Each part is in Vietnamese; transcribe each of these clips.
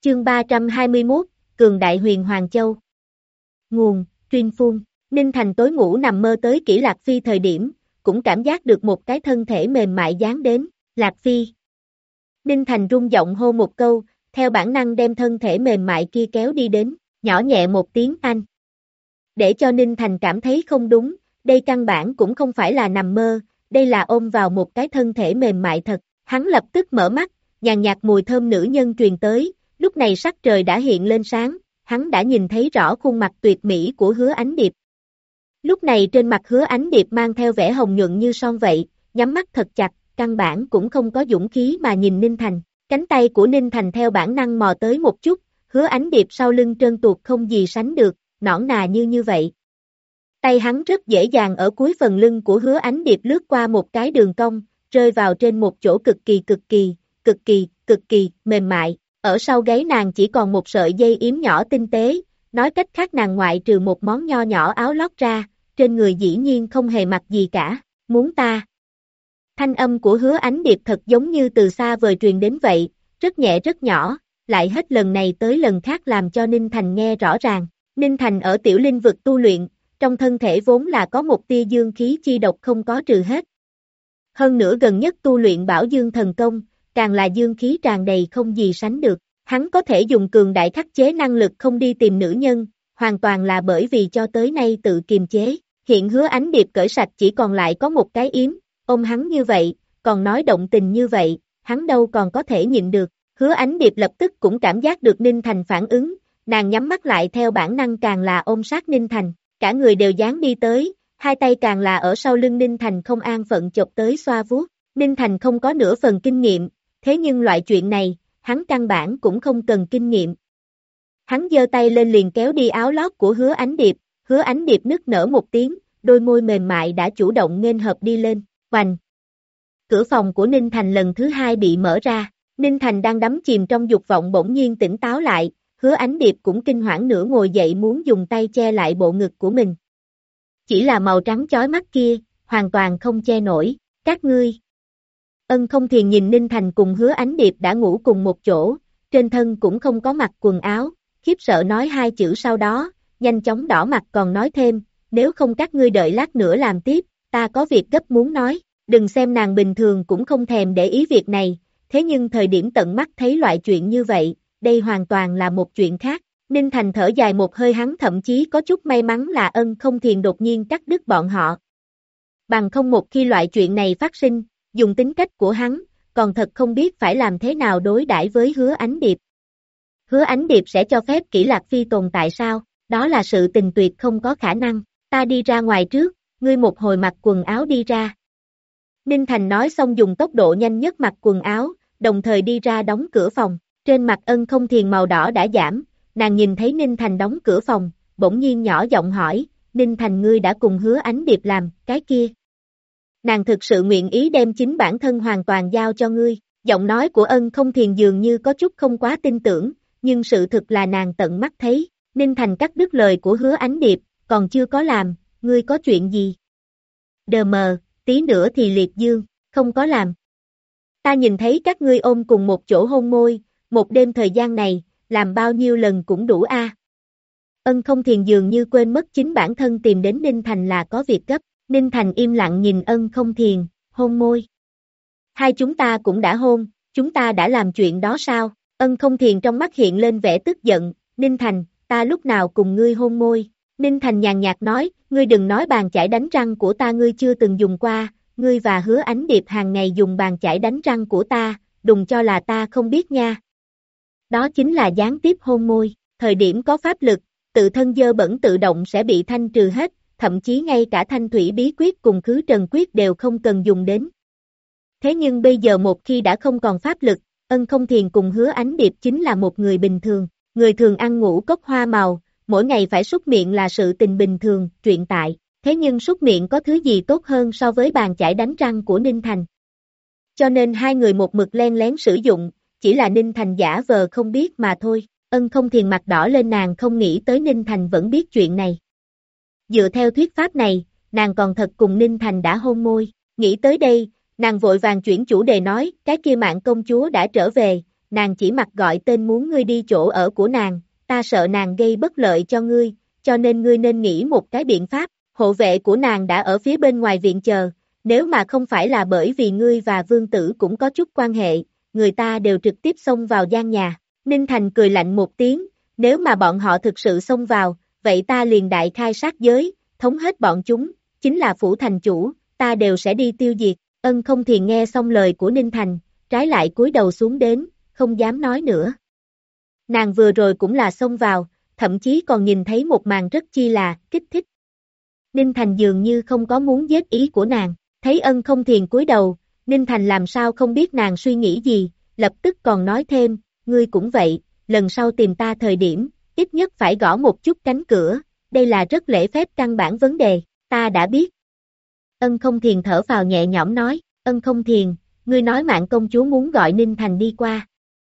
Chương 321, Cường Đại Huyền Hoàng Châu. Nguồn, Tuyên Phun. Ninh Thành tối ngủ nằm mơ tới Kỷ Lạc Phi thời điểm, cũng cảm giác được một cái thân thể mềm mại dán đến, Lạc Phi. Ninh Thành rung giọng hô một câu, theo bản năng đem thân thể mềm mại kia kéo đi đến, nhỏ nhẹ một tiếng anh. Để cho Ninh Thành cảm thấy không đúng, đây căn bản cũng không phải là nằm mơ, đây là ôm vào một cái thân thể mềm mại thật. Hắn lập tức mở mắt, nhàn nhạt mùi thơm nữ nhân truyền tới, lúc này sắc trời đã hiện lên sáng, hắn đã nhìn thấy rõ khuôn mặt tuyệt mỹ của Hứa Ánh Điệp. Lúc này trên mặt Hứa Ánh Điệp mang theo vẻ hồng nhuận như son vậy, nhắm mắt thật chặt, căn bản cũng không có dũng khí mà nhìn Ninh Thành. Cánh tay của Ninh Thành theo bản năng mò tới một chút, Hứa Ánh Điệp sau lưng trơn tuột không gì sánh được, nõn nà như vậy. Tay hắn rất dễ dàng ở cuối phần lưng của Hứa Ánh Điệp lướt qua một cái đường cong, rơi vào trên một chỗ cực kỳ mềm mại. Ở sau gáy nàng chỉ còn một sợi dây yếm nhỏ tinh tế, nói cách khác nàng ngoại trừ một món nho nhỏ áo lót ra, trên người dĩ nhiên không hề mặc gì cả, muốn ta. Thanh âm của Hứa Ánh Điệp thật giống như từ xa vời truyền đến vậy, rất nhẹ rất nhỏ, lại hết lần này tới lần khác làm cho Ninh Thành nghe rõ ràng. Ninh Thành ở tiểu linh vực tu luyện, trong thân thể vốn là có một tia dương khí chi độc không có trừ hết. Hơn nữa gần nhất tu luyện Bảo Dương thần công, càng là dương khí tràn đầy không gì sánh được. Hắn có thể dùng cường đại khắc chế năng lực không đi tìm nữ nhân, hoàn toàn là bởi vì cho tới nay tự kiềm chế. Hiện Hứa Ánh Điệp cởi sạch chỉ còn lại có một cái yếm, ôm hắn như vậy, còn nói động tình như vậy, hắn đâu còn có thể nhịn được. Hứa Ánh Điệp lập tức cũng cảm giác được Ninh Thành phản ứng, nàng nhắm mắt lại theo bản năng càng là ôm sát Ninh Thành, cả người đều dán đi tới, hai tay càng là ở sau lưng Ninh Thành không an phận chộp tới xoa vuốt. Ninh Thành không có nửa phần kinh nghiệm, thế nhưng loại chuyện này, hắn căn bản cũng không cần kinh nghiệm. Hắn giơ tay lên liền kéo đi áo lót của Hứa Ánh Điệp nức nở một tiếng, đôi môi mềm mại đã chủ động nghênh hợp đi lên, oành. Cửa phòng của Ninh Thành lần thứ hai bị mở ra, Ninh Thành đang đắm chìm trong dục vọng bỗng nhiên tỉnh táo lại, Hứa Ánh Điệp cũng kinh hoảng nửa ngồi dậy muốn dùng tay che lại bộ ngực của mình. Chỉ là màu trắng chói mắt kia, hoàn toàn không che nổi, các ngươi. Ân Không Thiền nhìn Ninh Thành cùng Hứa Ánh Điệp đã ngủ cùng một chỗ, trên thân cũng không có mặc quần áo, khiếp sợ nói hai chữ sau đó, nhanh chóng đỏ mặt còn nói thêm, nếu không các ngươi đợi lát nữa làm tiếp, ta có việc gấp muốn nói, đừng xem nàng bình thường cũng không thèm để ý việc này, thế nhưng thời điểm tận mắt thấy loại chuyện như vậy, đây hoàn toàn là một chuyện khác. Ninh Thành thở dài một hơi, hắn thậm chí có chút may mắn là Ân Không Thiền đột nhiên cắt đứt bọn họ. Bằng không một khi loại chuyện này phát sinh, dùng tính cách của hắn, còn thật không biết phải làm thế nào đối đãi với Hứa Ánh Điệp. Hứa Ánh Điệp sẽ cho phép Kỷ Lạc Phi tồn tại sao? Đó là sự tình tuyệt không có khả năng, ta đi ra ngoài trước, ngươi một hồi mặc quần áo đi ra. Ninh Thành nói xong dùng tốc độ nhanh nhất mặc quần áo, đồng thời đi ra đóng cửa phòng, trên mặt Ân Không Thiền màu đỏ đã giảm, nàng nhìn thấy Ninh Thành đóng cửa phòng, bỗng nhiên nhỏ giọng hỏi, Ninh Thành ngươi đã cùng Hứa Ánh Điệp làm, cái kia. Nàng thực sự nguyện ý đem chính bản thân hoàn toàn giao cho ngươi, giọng nói của Ân Không Thiền dường như có chút không quá tin tưởng, nhưng sự thực là nàng tận mắt thấy, Ninh Thành cắt đứt lời của Hứa Ánh Điệp, còn chưa có làm, ngươi có chuyện gì? Đờ mờ, tí nữa thì liệt dương, không có làm. Ta nhìn thấy các ngươi ôm cùng một chỗ hôn môi, một đêm thời gian này, làm bao nhiêu lần cũng đủ a. Ân Không Thiền dường như quên mất chính bản thân tìm đến Ninh Thành là có việc gấp. Ninh Thành im lặng nhìn Ân Không Thiền, hôn môi. Hai chúng ta cũng đã hôn, chúng ta đã làm chuyện đó sao? Ân Không Thiền trong mắt hiện lên vẻ tức giận, Ninh Thành, ta lúc nào cùng ngươi hôn môi? Ninh Thành nhàn nhạt nói, ngươi đừng nói bàn chải đánh răng của ta ngươi chưa từng dùng qua, ngươi và Hứa Ánh Điệp hàng ngày dùng bàn chải đánh răng của ta, đừng cho là ta không biết nha. Đó chính là gián tiếp hôn môi, thời điểm có pháp lực, tự thân dơ bẩn tự động sẽ bị thanh trừ hết, thậm chí ngay cả thanh thủy bí quyết cùng khứ trần quyết đều không cần dùng đến. Thế nhưng bây giờ một khi đã không còn pháp lực, Ân Không Thiền cùng Hứa Ánh Điệp chính là một người bình thường, người thường ăn ngũ cốc hoa màu, mỗi ngày phải súc miệng là sự tình bình thường, truyện tại, thế nhưng súc miệng có thứ gì tốt hơn so với bàn chải đánh răng của Ninh Thành. Cho nên hai người một mực len lén sử dụng, chỉ là Ninh Thành giả vờ không biết mà thôi. Ân Không Thiền mặt đỏ lên, nàng không nghĩ tới Ninh Thành vẫn biết chuyện này. Dựa theo thuyết pháp này, nàng còn thật cùng Ninh Thành đã hôn môi, nghĩ tới đây, nàng vội vàng chuyển chủ đề nói, cái kia Mạn công chúa đã trở về, nàng chỉ mặc gọi tên muốn ngươi đi chỗ ở của nàng, ta sợ nàng gây bất lợi cho ngươi, cho nên ngươi nên nghĩ một cái biện pháp, hộ vệ của nàng đã ở phía bên ngoài viện chờ, nếu mà không phải là bởi vì ngươi và vương tử cũng có chút quan hệ, người ta đều trực tiếp xông vào gian nhà. Ninh Thành cười lạnh một tiếng, nếu mà bọn họ thực sự xông vào, vậy ta liền đại khai sát giới, thống hết bọn chúng, chính là phủ thành chủ, ta đều sẽ đi tiêu diệt. Ân Không Thiền nghe xong lời của Ninh Thành, trái lại cúi đầu xuống đến, không dám nói nữa. Nàng vừa rồi cũng là xông vào, thậm chí còn nhìn thấy một màn rất chi là kích thích. Ninh Thành dường như không có muốn giết ý của nàng, thấy Ân Không Thiền cúi đầu, Ninh Thành làm sao không biết nàng suy nghĩ gì, lập tức còn nói thêm, ngươi cũng vậy, lần sau tìm ta thời điểm, ít nhất phải gõ một chút cánh cửa, đây là rất lễ phép căn bản vấn đề, ta đã biết. Ân Không Thiền thở phào nhẹ nhõm nói, Ân Không Thiền, ngươi nói Mạn công chúa muốn gọi Ninh Thành đi qua.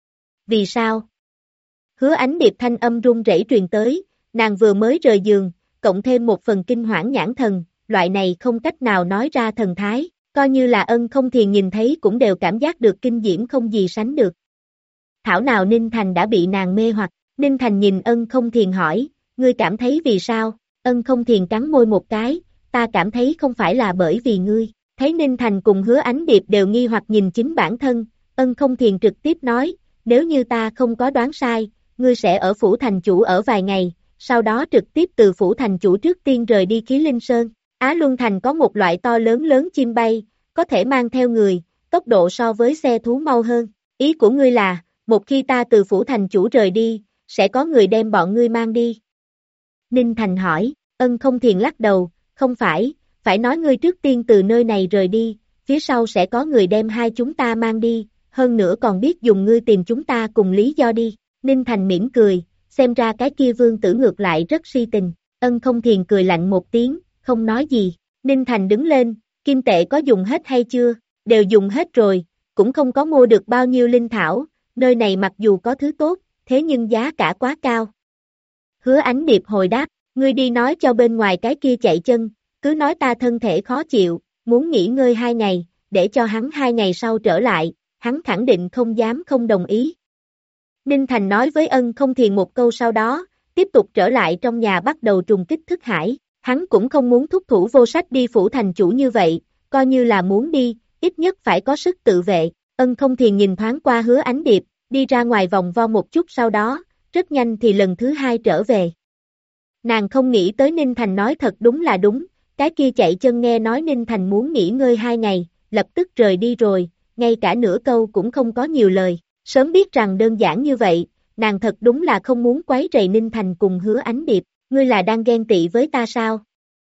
Vì sao? Hứa Ánh Điệp thanh âm run rẩy truyền tới, nàng vừa mới rời giường, cộng thêm một phần kinh hoảng nhãn thần, loại này không cách nào nói ra thần thái, coi như là Ân Không Thiền nhìn thấy cũng đều cảm giác được kinh diễm không gì sánh được. Thảo nào Ninh Thành đã bị nàng mê hoặc, Ninh Thành nhìn Ân Không Thiền hỏi, ngươi cảm thấy vì sao? Ân Không Thiền cắn môi một cái, ta cảm thấy không phải là bởi vì ngươi. Thấy Ninh Thành cùng Hứa Ánh Điệp đều nghi hoặc nhìn chính bản thân, Ân Không Thiền trực tiếp nói, nếu như ta không có đoán sai, ngươi sẽ ở phủ thành chủ ở vài ngày, sau đó trực tiếp từ phủ thành chủ trước tiên rời đi Khí Linh Sơn. Á Luân Thành có một loại to lớn lớn chim bay, có thể mang theo người, tốc độ so với xe thú mau hơn. Ý của ngươi là, một khi ta từ phủ thành chủ rời đi, sẽ có người đem bọn ngươi mang đi. Ninh Thành hỏi, Ân Không Thiền lắc đầu, không phải, phải nói ngươi trước tiên từ nơi này rời đi, phía sau sẽ có người đem hai chúng ta mang đi, hơn nữa còn biết dùng ngươi tìm chúng ta cùng lý do đi. Ninh Thành mỉm cười, xem ra cái kia vương tử ngược lại rất si tình. Ân Không Thiền cười lạnh một tiếng, không nói gì. Ninh Thành đứng lên, kim tệ có dùng hết hay chưa? Đều dùng hết rồi, cũng không có mua được bao nhiêu linh thảo, nơi này mặc dù có thứ tốt, thế nhưng giá cả quá cao. Hứa Ánh Điệp hồi đáp, ngươi đi nói cho bên ngoài cái kia chạy chân, cứ nói ta thân thể khó chịu, muốn nghỉ ngơi 2 ngày, để cho hắn 2 ngày sau trở lại, hắn khẳng định không dám không đồng ý. Ninh Thành nói với Ân Không Thiền một câu sau đó, tiếp tục trở lại trong nhà bắt đầu trùng kích thức hải, hắn cũng không muốn thúc thủ vô sách đi phủ thành chủ như vậy, coi như là muốn đi, ít nhất phải có sức tự vệ. Ân Không Thiền nhìn thoáng qua Hứa Ánh Điệp, đi ra ngoài vòng vo một chút sau đó, rất nhanh thì lần thứ 2 trở về. Nàng không nghĩ tới Ninh Thành nói thật đúng là đúng, cái kia chạy chân nghe nói Ninh Thành muốn nghỉ ngơi 2 ngày, lập tức rời đi rồi, ngay cả nửa câu cũng không có nhiều lời, sớm biết rằng đơn giản như vậy, nàng thật đúng là không muốn quấy rầy Ninh Thành cùng Hứa Ánh Điệp, ngươi là đang ghen tị với ta sao?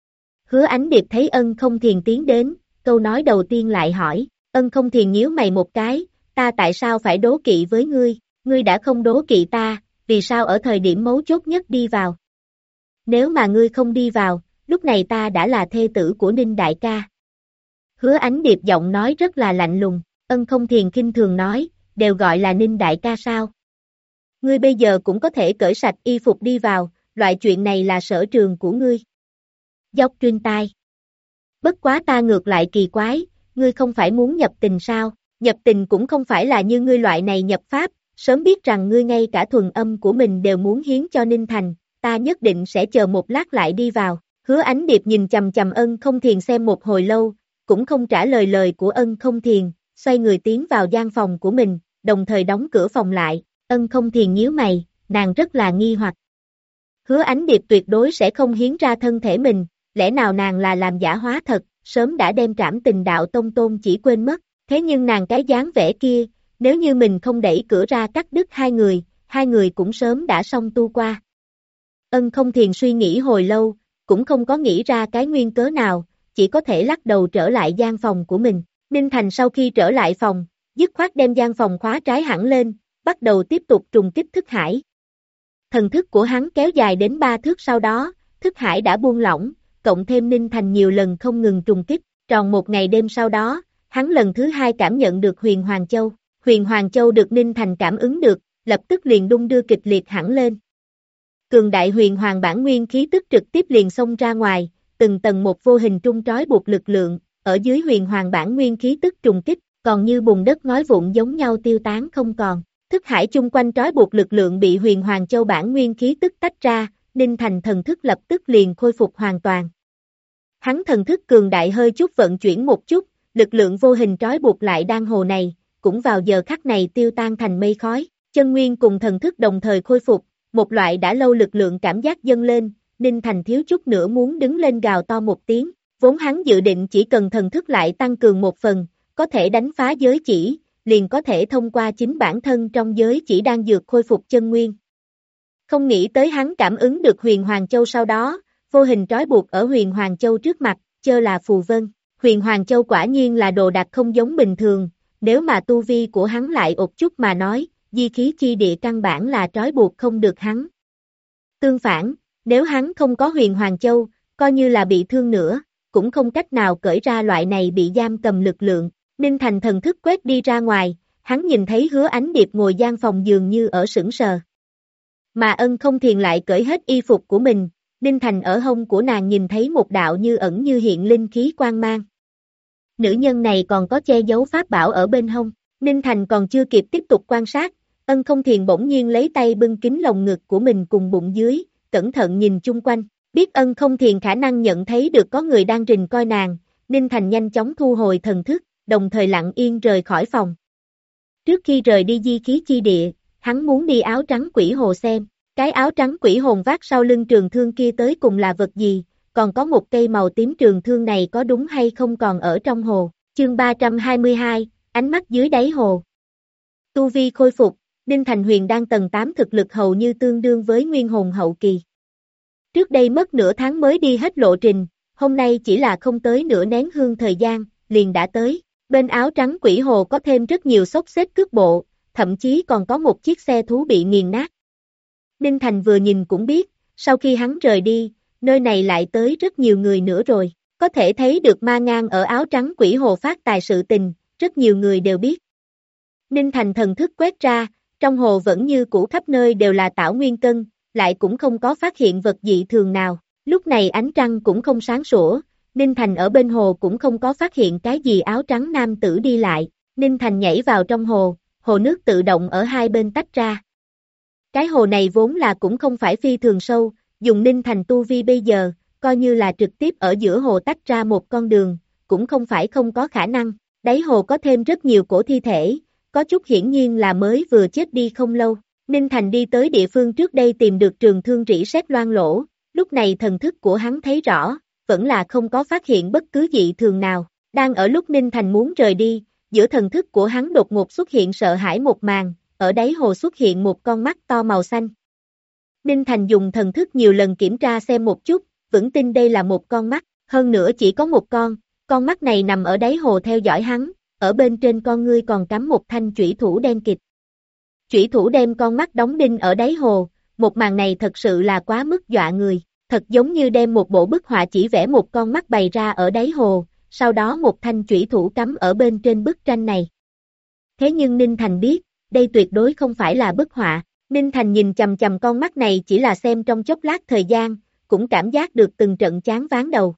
Hứa Ánh Điệp thấy Ân Không Thiền tiến đến, câu nói đầu tiên lại hỏi, Ân Không Thiền nhíu mày một cái, ta tại sao phải đố kỵ với ngươi đã không đố kỵ ta, vì sao ở thời điểm mấu chốt nhất đi vào? Nếu mà ngươi không đi vào, lúc này ta đã là thê tử của Ninh đại ca. Hứa Ánh Điệp giọng nói rất là lạnh lùng, Ân Không Thiền khinh thường nói, đều gọi là Ninh đại ca sao? Ngươi bây giờ cũng có thể cởi sạch y phục đi vào, loại chuyện này là sở trường của ngươi. Dốc truyền tai. Bất quá ta ngược lại kỳ quái, ngươi không phải muốn nhập tình sao? Nhập tình cũng không phải là như ngươi loại này nhập pháp, sớm biết rằng ngươi ngay cả thuần âm của mình đều muốn hiến cho Ninh Thành, ta nhất định sẽ chờ một lát lại đi vào. Hứa Ánh Điệp nhìn chằm chằm Ân Không Thiền xem một hồi lâu, cũng không trả lời lời của Ân Không Thiền, xoay người tiến vào gian phòng của mình, đồng thời đóng cửa phòng lại. Ân Không Thiền nhíu mày, nàng rất là nghi hoặc. Hứa Ánh Điệp tuyệt đối sẽ không hiến ra thân thể mình, lẽ nào nàng là làm giả hóa thật, sớm đã đem Trảm Tình Đạo Tông tôn chỉ quên mất, thế nhưng nàng cái dáng vẻ kia, nếu như mình không đẩy cửa ra cắt đứt hai người cũng sớm đã xong tu qua. Ân Không Thiền suy nghĩ hồi lâu, cũng không có nghĩ ra cái nguyên cớ nào, chỉ có thể lắc đầu trở lại gian phòng của mình. Ninh Thành sau khi trở lại phòng, dứt khoát đem gian phòng khóa trái hẳn lên, bắt đầu tiếp tục trùng kích thức hải. Thần thức của hắn kéo dài đến 3 thước sau đó, thức hải đã buông lỏng, cộng thêm Ninh Thành nhiều lần không ngừng trùng kích, tròn một ngày đêm sau đó, hắn lần thứ 2 cảm nhận được Huyền Hoàng Châu. Huyền Hoàng Châu được Ninh Thành cảm ứng được, lập tức liền đung đưa kịch liệt hẳn lên. Cường đại Huyền Hoàng bản nguyên khí tức trực tiếp liền xông ra ngoài, từng tầng một vô hình trung trói buộc lực lượng, ở dưới Huyền Hoàng bản nguyên khí tức trùng kích, còn như bùn đất ngói vụn giống nhau tiêu tán không còn. Thức hải chung quanh trói buộc lực lượng bị huyền hoàng châu bản nguyên khí tức tách ra, Ninh Thành thần thức lập tức liền khôi phục hoàn toàn. Hắn thần thức cường đại hơi chút vận chuyển một chút, lực lượng vô hình trói buộc lại đan hồ này, cũng vào giờ khắc này tiêu tan thành mây khói, chân nguyên cùng thần thức đồng thời khôi phục, một loại đã lâu lực lượng cảm giác dâng lên, Ninh Thành thiếu chút nữa muốn đứng lên gào to một tiếng, vốn hắn dự định chỉ cần thần thức lại tăng cường một phần, có thể đánh phá giới chỉ, liền có thể thông qua chính bản thân trong giới chỉ đang dược khôi phục chân nguyên. Không nghĩ tới hắn cảm ứng được huyền Hoàng Châu sau đó, vô hình trói buộc ở huyền Hoàng Châu trước mặt, chơ là phù vân. Huyền Hoàng Châu quả nhiên là đồ đạc không giống bình thường, nếu mà tu vi của hắn lại ột chút mà nói, di khí chi địa căn bản là trói buộc không được hắn. Tương phản, nếu hắn không có huyền Hoàng Châu, coi như là bị thương nữa, cũng không cách nào cởi ra loại này bị giam cầm lực lượng. Ninh Thành thần thức quét đi ra ngoài, hắn nhìn thấy Hứa Ánh Điệp ngồi gian phòng dường như ở sững sờ. Mà Ân Không Thiền lại cởi hết y phục của mình, Ninh Thành ở hông của nàng nhìn thấy một đạo như ẩn như hiện linh khí quang mang. Nữ nhân này còn có che giấu pháp bảo ở bên hông, Ninh Thành còn chưa kịp tiếp tục quan sát, Ân Không Thiền bỗng nhiên lấy tay bưng kín lồng ngực của mình cùng bụng dưới, cẩn thận nhìn chung quanh, biết Ân Không Thiền khả năng nhận thấy được có người đang rình coi nàng, Ninh Thành nhanh chóng thu hồi thần thức, đồng thời lặng yên rời khỏi phòng. Trước khi rời đi di khí chi địa, hắn muốn đi áo trắng quỷ hồ xem, cái áo trắng quỷ hồn vác sau lưng trường thương kia tới cùng là vật gì, còn có một cây màu tím trường thương này có đúng hay không còn ở trong hồ. Chương 322, ánh mắt dưới đáy hồ. Tu vi khôi phục, Ninh Thành Huyền đang tầng 8 thực lực hầu như tương đương với nguyên hồn hậu kỳ. Trước đây mất nửa tháng mới đi hết lộ trình, hôm nay chỉ là không tới nửa nén hương thời gian, liền đã tới. Bên áo trắng quỷ hồ có thêm rất nhiều xốc xếp cước bộ, thậm chí còn có một chiếc xe thú bị nghiền nát. Ninh Thành vừa nhìn cũng biết, sau khi hắn rời đi, nơi này lại tới rất nhiều người nữa rồi, có thể thấy được ma ngang ở áo trắng quỷ hồ phát tài sự tình, rất nhiều người đều biết. Ninh Thành thần thức quét ra, trong hồ vẫn như cũ khắp nơi đều là tảo nguyên cân, lại cũng không có phát hiện vật dị thường nào, lúc này ánh trăng cũng không sáng sủa, Ninh Thành ở bên hồ cũng không có phát hiện cái gì áo trắng nam tử đi lại, Ninh Thành nhảy vào trong hồ, hồ nước tự động ở hai bên tách ra. Cái hồ này vốn là cũng không phải phi thường sâu, dùng Ninh Thành tu vi bây giờ, coi như là trực tiếp ở giữa hồ tách ra một con đường, cũng không phải không có khả năng, đáy hồ có thêm rất nhiều cổ thi thể, có chút hiển nhiên là mới vừa chết đi không lâu. Ninh Thành đi tới địa phương trước đây tìm được trường thương rỉ sét loang lỗ, lúc này thần thức của hắn thấy rõ, vẫn là không có phát hiện bất cứ dị thường nào. Đang ở lúc Ninh Thành muốn rời đi, giữa thần thức của hắn đột ngột xuất hiện sợ hãi một màn, ở đáy hồ xuất hiện một con mắt to màu xanh. Ninh Thành dùng thần thức nhiều lần kiểm tra xem một chút, vững tin đây là một con mắt, hơn nữa chỉ có một con mắt này nằm ở đáy hồ theo dõi hắn, ở bên trên con ngươi còn cắm một thanh chủy thủ đen kịt. Chủy thủ đem con mắt đóng đinh ở đáy hồ, một màn này thật sự là quá mức dọa người, thật giống như đem một bộ bức họa chỉ vẽ một con mắt bày ra ở đáy hồ, sau đó một thanh chủy thủ cắm ở bên trên bức tranh này. Thế nhưng Ninh Thành biết, đây tuyệt đối không phải là bức họa, Ninh Thành nhìn chằm chằm con mắt này chỉ là xem trong chốc lát thời gian, cũng cảm giác được từng trận chán váng đầu.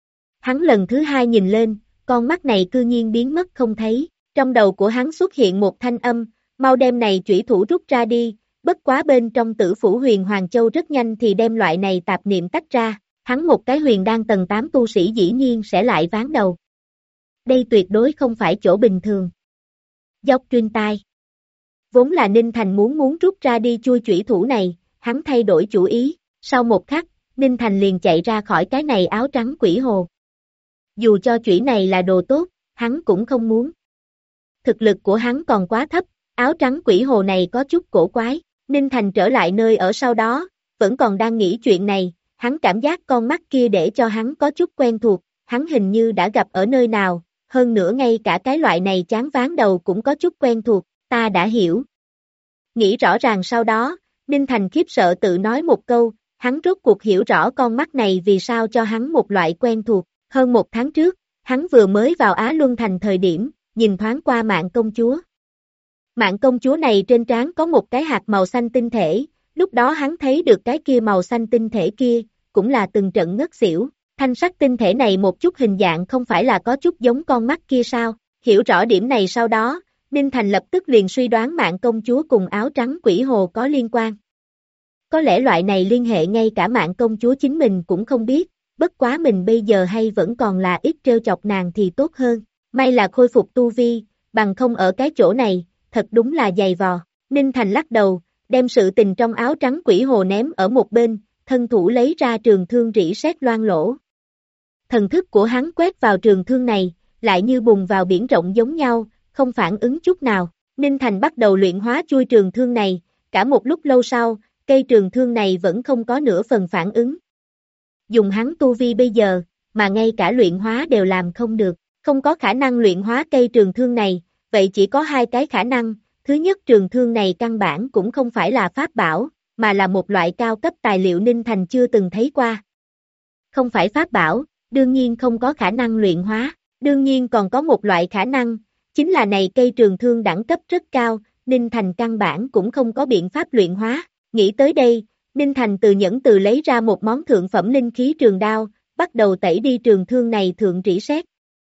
Hắn lần thứ hai nhìn lên, con mắt này cư nhiên biến mất không thấy, trong đầu của hắn xuất hiện một thanh âm, mau đem này chủy thủ rút ra đi, bất quá bên trong tử phủ huyền Hoàng Châu rất nhanh thì đem loại này tạp niệm tách ra, hắn một cái huyền đan tầng 8 tu sĩ dĩ nhiên sẽ lại ván đầu. Đây tuyệt đối không phải chỗ bình thường. Dốc truyền tai. Vốn là Ninh Thành muốn rút ra đi chui chủy thủ này, hắn thay đổi chủ ý, sau một khắc, Ninh Thành liền chạy ra khỏi cái này áo trắng quỷ hồ. Dù cho chủy này là đồ tốt, hắn cũng không muốn. Thực lực của hắn còn quá thấp, áo trắng quỷ hồ này có chút cổ quái, Ninh Thành trở lại nơi ở sau đó, vẫn còn đang nghĩ chuyện này, hắn cảm giác con mắt kia để cho hắn có chút quen thuộc, hắn hình như đã gặp ở nơi nào, hơn nữa ngay cả cái loại này chán ván đầu cũng có chút quen thuộc, ta đã hiểu. Nghĩ rõ ràng sau đó, Ninh Thành khiếp sợ tự nói một câu, hắn rốt cuộc hiểu rõ con mắt này vì sao cho hắn một loại quen thuộc, hơn một tháng trước, hắn vừa mới vào Á Luân Thành thời điểm, nhìn thoáng qua Mạn công chúa. Mạn công chúa này trên trán có một cái hạt màu xanh tinh thể, lúc đó hắn thấy được cái kia màu xanh tinh thể kia, cũng là từng trận ngất xỉu, thanh sắc tinh thể này một chút hình dạng không phải là có chút giống con mắt kia sao, hiểu rõ điểm này sau đó, Ninh Thành lập tức liền suy đoán Mạn công chúa cùng áo trắng quỷ hồ có liên quan. Có lẽ loại này liên hệ ngay cả Mạn công chúa chính mình cũng không biết, bất quá mình bây giờ hay vẫn còn là ít trêu chọc nàng thì tốt hơn. May là khôi phục tu vi, bằng không ở cái chỗ này, thật đúng là dày vò. Ninh Thành lắc đầu, đem sự tình trong áo trắng quỷ hồ ném ở một bên, thân thủ lấy ra trường thương rỉ sét loang lỗ. Thần thức của hắn quét vào trường thương này, lại như bùn vào biển rộng giống nhau, không phản ứng chút nào. Ninh Thành bắt đầu luyện hóa chui trường thương này, cả một lúc lâu sau, cây trường thương này vẫn không có nửa phần phản ứng. Dùng hắn tu vi bây giờ, mà ngay cả luyện hóa đều làm không được, không có khả năng luyện hóa cây trường thương này, vậy chỉ có hai cái khả năng. Thứ nhất, trường thương này căn bản cũng không phải là pháp bảo, mà là một loại cao cấp tài liệu Ninh Thành chưa từng thấy qua. Không phải pháp bảo, đương nhiên không có khả năng luyện hóa, đương nhiên còn có một loại khả năng, chính là này cây trường thương đẳng cấp rất cao, Ninh Thành căn bản cũng không có biện pháp luyện hóa. Nghĩ tới đây, Ninh Thành từ nhẫn từ lấy ra một món thượng phẩm linh khí trường đao, bắt đầu tẩy đi trường thương này thượng rỉ sét.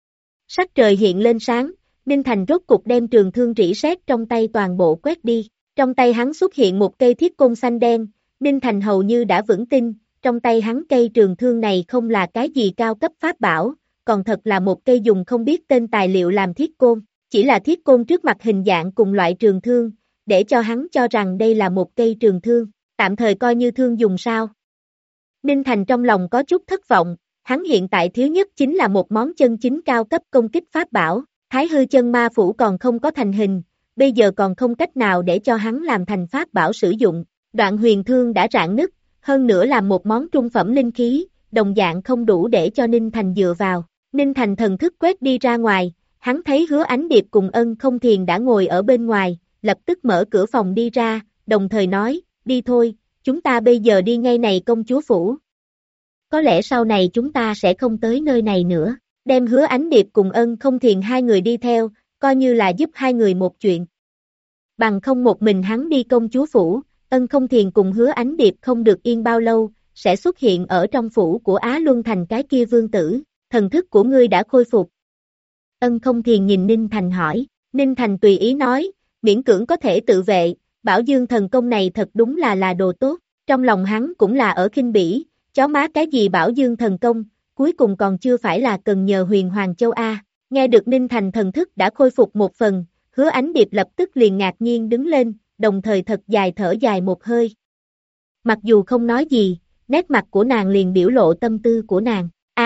Sắc trời hiện lên sáng, Ninh Thành rốt cục đem trường thương rỉ sét trong tay toàn bộ quét đi. Trong tay hắn xuất hiện một cây thiết côn xanh đen, Ninh Thành hầu như đã vững tin, trong tay hắn cây trường thương này không là cái gì cao cấp pháp bảo, còn thật là một cây dùng không biết tên tài liệu làm thiết côn, chỉ là thiết côn trước mặt hình dạng cùng loại trường thương, để cho hắn cho rằng đây là một cây trường thương, tạm thời coi như thương dùng sao. Ninh Thành trong lòng có chút thất vọng, hắn hiện tại thiếu nhất chính là một món chân chính cao cấp công kích pháp bảo, Thái hư chân ma phủ còn không có thành hình, bây giờ còn không cách nào để cho hắn làm thành pháp bảo sử dụng, đoạn huyền thương đã rạn nứt, hơn nữa là một món trung phẩm linh khí, đồng dạng không đủ để cho Ninh Thành dựa vào. Ninh Thành thần thức quét đi ra ngoài, hắn thấy Hứa Ánh Điệp cùng Ân Không Thiền đã ngồi ở bên ngoài, lập tức mở cửa phòng đi ra, đồng thời nói, đi thôi, chúng ta bây giờ đi ngay này công chúa phủ. Có lẽ sau này chúng ta sẽ không tới nơi này nữa, đem Hứa Ánh Điệp cùng Ân Không Thiền hai người đi theo, coi như là giúp hai người một chuyện. Bằng không một mình hắn đi công chúa phủ, Ân Không Thiền cùng Hứa Ánh Điệp không được yên bao lâu, sẽ xuất hiện ở trong phủ của Á Luân Thành cái kia vương tử, thần thức của ngươi đã khôi phục. Ân Không Thiền nhìn Ninh Thành hỏi, Ninh Thành tùy ý nói, miễn cưỡng có thể tự vệ, Bảo Dương thần công này thật đúng là đồ tốt, trong lòng hắn cũng là ở khinh bỉ, chó má cái gì Bảo Dương thần công, cuối cùng còn chưa phải là cần nhờ Huyền Hoàng Châu A. Nghe được Ninh Thành thần thức đã khôi phục một phần, Hứa Ánh Điệp lập tức liền ngạc nhiên đứng lên, đồng thời thật dài thở dài một hơi. Mặc dù không nói gì, nét mặt của nàng liền biểu lộ tâm tư của nàng,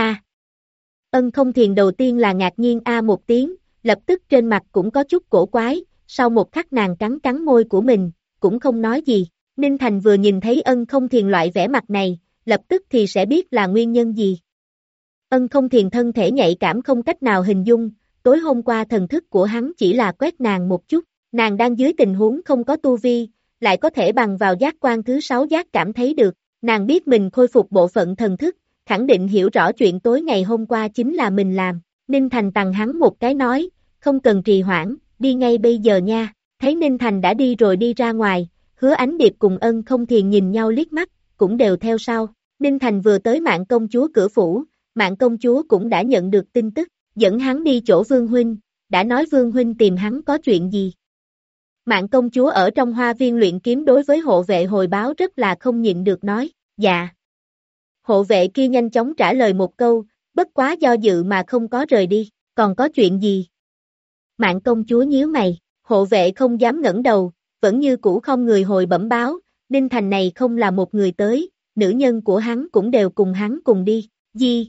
Ân Không Thiền đầu tiên là ngạc nhiên một tiếng, lập tức trên mặt cũng có chút cổ quái, sau một khắc nàng cắn cắn môi của mình, cũng không nói gì. Ninh Thành vừa nhìn thấy Ân Không Thiền loại vẻ mặt này, lập tức thì sẽ biết là nguyên nhân gì. Ân Không Thiền thân thể nhạy cảm không cách nào hình dung, tối hôm qua thần thức của hắn chỉ là quét nàng một chút, nàng đang dưới tình huống không có tu vi, lại có thể bằng vào giác quan thứ 6 giác cảm thấy được, nàng biết mình khôi phục bộ phận thần thức, khẳng định hiểu rõ chuyện tối ngày hôm qua chính là mình làm. Ninh Thành tằng hắn một cái nói, không cần trì hoãn, đi ngay bây giờ nha. Thấy Ninh Thành đã đi rồi đi ra ngoài, Hứa Ánh Điệp cùng Ân Không Thiền nhìn nhau liếc mắt, cũng đều theo sau. Ninh Thành vừa tới Mạn công chúa cửa phủ, Mạn công chúa cũng đã nhận được tin tức, dẫn hắn đi chỗ Vương Huynh, đã nói Vương Huynh tìm hắn có chuyện gì. Mạn công chúa ở trong hoa viên luyện kiếm đối với hộ vệ hồi báo rất là không nhịn được nói, dạ. Hộ vệ kia nhanh chóng trả lời một câu, bất quá do dự mà không có rời đi, còn có chuyện gì? Mạn công chúa nhíu mày, hộ vệ không dám ngẩng đầu, vẫn như cũ không người hồi bẩm báo, Ninh Thành này không là một người tới, nữ nhân của hắn cũng đều cùng hắn cùng đi, gì?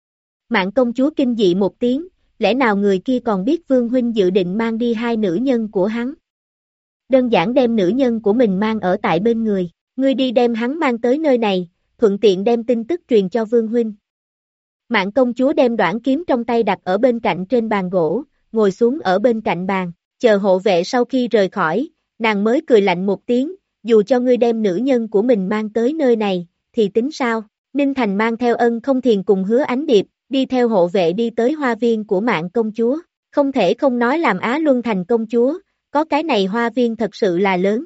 Mạn công chúa kinh dị một tiếng, lẽ nào người kia còn biết Vương Huynh dự định mang đi hai nữ nhân của hắn? Đơn giản đem nữ nhân của mình mang ở tại bên người, ngươi đi đem hắn mang tới nơi này, thuận tiện đem tin tức truyền cho Vương Huynh. Mạn công chúa đem đoản kiếm trong tay đặt ở bên cạnh trên bàn gỗ, ngồi xuống ở bên cạnh bàn, chờ hộ vệ sau khi rời khỏi, nàng mới cười lạnh một tiếng, dù cho ngươi đem nữ nhân của mình mang tới nơi này, thì tính sao? Ninh Thành mang theo Ân Không Thiền cùng Hứa Ánh Điệp, đi theo hộ vệ đi tới hoa viên của Mạn công chúa, không thể không nói làm Á Luân Thành công chúa, có cái này hoa viên thật sự là lớn.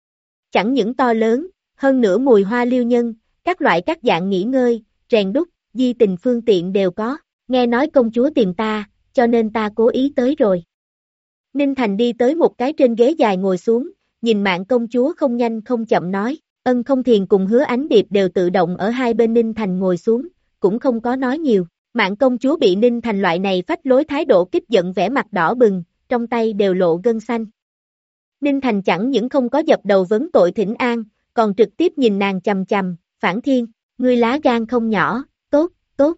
Chẳng những to lớn, hơn nữa mùi hoa liêu nhân, các loại các dạng nghỉ ngơi, rèn đúc, di tình phương tiện đều có, nghe nói công chúa tìm ta, cho nên ta cố ý tới rồi. Ninh Thành đi tới một cái trên ghế dài ngồi xuống, nhìn Mạn công chúa không nhanh không chậm nói, Ân Không Thiền cùng Hứa Ánh Điệp đều tự động ở hai bên Ninh Thành ngồi xuống, cũng không có nói nhiều. Mạn công chúa bị Ninh Thành loại này phách lối thái độ kích giận, vẻ mặt đỏ bừng, trong tay đều lộ gân xanh. Ninh Thành chẳng những không có dập đầu vấn tội thỉnh an, còn trực tiếp nhìn nàng chằm chằm, Phản Thiên, ngươi lá gan không nhỏ, tốt, tốt.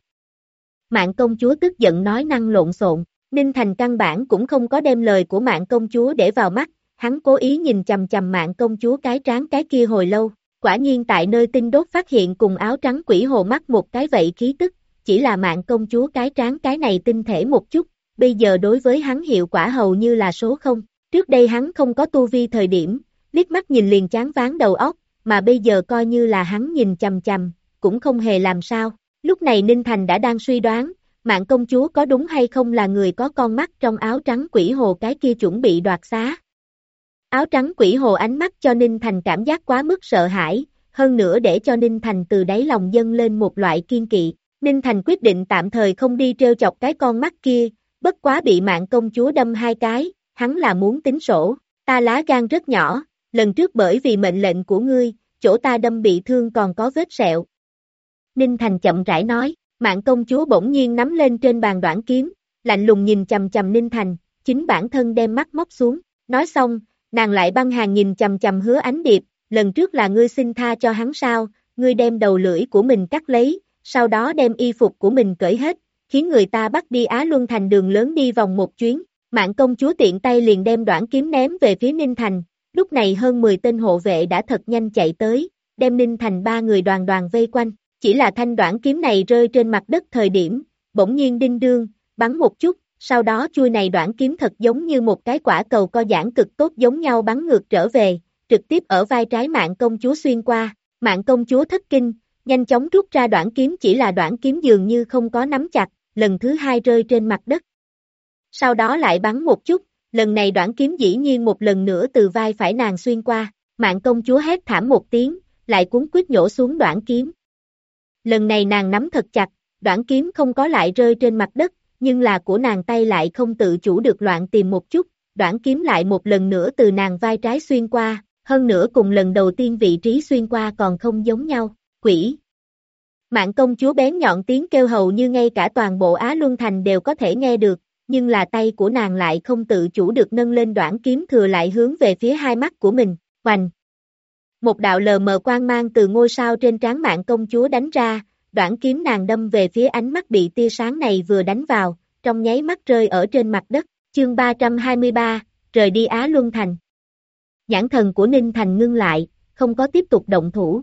Mạn công chúa tức giận nói năng lộn xộn, Ninh Thành căn bản cũng không có đem lời của Mạn công chúa để vào mắt, hắn cố ý nhìn chằm chằm Mạn công chúa cái trán cái kia hồi lâu, quả nhiên tại nơi tinh đốt phát hiện cùng áo trắng quỷ hồ mắt một cái vậy khí tức, chỉ là Mạn công chúa cái trán cái này tinh thể một chút, bây giờ đối với hắn hiệu quả hầu như là số không. Trước đây hắn không có tu vi thời điểm, liếc mắt nhìn liền chán ván đầu óc, mà bây giờ coi như là hắn nhìn chằm chằm, cũng không hề làm sao. Lúc này Ninh Thành đã đang suy đoán, Mạn công chúa có đúng hay không là người có con mắt trong áo trắng quỷ hồ cái kia chuẩn bị đoạt xá. Áo trắng quỷ hồ ánh mắt cho Ninh Thành cảm giác quá mức sợ hãi, hơn nữa để cho Ninh Thành từ đáy lòng dâng lên một loại kiên kỵ. Ninh Thành quyết định tạm thời không đi trêu chọc cái con mắt kia, bất quá bị Mạn công chúa đâm hai cái, hắn là muốn tính sổ, ta lá gan rất nhỏ, lần trước bởi vì mệnh lệnh của ngươi, chỗ ta đâm bị thương còn có vết sẹo. Ninh Thành chậm rãi nói, Mạn công chúa bỗng nhiên nắm lên trên bàn đoản kiếm, lạnh lùng nhìn chằm chằm Ninh Thành, chính bản thân đem mắt móc xuống, nói xong, nàng lại băng hàng nhìn chằm chằm Hứa Ánh Điệp, lần trước là ngươi xin tha cho hắn sao, ngươi đem đầu lưỡi của mình cắt lấy, sau đó đem y phục của mình cởi hết, khiến người ta bắt đi Á Luân Thành đường lớn đi vòng một chuyến. Mạn công chúa tiện tay liền đem đoản kiếm ném về phía Ninh Thành, lúc này hơn 10 tên hộ vệ đã thật nhanh chạy tới, đem Ninh Thành ba người đoàn đoàn vây quanh, chỉ là thanh đoản kiếm này rơi trên mặt đất thời điểm, bỗng nhiên đinh đương, bắn một chút, sau đó chui này đoản kiếm thật giống như một cái quả cầu co giãn cực tốt giống nhau bắn ngược trở về, trực tiếp ở vai trái Mạn công chúa xuyên qua, Mạn công chúa thất kinh, nhanh chóng rút ra đoản kiếm, chỉ là đoản kiếm dường như không có nắm chặt, lần thứ hai rơi trên mặt đất. Sau đó lại bắn một chút, lần này đoản kiếm dĩ nhiên một lần nữa từ vai phải nàng xuyên qua, Mạn công chúa hét thảm một tiếng, lại cuống quýt nhổ xuống đoản kiếm. Lần này nàng nắm thật chặt, đoản kiếm không có lại rơi trên mặt đất, nhưng là của nàng tay lại không tự chủ được loạn tìm một chút, đoản kiếm lại một lần nữa từ nàng vai trái xuyên qua, hơn nữa cùng lần đầu tiên vị trí xuyên qua còn không giống nhau, quỷ. Mạn công chúa bén nhọn tiếng kêu hầu như ngay cả toàn bộ Á Luân Thành đều có thể nghe được, nhưng là tay của nàng lại không tự chủ được nâng lên đoản kiếm thừa lại hướng về phía hai mắt của mình, hoành. Một đạo lờ mờ quang mang từ ngôi sao trên trán Mạn công chúa đánh ra, đoản kiếm nàng đâm về phía ánh mắt bị tia sáng này vừa đánh vào, trong nháy mắt rơi ở trên mặt đất, chương 323, rời đi Á Luân Thành. Nhãn thần của Ninh Thành ngưng lại, không có tiếp tục động thủ.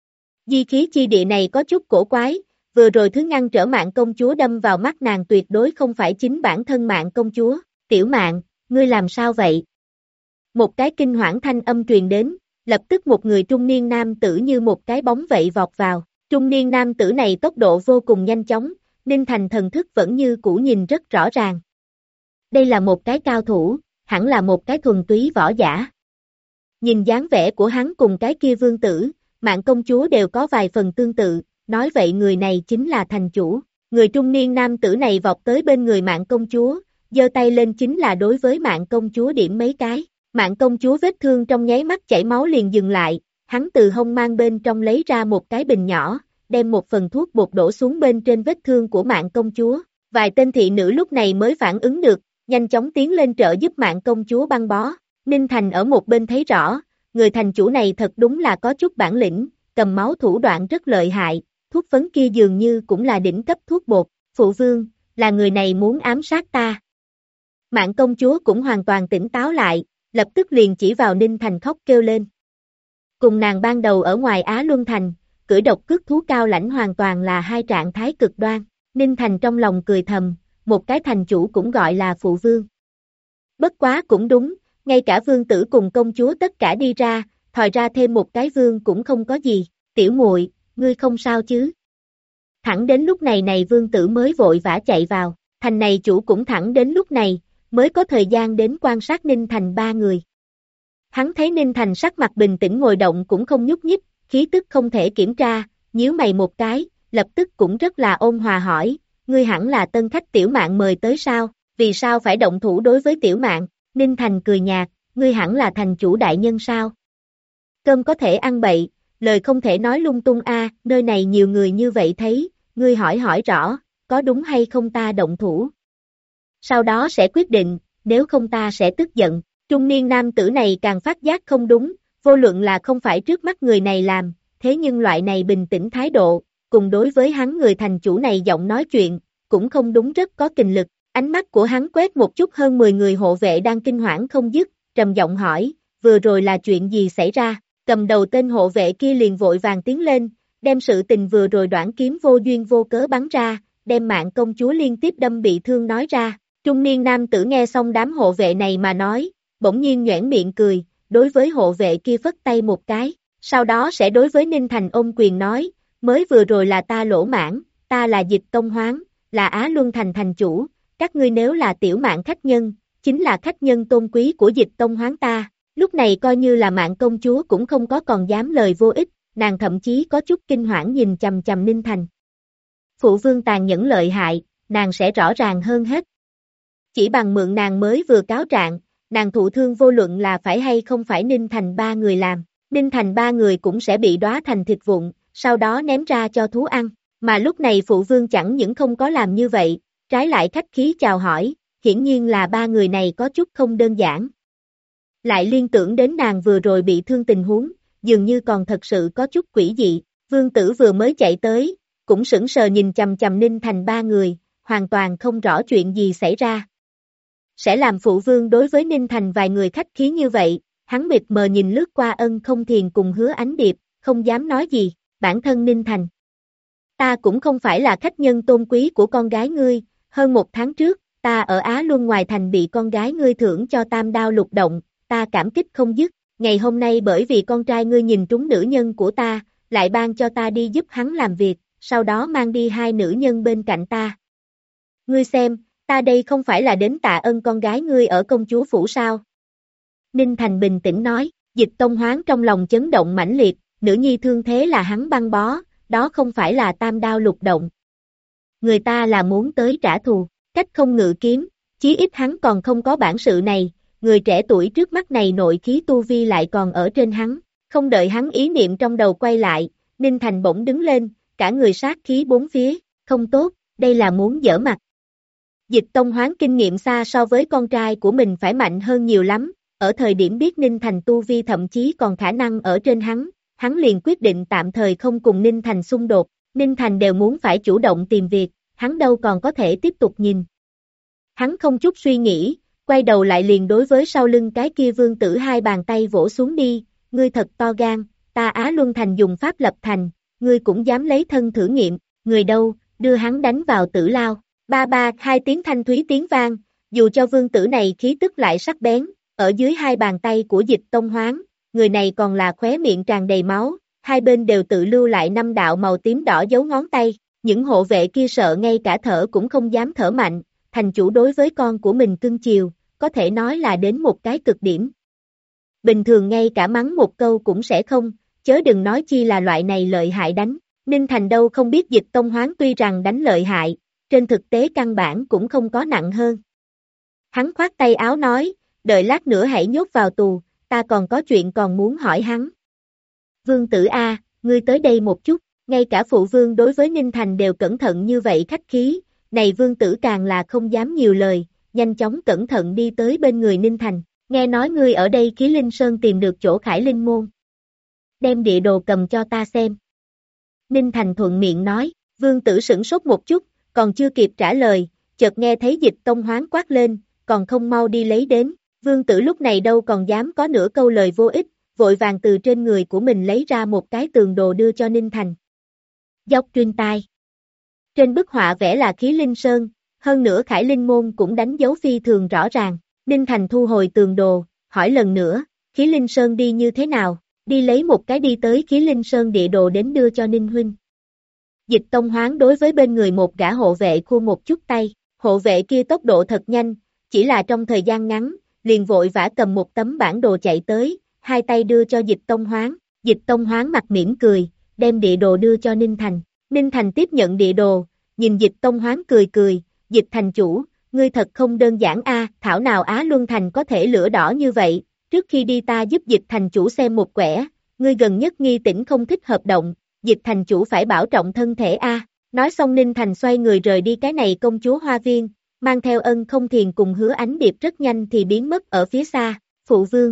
Di khí chi địa này có chút cổ quái, vừa rồi thứ ngăn trở Mạn công chúa đâm vào mắt nàng tuyệt đối không phải chính bản thân Mạn công chúa, tiểu Mạn, ngươi làm sao vậy? Một cái kinh hoảng thanh âm truyền đến, lập tức một người trung niên nam tử như một cái bóng vậy vọt vào, trung niên nam tử này tốc độ vô cùng nhanh chóng, Ninh Thành thần thức vẫn như cũ nhìn rất rõ ràng. Đây là một cái cao thủ, hẳn là một cái thuần túy võ giả. Nhìn dáng vẻ của hắn cùng cái kia vương tử, Mạn công chúa đều có vài phần tương tự, nói vậy người này chính là thành chủ. Người trung niên nam tử này vọt tới bên người Mạn công chúa, giơ tay lên chính là đối với Mạn công chúa điểm mấy cái. Mạn công chúa vết thương trong nháy mắt chảy máu liền dừng lại, hắn từ hông mang bên trong lấy ra một cái bình nhỏ, đem một phần thuốc bột đổ xuống bên trên vết thương của Mạn công chúa. Vài tên thị nữ lúc này mới phản ứng được, nhanh chóng tiến lên trợ giúp Mạn công chúa băng bó. Ninh Thành ở một bên thấy rõ, người thành chủ này thật đúng là có chút bản lĩnh, cầm máu thủ đoạn rất lợi hại, thuốc phấn kia dường như cũng là đỉnh cấp thuốc bột, phụ vương, là người này muốn ám sát ta. Mạn công chúa cũng hoàn toàn tỉnh táo lại, lập tức liền chỉ vào Ninh Thành khóc kêu lên. Cùng nàng ban đầu ở ngoài Á Luân Thành, cưỡi độc cước thú cao lãnh hoàn toàn là hai trạng thái cực đoan, Ninh Thành trong lòng cười thầm, một cái thành chủ cũng gọi là phụ vương. Bất quá cũng đúng, ngay cả vương tử cùng công chúa tất cả đi ra, thòi ra thêm một cái vương cũng không có gì, tiểu muội, ngươi không sao chứ? Thẳng đến lúc này vương tử mới vội vã chạy vào, thành này chủ cũng thẳng đến lúc này, mới có thời gian đến quan sát Ninh Thành ba người. Hắn thấy Ninh Thành sắc mặt bình tĩnh ngồi động cũng không nhúc nhích, khí tức không thể kiểm tra, nhíu mày một cái, lập tức cũng rất là ôn hòa hỏi, ngươi hẳn là tân khách tiểu Mạn mời tới sao, vì sao phải động thủ đối với tiểu Mạn? Ninh Thành cười nhạt, ngươi hẳn là thành chủ đại nhân sao? Cơm có thể ăn bậy, lời không thể nói lung tung a, nơi này nhiều người như vậy thấy, ngươi hỏi rõ, có đúng hay không ta động thủ. Sau đó sẽ quyết định, nếu không ta sẽ tức giận. Trung niên nam tử này càng phát giác không đúng, vô luận là không phải trước mắt người này làm, thế nhưng loại này bình tĩnh thái độ, cùng đối với hắn người thành chủ này giọng nói chuyện, cũng không đúng, rất có kình lực. Ánh mắt của hắn quét một chút hơn 10 người hộ vệ đang kinh hoảng không dứt, trầm giọng hỏi, vừa rồi là chuyện gì xảy ra? Cầm đầu tên hộ vệ kia liền vội vàng tiến lên, đem sự tình vừa rồi đoạn kiếm vô duyên vô cớ bắn ra, đem mạng công chúa liên tiếp đâm bị thương nói ra. Trung niên nam tử nghe xong đám hộ vệ này mà nói, bỗng nhiên nhoẻn miệng cười, đối với hộ vệ kia phất tay một cái, sau đó sẽ đối với Ninh Thành ôm quyền nói, mới vừa rồi là ta lỗ mãn, ta là Dịch Tông Hoán, là Á Luân Thành thành chủ, các ngươi nếu là tiểu mạng khách nhân, chính là khách nhân tôn quý của Dịch Tông Hoán ta. Lúc này coi như là mạng công chúa cũng không có còn dám lời vô ích, nàng thậm chí có chút kinh hoảng nhìn chằm chằm Ninh Thành. Phụ vương tàn nhẫn lợi hại, nàng sẽ rõ ràng hơn hết. Chỉ bằng mượn nàng mới vừa cáo trạng, nàng thụ thương vô luận là phải hay không phải Ninh Thành ba người làm, Ninh Thành ba người cũng sẽ bị đóa thành thịt vụn, sau đó ném ra cho thú ăn, mà lúc này phụ vương chẳng những không có làm như vậy, trái lại khách khí chào hỏi, hiển nhiên là ba người này có chút không đơn giản. Lại liên tưởng đến nàng vừa rồi bị thương tình huống, dường như còn thật sự có chút quỷ dị, vương tử vừa mới chạy tới, cũng sững sờ nhìn chằm chằm Ninh Thành ba người, hoàn toàn không rõ chuyện gì xảy ra. Sẽ làm phụ vương đối với Ninh Thành vài người khách khí như vậy, hắn mịt mờ nhìn lướt qua Ân Không Thiền cùng Hứa Ánh Điệp, không dám nói gì, bản thân Ninh Thành. Ta cũng không phải là khách nhân tôn quý của con gái ngươi, hơn 1 tháng trước, ta ở Á Luân ngoài thành bị con gái ngươi thưởng cho tam đao lục động, ta cảm kích không dứt, ngày hôm nay bởi vì con trai ngươi nhìn trúng nữ nhân của ta, lại ban cho ta đi giúp hắn làm việc, sau đó mang đi 2 nữ nhân bên cạnh ta. Ngươi xem, ta đây không phải là đến tạ ơn con gái ngươi ở công chúa phủ sao? Ninh Thành bình tĩnh nói, Dịch Tông Hoán trong lòng chấn động mãnh liệt, nữ nhi thương thế là hắn băng bó, đó không phải là tam đao lục động. Người ta là muốn tới trả thù, cách không ngự kiếm, chí ít hắn còn không có bản sự này, người trẻ tuổi trước mắt này nội khí tu vi lại còn ở trên hắn, không đợi hắn ý niệm trong đầu quay lại, Ninh Thành bỗng đứng lên, cả người sát khí bốn phía, không tốt, đây là muốn giở mặt. Dịch Tông Hoán kinh nghiệm xa so với con trai của mình phải mạnh hơn nhiều lắm, ở thời điểm biết Ninh Thành tu vi thậm chí còn khả năng ở trên hắn liền quyết định tạm thời không cùng Ninh Thành xung đột, Ninh Thành đều muốn phải chủ động tìm việc, hắn đâu còn có thể tiếp tục nhìn. Hắn không chút suy nghĩ, quay đầu lại liền đối với sau lưng cái kia vương tử 2 bàn tay vỗ xuống đi, ngươi thật to gan, ta Á Luân Thành dùng pháp lập thành, ngươi cũng dám lấy thân thử nghiệm, người đâu, đưa hắn đánh vào tử lao. Ba ba, 2 tiếng thanh thúy tiếng vang, dù cho vương tử này khí tức lại sắc bén, ở dưới 2 bàn tay của Dịch Tông Hoán, người này còn là khóe miệng tràn đầy máu, hai bên đều tự lưu lại 5 đạo màu tím đỏ dấu ngón tay, những hộ vệ kia sợ ngay cả thở cũng không dám thở mạnh, thành chủ đối với con của mình cưng chiều, có thể nói là đến một cái cực điểm. Bình thường ngay cả mắng một câu cũng sẽ không, chớ đừng nói chi là loại này lợi hại đánh, Ninh Thành đâu không biết Dịch Tông Hoán tuy rằng đánh lợi hại, trên thực tế căn bản cũng không có nặng hơn. Hắn khoát tay áo nói, đợi lát nữa hãy nhốt vào tù, ta còn có chuyện còn muốn hỏi hắn. Vương tử A, ngươi tới đây một chút, ngay cả phụ vương đối với Ninh Thành đều cẩn thận như vậy khách khí, này vương tử càng là không dám nhiều lời, nhanh chóng cẩn thận đi tới bên người Ninh Thành, nghe nói ngươi ở đây Khí Linh Sơn tìm được chỗ Khải Linh Môn. Đem địa đồ cầm cho ta xem. Ninh Thành thuận miệng nói, vương tử sửng sốt một chút, còn chưa kịp trả lời, chợt nghe thấy Dịch Tông Hoán quát lên, còn không mau đi lấy đến, vương tử lúc này đâu còn dám có nửa câu lời vô ích, vội vàng từ trên người của mình lấy ra một cái tường đồ đưa cho Ninh Thành. Dốc truyền tai. Trên bức họa vẽ là Khí Linh Sơn, hơn nữa Khải Linh Môn cũng đánh dấu phi thường rõ ràng, Ninh Thành thu hồi tường đồ, hỏi lần nữa, Khí Linh Sơn đi như thế nào, đi lấy một cái đi tới Khí Linh Sơn địa đồ đến đưa cho Ninh Huynh. Dịch Tông Hoán đối với bên người một gã hộ vệ khu một chút tay, hộ vệ kia tốc độ thật nhanh, chỉ là trong thời gian ngắn, liền vội vã cầm một tấm bản đồ chạy tới, 2 tay đưa cho Dịch Tông Hoán, Dịch Tông Hoán mặt mỉm cười, đem địa đồ đưa cho Ninh Thành, Ninh Thành tiếp nhận địa đồ, nhìn Dịch Tông Hoán cười cười, Dịch thành chủ, ngươi thật không đơn giản a, thảo nào Á Luân Thành có thể lửa đỏ như vậy, trước khi đi ta giúp Dịch thành chủ xem một quẻ, ngươi gần nhất nghi tỉnh không thích hợp động, Dịch thành chủ phải bảo trọng thân thể a. Nói xong Ninh Thành xoay người rời đi cái này công chúa hoa viên, mang theo Ân Không Thiền cùng Hứa Ánh Điệp rất nhanh thì biến mất ở phía xa, phụ vương.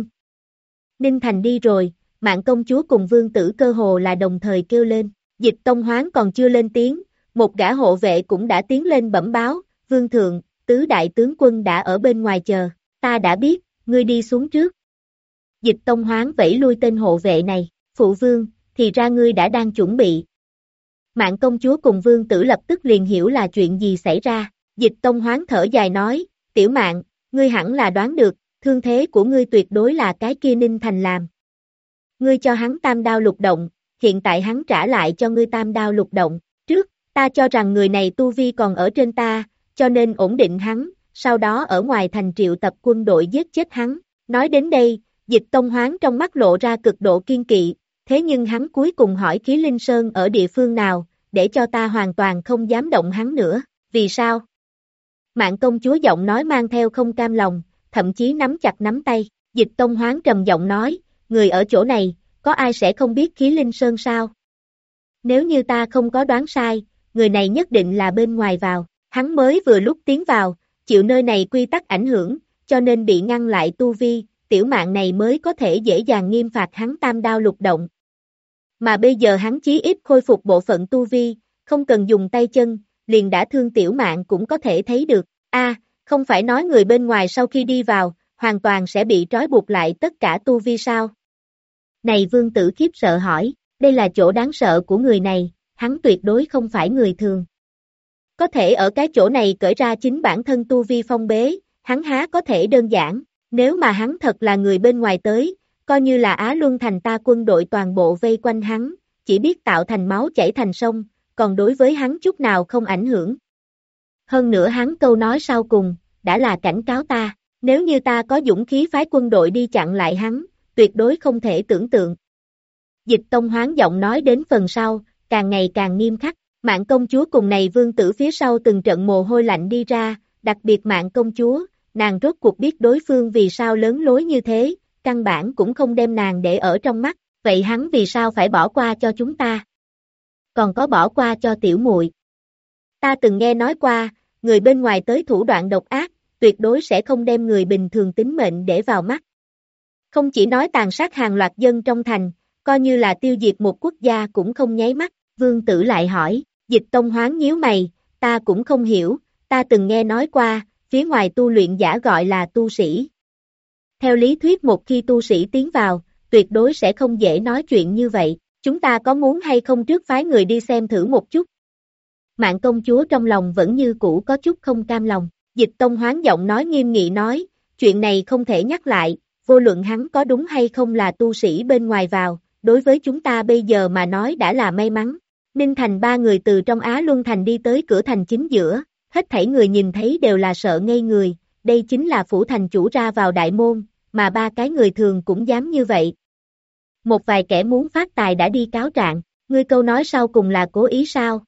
Ninh Thành đi rồi, Mạn công chúa cùng vương tử cơ hồ là đồng thời kêu lên, Dịch Tông Hoán còn chưa lên tiếng, một gã hộ vệ cũng đã tiến lên bẩm báo, vương thượng, tứ đại tướng quân đã ở bên ngoài chờ, ta đã biết, ngươi đi xuống trước. Dịch Tông Hoán vẫy lui tên hộ vệ này, phụ vương, thì ra ngươi đã đang chuẩn bị. Mạn công chúa cùng vương tử lập tức liền hiểu là chuyện gì xảy ra, Dịch Tông Hoán thở dài nói, tiểu Mạn, ngươi hẳn là đoán được, thương thế của ngươi tuyệt đối là cái kia Ninh Thành làm. Ngươi cho hắn tam đao lục động, hiện tại hắn trả lại cho ngươi tam đao lục động, trước, ta cho rằng người này tu vi còn ở trên ta, cho nên ổn định hắn, sau đó ở ngoài thành triệu tập quân đội giết chết hắn. Nói đến đây, Dịch Tông Hoán trong mắt lộ ra cực độ kiên kỵ, thế nhưng hắn cuối cùng hỏi Khí Linh Sơn ở địa phương nào, để cho ta hoàn toàn không dám động hắn nữa, vì sao? Mạn công chúa giọng nói mang theo không cam lòng, thậm chí nắm chặt nắm tay, Dịch Tông Hoán trầm giọng nói, người ở chỗ này, có ai sẽ không biết Khí Linh Sơn sao? Nếu như ta không có đoán sai, người này nhất định là bên ngoài vào, hắn mới vừa lúc tiến vào, chịu nơi này quy tắc ảnh hưởng, cho nên bị ngăn lại tu vi, tiểu Mạn này mới có thể dễ dàng nghiêm phạt hắn tam đao lục động. Mà bây giờ hắn chí ít khôi phục bộ phận tu vi, không cần dùng tay chân, liền đã thương tiểu Mạn cũng có thể thấy được, không phải nói người bên ngoài sau khi đi vào, hoàn toàn sẽ bị trói buộc lại tất cả tu vi sao? Này vương tử khiếp sợ hỏi, đây là chỗ đáng sợ của người này, hắn tuyệt đối không phải người thường. Có thể ở cái chỗ này cởi ra chính bản thân tu vi phong bế, hắn há có thể đơn giản, nếu mà hắn thật là người bên ngoài tới, coi như là Á Luân Thành ta quân đội toàn bộ vây quanh hắn, chỉ biết tạo thành máu chảy thành sông, còn đối với hắn chút nào không ảnh hưởng. Hơn nữa hắn câu nói sau cùng, đã là cảnh cáo ta, nếu như ta có dũng khí phái quân đội đi chặn lại hắn, tuyệt đối không thể tưởng tượng. Dịch Tông Hoán giọng nói đến phần sau, càng ngày càng nghiêm khắc, Mạn công chúa cùng này vương tử phía sau từng trận mồ hôi lạnh đi ra, đặc biệt Mạn công chúa, nàng rốt cuộc biết đối phương vì sao lớn lối như thế, căn bản cũng không đem nàng để ở trong mắt, vậy hắn vì sao phải bỏ qua cho chúng ta? Còn có bỏ qua cho tiểu muội. Ta từng nghe nói qua, người bên ngoài tới thủ đoạn độc ác, tuyệt đối sẽ không đem người bình thường tính mệnh để vào mắt. Không chỉ nói tàn sát hàng loạt dân trong thành, coi như là tiêu diệt một quốc gia cũng không nháy mắt, vương tử lại hỏi, Dịch Tông Hoán nhíu mày, ta cũng không hiểu, ta từng nghe nói qua, phía ngoài tu luyện giả gọi là tu sĩ. Theo lý thuyết một khi tu sĩ tiến vào, tuyệt đối sẽ không dễ nói chuyện như vậy, chúng ta có muốn hay không trước phái người đi xem thử một chút? Mạn công chúa trong lòng vẫn như cũ có chút không cam lòng, Dịch Tông Hoán giọng nói nghiêm nghị nói, chuyện này không thể nhắc lại, vô luận hắn có đúng hay không là tu sĩ bên ngoài vào, đối với chúng ta bây giờ mà nói đã là may mắn. Ninh Thành ba người từ trong Á Luân Thành đi tới cửa thành chính giữa, hết thảy người nhìn thấy đều là sợ ngây người, đây chính là phủ thành chủ ra vào đại môn, mà ba cái người thường cũng dám như vậy. Một vài kẻ muốn phát tài đã đi cáo trạng, ngươi câu nói sau cùng là cố ý sao?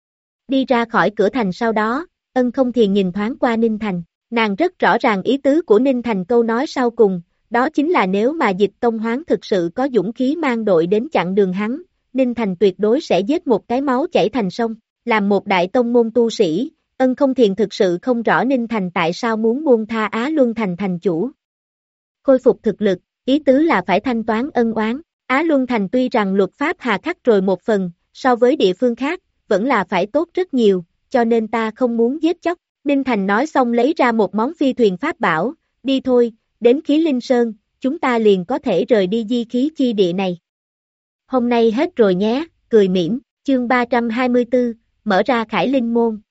Đi ra khỏi cửa thành sau đó, Ân Không Thiền nhìn thoáng qua Ninh Thành, nàng rất rõ ràng ý tứ của Ninh Thành câu nói sau cùng, đó chính là nếu mà Dịch Tông Hoán thực sự có dũng khí mang đội đến chặn đường hắn, Ninh Thành tuyệt đối sẽ giết một cái máu chảy thành sông, làm một đại tông môn tu sĩ, Ân Không Thiền thực sự không rõ Ninh Thành tại sao muốn buông tha Á Luân Thành thành chủ. Khôi phục thực lực, ý tứ là phải thanh toán ân oán, Á Luân Thành tuy rằng luật pháp hà khắc rồi một phần, so với địa phương khác, vẫn là phải tốt rất nhiều, cho nên ta không muốn giết chóc. Ninh Thành nói xong lấy ra một món phi thuyền pháp bảo, đi thôi, đến Khí Linh Sơn, chúng ta liền có thể rời đi di khí chi địa này. Hôm nay hết rồi nhé, cười mỉm, chương 324, mở ra Khải Linh Môn.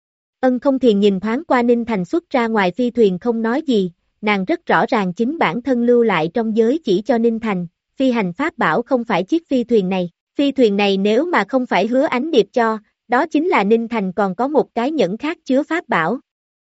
Ân Không Thiền nhìn thoáng qua Ninh Thành xuất ra ngoài phi thuyền không nói gì, nàng rất rõ ràng chính bản thân lưu lại trong giới chỉ cho Ninh Thành, phi hành pháp bảo không phải chiếc phi thuyền này nếu mà không phải Hứa Ánh Điệp cho, đó chính là Ninh Thành còn có một cái nhẫn khác chứa pháp bảo.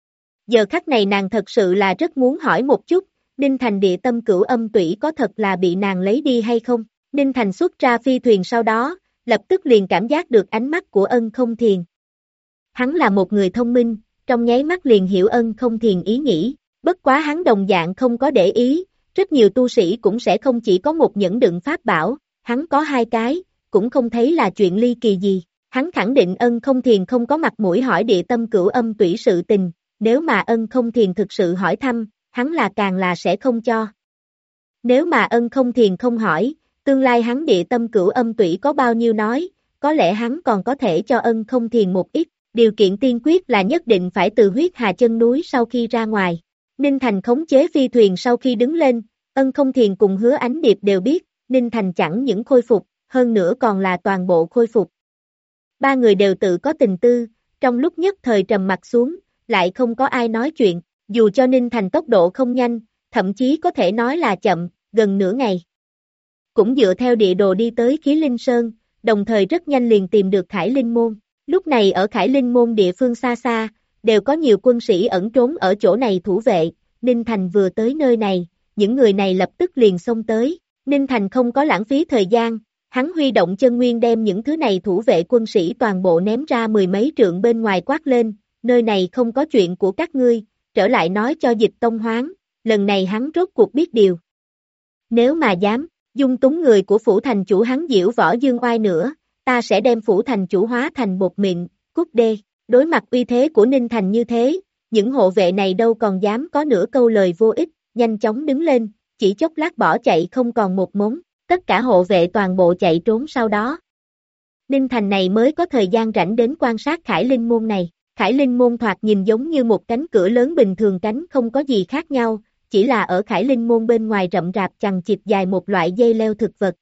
Giờ khắc này nàng thật sự là rất muốn hỏi một chút, Ninh Thành địa tâm cửu âm tủy có thật là bị nàng lấy đi hay không? Ninh Thành xuất ra phi thuyền sau đó, lập tức liền cảm giác được ánh mắt của Ân Không Thiền. Hắn là một người thông minh, trong nháy mắt liền hiểu Ân Không Thiền ý nghĩ, bất quá hắn đồng dạng không có để ý, rất nhiều tu sĩ cũng sẽ không chỉ có một nhẫn đựng pháp bảo, hắn có 2 cái, cũng không thấy là chuyện ly kỳ gì, hắn khẳng định Ân Không Thiền không có mặt mũi hỏi địa tâm cửu âm tủy sự tình, nếu mà Ân Không Thiền thực sự hỏi thăm, hắn là càng là sẽ không cho. Nếu mà Ân Không Thiền không hỏi, tương lai hắn địa tâm cửu âm tủy có bao nhiêu nói, có lẽ hắn còn có thể cho Ân Không Thiền một ít, điều kiện tiên quyết là nhất định phải từ huyết hà chân núi sau khi ra ngoài. Ninh Thành khống chế phi thuyền sau khi đứng lên, Ân Không Thiền cùng Hứa Ánh Điệp đều biết, Ninh Thành chẳng những khôi phục, hơn nữa còn là toàn bộ khôi phục. 3 người đều tự có tình tư, trong lúc nhất thời trầm mặt xuống, lại không có ai nói chuyện, dù cho Ninh Thành tốc độ không nhanh, thậm chí có thể nói là chậm, gần nửa ngày. Cũng dựa theo địa đồ đi tới Khí Linh Sơn, đồng thời rất nhanh liền tìm được Khải Linh Môn. Lúc này ở Khải Linh Môn địa phương xa xa, đều có nhiều quân sĩ ẩn trốn ở chỗ này thủ vệ, Ninh Thành vừa tới nơi này, những người này lập tức liền xông tới, Ninh Thành không có lãng phí thời gian, hắn huy động chân nguyên đem những thứ này thủ vệ quân sĩ toàn bộ ném ra 10 mấy trượng bên ngoài quát lên, nơi này không có chuyện của các ngươi, trở lại nói cho Dịch Tông Hoáng, lần này hắn rốt cuộc biết điều. Nếu mà dám, dung túng người của phủ thành chủ hắn Diễu Võ Dương Oai nữa, ta sẽ đem phủ thành chủ hóa thành bột mịn, cút đê. Đối mặt uy thế của Ninh Thành như thế, những hộ vệ này đâu còn dám có nửa câu lời vô ích, nhanh chóng đứng lên, chỉ chốc lát bỏ chạy không còn một mống, tất cả hộ vệ toàn bộ chạy trốn sau đó. Ninh Thành này mới có thời gian rảnh đến quan sát Khải Linh Môn này, Khải Linh Môn thoạt nhìn giống như một cánh cửa lớn bình thường, cánh không có gì khác nhau, chỉ là ở Khải Linh Môn bên ngoài rậm rạp chằng chịt dài một loại dây leo thực vật.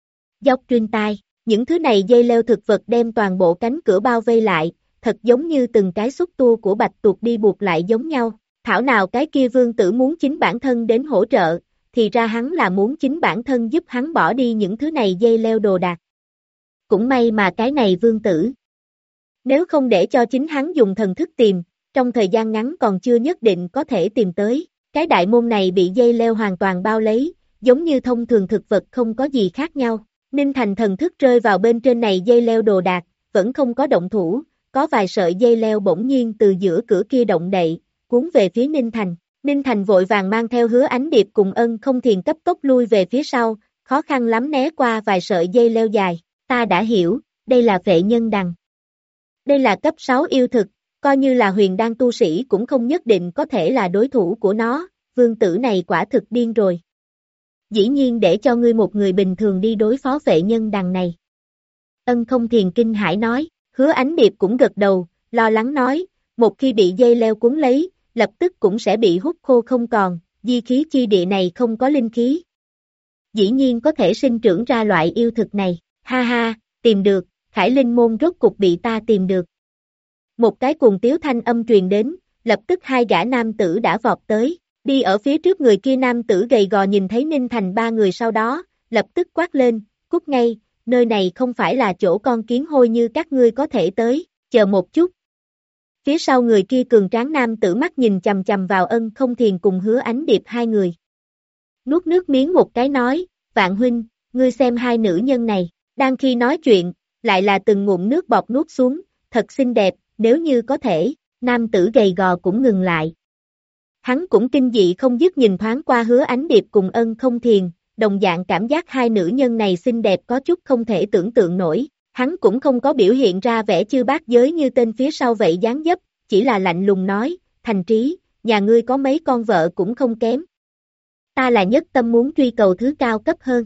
Dốc truyền tai, những thứ này dây leo thực vật đem toàn bộ cánh cửa bao vây lại, thật giống như từng cái xúc tua của bạch tuộc đi buộc lại giống nhau. Thảo nào cái kia vương tử muốn chính bản thân đến hỗ trợ, thì ra hắn là muốn chính bản thân giúp hắn bỏ đi những thứ này dây leo đồ đạc. Cũng may mà cái này vương tử, nếu không để cho chính hắn dùng thần thức tìm, trong thời gian ngắn còn chưa nhất định có thể tìm tới. Cái đại môn này bị dây leo hoàn toàn bao lấy, giống như thông thường thực vật không có gì khác nhau. Ninh Thành thần thức rơi vào bên trên này dây leo đồ đạc, vẫn không có động thủ, có vài sợi dây leo bỗng nhiên từ giữa cửa kia động đậy, cuốn về phía Ninh Thành. Ninh Thành vội vàng mang theo Hứa Ánh Điệp cùng Ân Không Thiền cấp tốc lui về phía sau, khó khăn lắm né qua vài sợi dây leo dài. Ta đã hiểu, đây là Vệ Nhân Đằng. Đây là cấp 6 yêu thực, coi như là huyền đan tu sĩ cũng không nhất định có thể là đối thủ của nó, vương tử này quả thực điên rồi. Dĩ nhiên để cho ngươi một người bình thường đi đối phó Vệ Nhân Đằng này. Ân Không Thiền kinh hãi nói, Hứa Ánh Điệp cũng gật đầu, lo lắng nói, một khi bị dây leo cuốn lấy, lập tức cũng sẽ bị hút khô không còn, di khí chi địa này không có linh khí. Dĩ nhiên có thể sinh trưởng ra loại yêu thực này, ha ha, tìm được, Khải Linh Môn rốt cục bị ta tìm được. Một cái cuồng tiếu thanh âm truyền đến, lập tức 2 gã nam tử đã vọt tới, đi ở phía trước người kia nam tử gầy gò nhìn thấy Ninh Thành 3 người sau đó, lập tức quát lên, cút ngay, nơi này không phải là chỗ con kiến hôi như các ngươi có thể tới, chờ một chút. Phía sau người kia cường tráng nam tử mắt nhìn chằm chằm vào Ân Không Thiền cùng Hứa Ánh Điệp 2 người. Nuốt nước miếng một cái nói, Vạn huynh, ngươi xem 2 nữ nhân này, đang khi nói chuyện, lại là từng ngụm nước bọt nuốt xuống, thật xinh đẹp, nếu như có thể, nam tử gầy gò cũng ngừng lại. Hắn cũng kinh dị không dứt nhìn thoáng qua Hứa Ánh Điệp cùng Ân Không Thiền, đồng dạng cảm giác 2 nữ nhân này xinh đẹp có chút không thể tưởng tượng nổi, hắn cũng không có biểu hiện ra vẻ chư bát giới như tên phía sau vậy dáng dấp, chỉ là lạnh lùng nói, Thành Trí, nhà ngươi có mấy con vợ cũng không kém. Ta là nhất tâm muốn truy cầu thứ cao cấp hơn.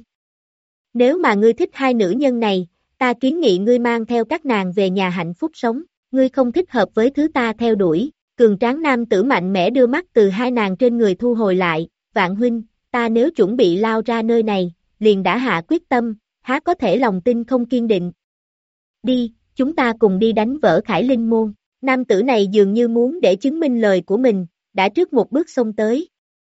Nếu mà ngươi thích 2 nữ nhân này, ta kiến nghị ngươi mang theo các nàng về nhà hạnh phúc sống, ngươi không thích hợp với thứ ta theo đuổi. Cường tráng nam tử mạnh mẽ đưa mắt từ 2 nàng trên người thu hồi lại, Vạn huynh, ta nếu chuẩn bị lao ra nơi này, liền đã hạ quyết tâm, há có thể lòng tin không kiên định. Đi, chúng ta cùng đi đánh vỡ Khải Linh Môn. Nam tử này dường như muốn để chứng minh lời của mình, đã trước một bước xông tới.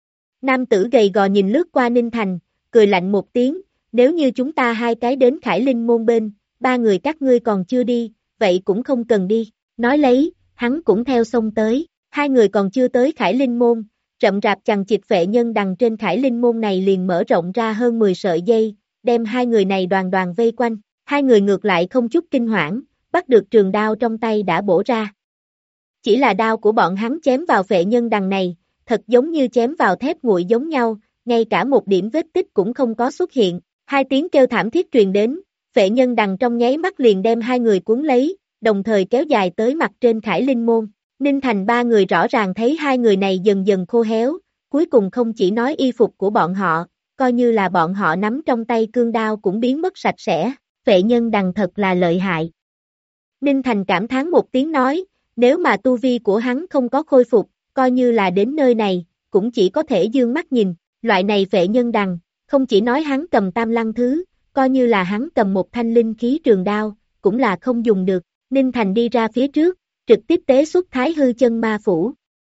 Nam tử gầy gò nhìn lướt qua Ninh Thành, cười lạnh một tiếng, nếu như chúng ta 2 cái đến Khải Linh Môn bên, 3 người các ngươi còn chưa đi, vậy cũng không cần đi. Nói lấy, hắn cũng theo xông tới, 2 người còn chưa tới Khải Linh Môn, rậm rạp chằng chịt Vệ Nhân Đằng trên Khải Linh Môn này liền mở rộng ra hơn 10 sợi dây, đem 2 người này đoàn đoàn vây quanh, 2 người ngược lại không chút kinh hoảng, bắt được trường đao trong tay đã bổ ra. chỉ là đao của bọn hắn chém vào phệ nhân đằng này, thật giống như chém vào thép nguội giống nhau, ngay cả một điểm vết tích cũng không có xuất hiện. Hai tiếng kêu thảm thiết truyền đến, phệ nhân đằng trong nháy mắt liền đem hai người cuốn lấy, đồng thời kéo dài tới mặt trên Khải Linh môn. Ninh Thành ba người rõ ràng thấy hai người này dần dần khô héo, cuối cùng không chỉ nói y phục của bọn họ, coi như là bọn họ nắm trong tay cương đao cũng biến mất sạch sẽ, phệ nhân đằng thật là lợi hại. Ninh Thành cảm thán một tiếng nói, nếu mà tu vi của hắn không có khôi phục, coi như là đến nơi này, cũng chỉ có thể dương mắt nhìn, loại này phệ nhân đằng, không chỉ nói hắn cầm tam lăng thứ, coi như là hắn cầm một thanh linh khí trường đao, cũng là không dùng được. Ninh Thành đi ra phía trước, trực tiếp tế xuất Thái Hư Chân Ma Phủ.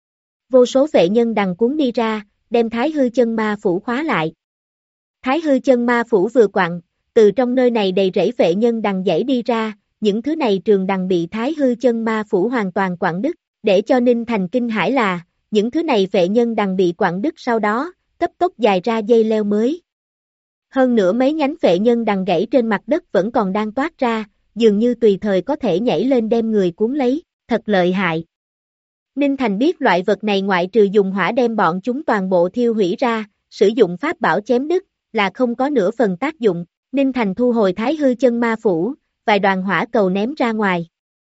Vô số phệ nhân đằng cuốn đi ra, đem Thái Hư Chân Ma Phủ khóa lại. Thái Hư Chân Ma Phủ vừa quặn, từ trong nơi này đầy rẫy phệ nhân đằng dãy đi ra, những thứ này trường đằng bị Thái Hư Chân Ma Phủ hoàn toàn quặn đứt, để cho Ninh Thành kinh hãi là, những thứ này phệ nhân đằng bị quặn đứt sau đó, cấp tốc dài ra dây leo mới. Hơn nữa mấy nhánh phệ nhân đằng gãy trên mặt đất vẫn còn đang toát ra, dường như tùy thời có thể nhảy lên đem người cuốn lấy, thật lợi hại. Ninh Thành biết loại vật này ngoại trừ dùng hỏa đem bọn chúng toàn bộ thiêu hủy ra, sử dụng pháp bảo chém đứt, là không có nửa phần tác dụng. Ninh Thành thu hồi Thái Hư Chân Ma Phủ, vài đoàn hỏa cầu ném ra ngoài.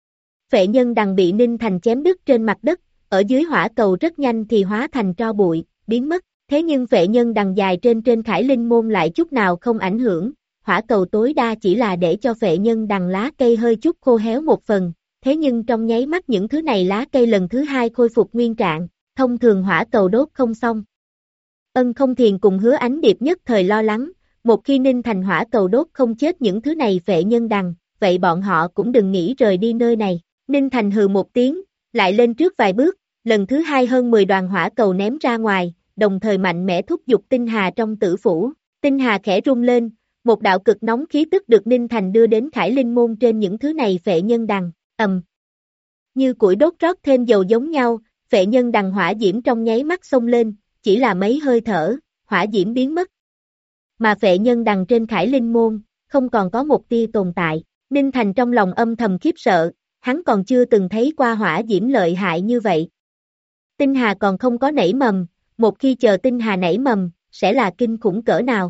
Phệ nhân đằng bị Ninh Thành chém đứt trên mặt đất, ở dưới hỏa cầu rất nhanh thì hóa thành tro bụi, biến mất. Thế nhưng phệ nhân đằng dài trên Khải Linh môn lại chút nào không ảnh hưởng, hỏa cầu tối đa chỉ là để cho phệ nhân đằng lá cây hơi chút khô héo một phần, thế nhưng trong nháy mắt những thứ này lá cây lần thứ hai khôi phục nguyên trạng, thông thường hỏa cầu đốt không xong. Ân Không Thiền cùng Hứa Ánh Điệp nhất thời lo lắng, một khi Ninh Thành hỏa cầu đốt không chết những thứ này phệ nhân đằng, vậy bọn họ cũng đừng nghĩ rời đi nơi này. Ninh Thành hừ một tiếng, lại lên trước vài bước, lần thứ hai hơn 10 đoàn hỏa cầu ném ra ngoài, đồng thời mạnh mẽ thúc giục tinh hà trong tử phủ. Tinh hà khẽ rung lên, một đạo cực nóng khí tức được Ninh Thành đưa đến Khải Linh môn trên những thứ này phệ nhân đằng, như củi đốt rót thêm dầu giống nhau, phệ nhân đằng hỏa diễm trong nháy mắt xông lên, chỉ là mấy hơi thở, hỏa diễm biến mất. Mà phệ nhân đằng trên Khải Linh môn, không còn có một tia tồn tại. Ninh Thành trong lòng âm thầm khiếp sợ, hắn còn chưa từng thấy qua hỏa diễm lợi hại như vậy. Tinh hà còn không có nảy mầm, một khi chờ tinh hà nảy mầm, sẽ là kinh khủng cỡ nào.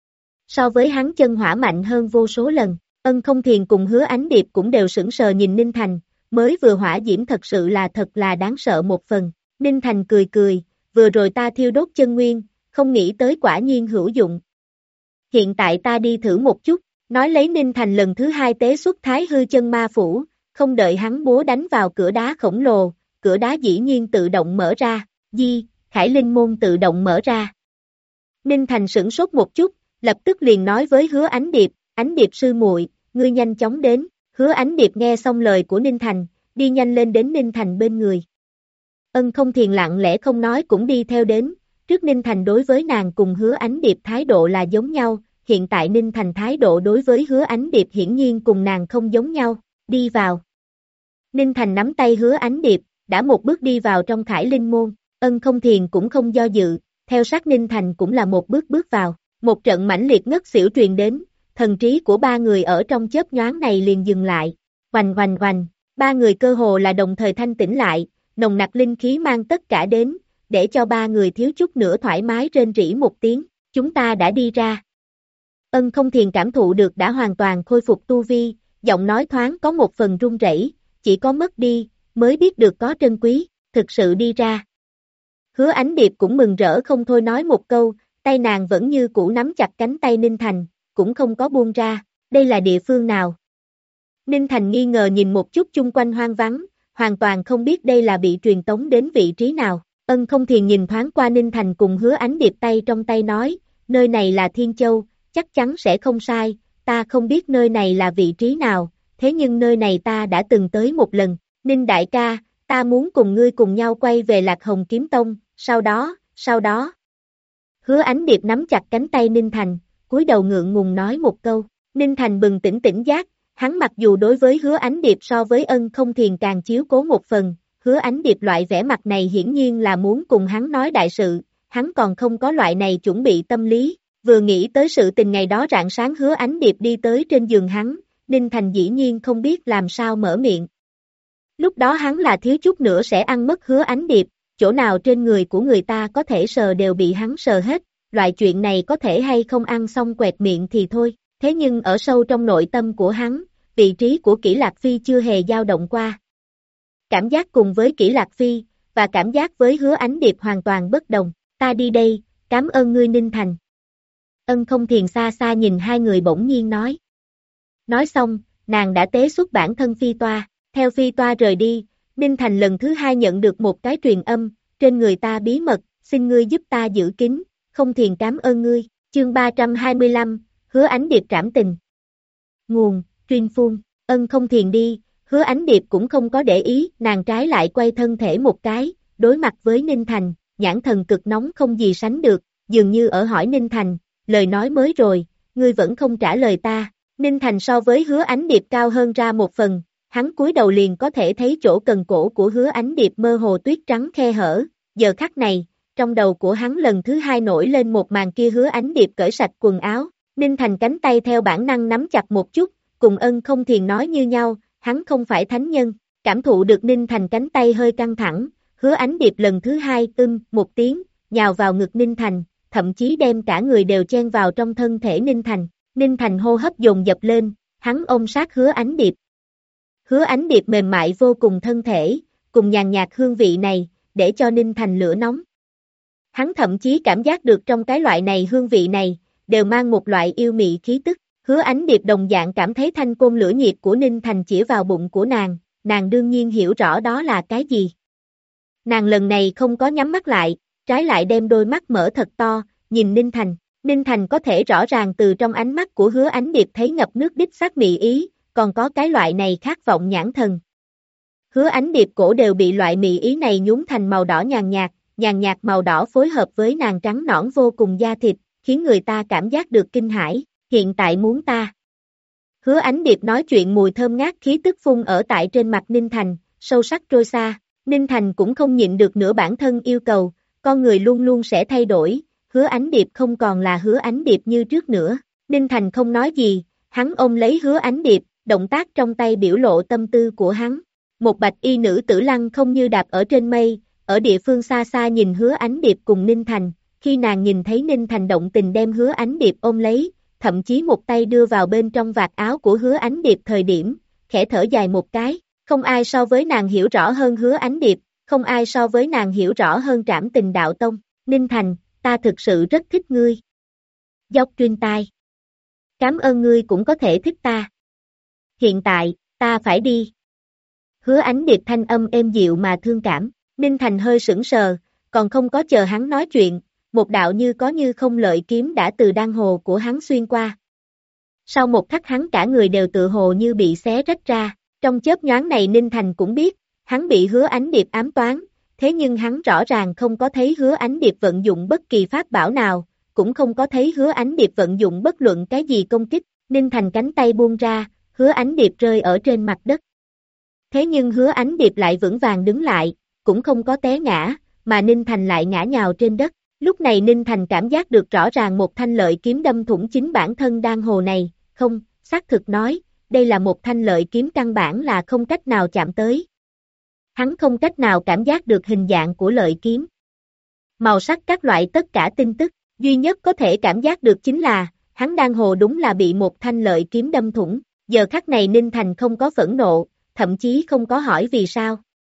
So với hắn chân hỏa mạnh hơn vô số lần, Ân Không Thiền cùng Hứa Ánh Điệp cũng đều sững sờ nhìn Ninh Thành, mới vừa hỏa diễm thật sự là thật là đáng sợ một phần. Ninh Thành cười cười, vừa rồi ta thiêu đốt chân nguyên, không nghĩ tới quả nhiên hữu dụng. Hiện tại ta đi thử một chút, nói lấy Ninh Thành lần thứ hai tế xuất Thái Hư Chân Ma Phủ, không đợi hắn búa đánh vào cửa đá khổng lồ, cửa đá dĩ nhiên tự động mở ra, Khải Linh môn tự động mở ra. Ninh Thành sửng sốt một chút, lập tức liền nói với Hứa Ánh Điệp sư muội, ngươi nhanh chóng đến. Hứa Ánh Điệp nghe xong lời của Ninh Thành, đi nhanh lên đến Ninh Thành bên người. Ân Không Thiền lặng lẽ không nói cũng đi theo đến, trước Ninh Thành đối với nàng cùng Hứa Ánh Điệp thái độ là giống nhau, hiện tại Ninh Thành thái độ đối với Hứa Ánh Điệp hiển nhiên cùng nàng không giống nhau, đi vào. Ninh Thành nắm tay Hứa Ánh Điệp, đã một bước đi vào trong Khải Linh môn, Ân Không Thiền cũng không do dự, theo sát Ninh Thành cũng là một bước vào, một trận mãnh liệt ngất xỉu truyền đến, thần trí của ba người ở trong chớp nhoáng này liền dừng lại, oành, ba người cơ hồ là đồng thời thanh tỉnh lại, nồng nặc linh khí mang tất cả đến, để cho ba người thiếu chút nữa thoải mái rên rỉ một tiếng, chúng ta đã đi ra. Ân Không Thiền cảm thụ được đã hoàn toàn khôi phục tu vi, giọng nói thoáng có một phần run rẩy, chỉ có mất đi, mới biết được có trân quý, thực sự đi ra. Hứa Ánh Điệp cũng mừng rỡ không thôi nói một câu, tay nàng vẫn như cũ nắm chặt cánh tay Ninh Thành, cũng không có buông ra, đây là địa phương nào? Ninh Thành nghi ngờ nhìn một chút chung quanh hoang vắng, hoàn toàn không biết đây là bị truyền tống đến vị trí nào. Ân Không Thiền nhìn thoáng qua Ninh Thành cùng Hứa Ánh Điệp tay trong tay nói, nơi này là Thiên Châu, chắc chắn sẽ không sai, ta không biết nơi này là vị trí nào, thế nhưng nơi này ta đã từng tới một lần. Ninh đại ca, ta muốn cùng ngươi cùng nhau quay về Lạc Hồng Kiếm Tông, sau đó. Hứa Ánh Điệp nắm chặt cánh tay Ninh Thành, cúi đầu ngượng ngùng nói một câu. Ninh Thành bừng tỉnh tỉnh giác, hắn mặc dù đối với Hứa Ánh Điệp so với Ân Không Thiền càng chiếu cố một phần, Hứa Ánh Điệp loại vẻ mặt này hiển nhiên là muốn cùng hắn nói đại sự, hắn còn không có loại này chuẩn bị tâm lý, vừa nghĩ tới sự tình ngày đó rạng sáng Hứa Ánh Điệp đi tới trên giường hắn, Ninh Thành dĩ nhiên không biết làm sao mở miệng. Lúc đó hắn là thiếu chút nữa sẽ ăn mất Hứa Ánh Điệp, chỗ nào trên người của người ta có thể sờ đều bị hắn sờ hết, loại chuyện này có thể hay không ăn xong quẹt miệng thì thôi, thế nhưng ở sâu trong nội tâm của hắn, vị trí của Kỷ Lạc Phi chưa hề dao động qua. Cảm giác cùng với Kỷ Lạc Phi, và cảm giác với Hứa Ánh Điệp hoàn toàn bất đồng, ta đi đây, cảm ơn ngươi Ninh Thành. Ân Không Thiền xa xa nhìn hai người bỗng nhiên nói. Nói xong, nàng đã tế xuất bản thân phi toa, theo phi toa rời đi, Ninh Thành lần thứ hai nhận được một cái truyền âm, trên người ta bí mật, xin ngươi giúp ta giữ kín, Không Thiền cảm ơn ngươi, chương 325, Hứa Ánh Điệp trảm tình. Nguồn, Truyền Phun, Ân Không Thiền đi, Hứa Ánh Điệp cũng không có để ý, nàng trái lại quay thân thể một cái, đối mặt với Ninh Thành, nhãn thần cực nóng không gì sánh được, dường như ở hỏi Ninh Thành, lời nói mới rồi, ngươi vẫn không trả lời ta. Ninh Thành so với Hứa Ánh Điệp cao hơn ra một phần, hắn cúi đầu liền có thể thấy chỗ cần cổ của Hứa Ánh Điệp mơ hồ tuyết trắng khe hở, giờ khắc này, trong đầu của hắn lần thứ hai nổi lên một màn kia Hứa Ánh Điệp cởi sạch quần áo, Ninh Thành cánh tay theo bản năng nắm chặt một chút, cùng Ân Không Thiền nói như nhau, hắn không phải thánh nhân, cảm thụ được Ninh Thành cánh tay hơi căng thẳng, Hứa Ánh Điệp lần thứ hai một tiếng, nhào vào ngực Ninh Thành, thậm chí đem cả người đều chen vào trong thân thể Ninh Thành. Ninh Thành hô hấp dồn dập lên, hắn ôm sát Hứa Ánh Điệp. Hứa Ánh Điệp mềm mại vô cùng thân thể, cùng nhàn nhạt hương vị này, để cho Ninh Thành lửa nóng. Hắn thậm chí cảm giác được trong cái loại này hương vị này, đều mang một loại yêu mị khí tức. Hứa Ánh Điệp đồng dạng cảm thấy thanh côn lửa nhiệt của Ninh Thành chĩa vào bụng của nàng đương nhiên hiểu rõ đó là cái gì. Nàng lần này không có nhắm mắt lại, trái lại đem đôi mắt mở thật to, nhìn Ninh Thành. Ninh Thành có thể rõ ràng từ trong ánh mắt của Hứa Ánh Điệp thấy ngập nước đích xác mị ý, còn có cái loại này khát vọng nhãn thần. Hứa Ánh Điệp cổ đều bị loại mị ý này nhúng thành màu đỏ nhàn nhạt màu đỏ phối hợp với nàng trắng nõn vô cùng da thịt, khiến người ta cảm giác được kinh hãi, hiện tại muốn ta. Hứa Ánh Điệp nói chuyện mùi thơm ngát khí tức phun ở tại trên mặt Ninh Thành, sâu sắc trôi xa, Ninh Thành cũng không nhịn được nữa bản thân yêu cầu, con người luôn luôn sẽ thay đổi. Hứa Ánh Điệp không còn là Hứa Ánh Điệp như trước nữa, Ninh Thành không nói gì, hắn ôm lấy Hứa Ánh Điệp, động tác trong tay biểu lộ tâm tư của hắn. Một bạch y nữ tử lăng không như đạp ở trên mây, ở địa phương xa xa nhìn Hứa Ánh Điệp cùng Ninh Thành, khi nàng nhìn thấy Ninh Thành động tình đem Hứa Ánh Điệp ôm lấy, thậm chí một tay đưa vào bên trong vạt áo của Hứa Ánh Điệp thời điểm, khẽ thở dài một cái, không ai so với nàng hiểu rõ hơn Hứa Ánh Điệp, không ai so với nàng hiểu rõ hơn Trảm Tình Đạo Tông, Ninh Thành. Ta thực sự rất thích ngươi. Dốc Truyên tai. Cảm ơn ngươi cũng có thể thích ta. Hiện tại, ta phải đi. Hứa Ánh Điệp thanh âm êm dịu mà thương cảm. Ninh Thành hơi sững sờ, còn không có chờ hắn nói chuyện, một đạo như có như không lợi kiếm đã từ đan hồ của hắn xuyên qua. Sau một khắc hắn cả người đều tự hồ như bị xé rách ra, trong chớp nhoáng này Ninh Thành cũng biết, hắn bị Hứa Ánh Điệp ám toán. Thế nhưng hắn rõ ràng không có thấy Hứa Ánh Điệp vận dụng bất kỳ pháp bảo nào, cũng không có thấy Hứa Ánh Điệp vận dụng bất luận cái gì công kích, Ninh Thành cánh tay buông ra, Hứa Ánh Điệp rơi ở trên mặt đất. Thế nhưng Hứa Ánh Điệp lại vững vàng đứng lại, cũng không có té ngã, mà Ninh Thành lại ngã nhào trên đất. Lúc này Ninh Thành cảm giác được rõ ràng một thanh lợi kiếm đâm thủng chính bản thân đan hồ này, không, xác thực nói, đây là một thanh lợi kiếm căn bản là không cách nào chạm tới. Hắn không cách nào cảm giác được hình dạng của lợi kiếm. Màu sắc các loại tất cả tin tức, duy nhất có thể cảm giác được chính là, hắn đan hồ đúng là bị một thanh lợi kiếm đâm thủng. Giờ khắc này Ninh Thành không có phẫn nộ, thậm chí không có hỏi vì sao.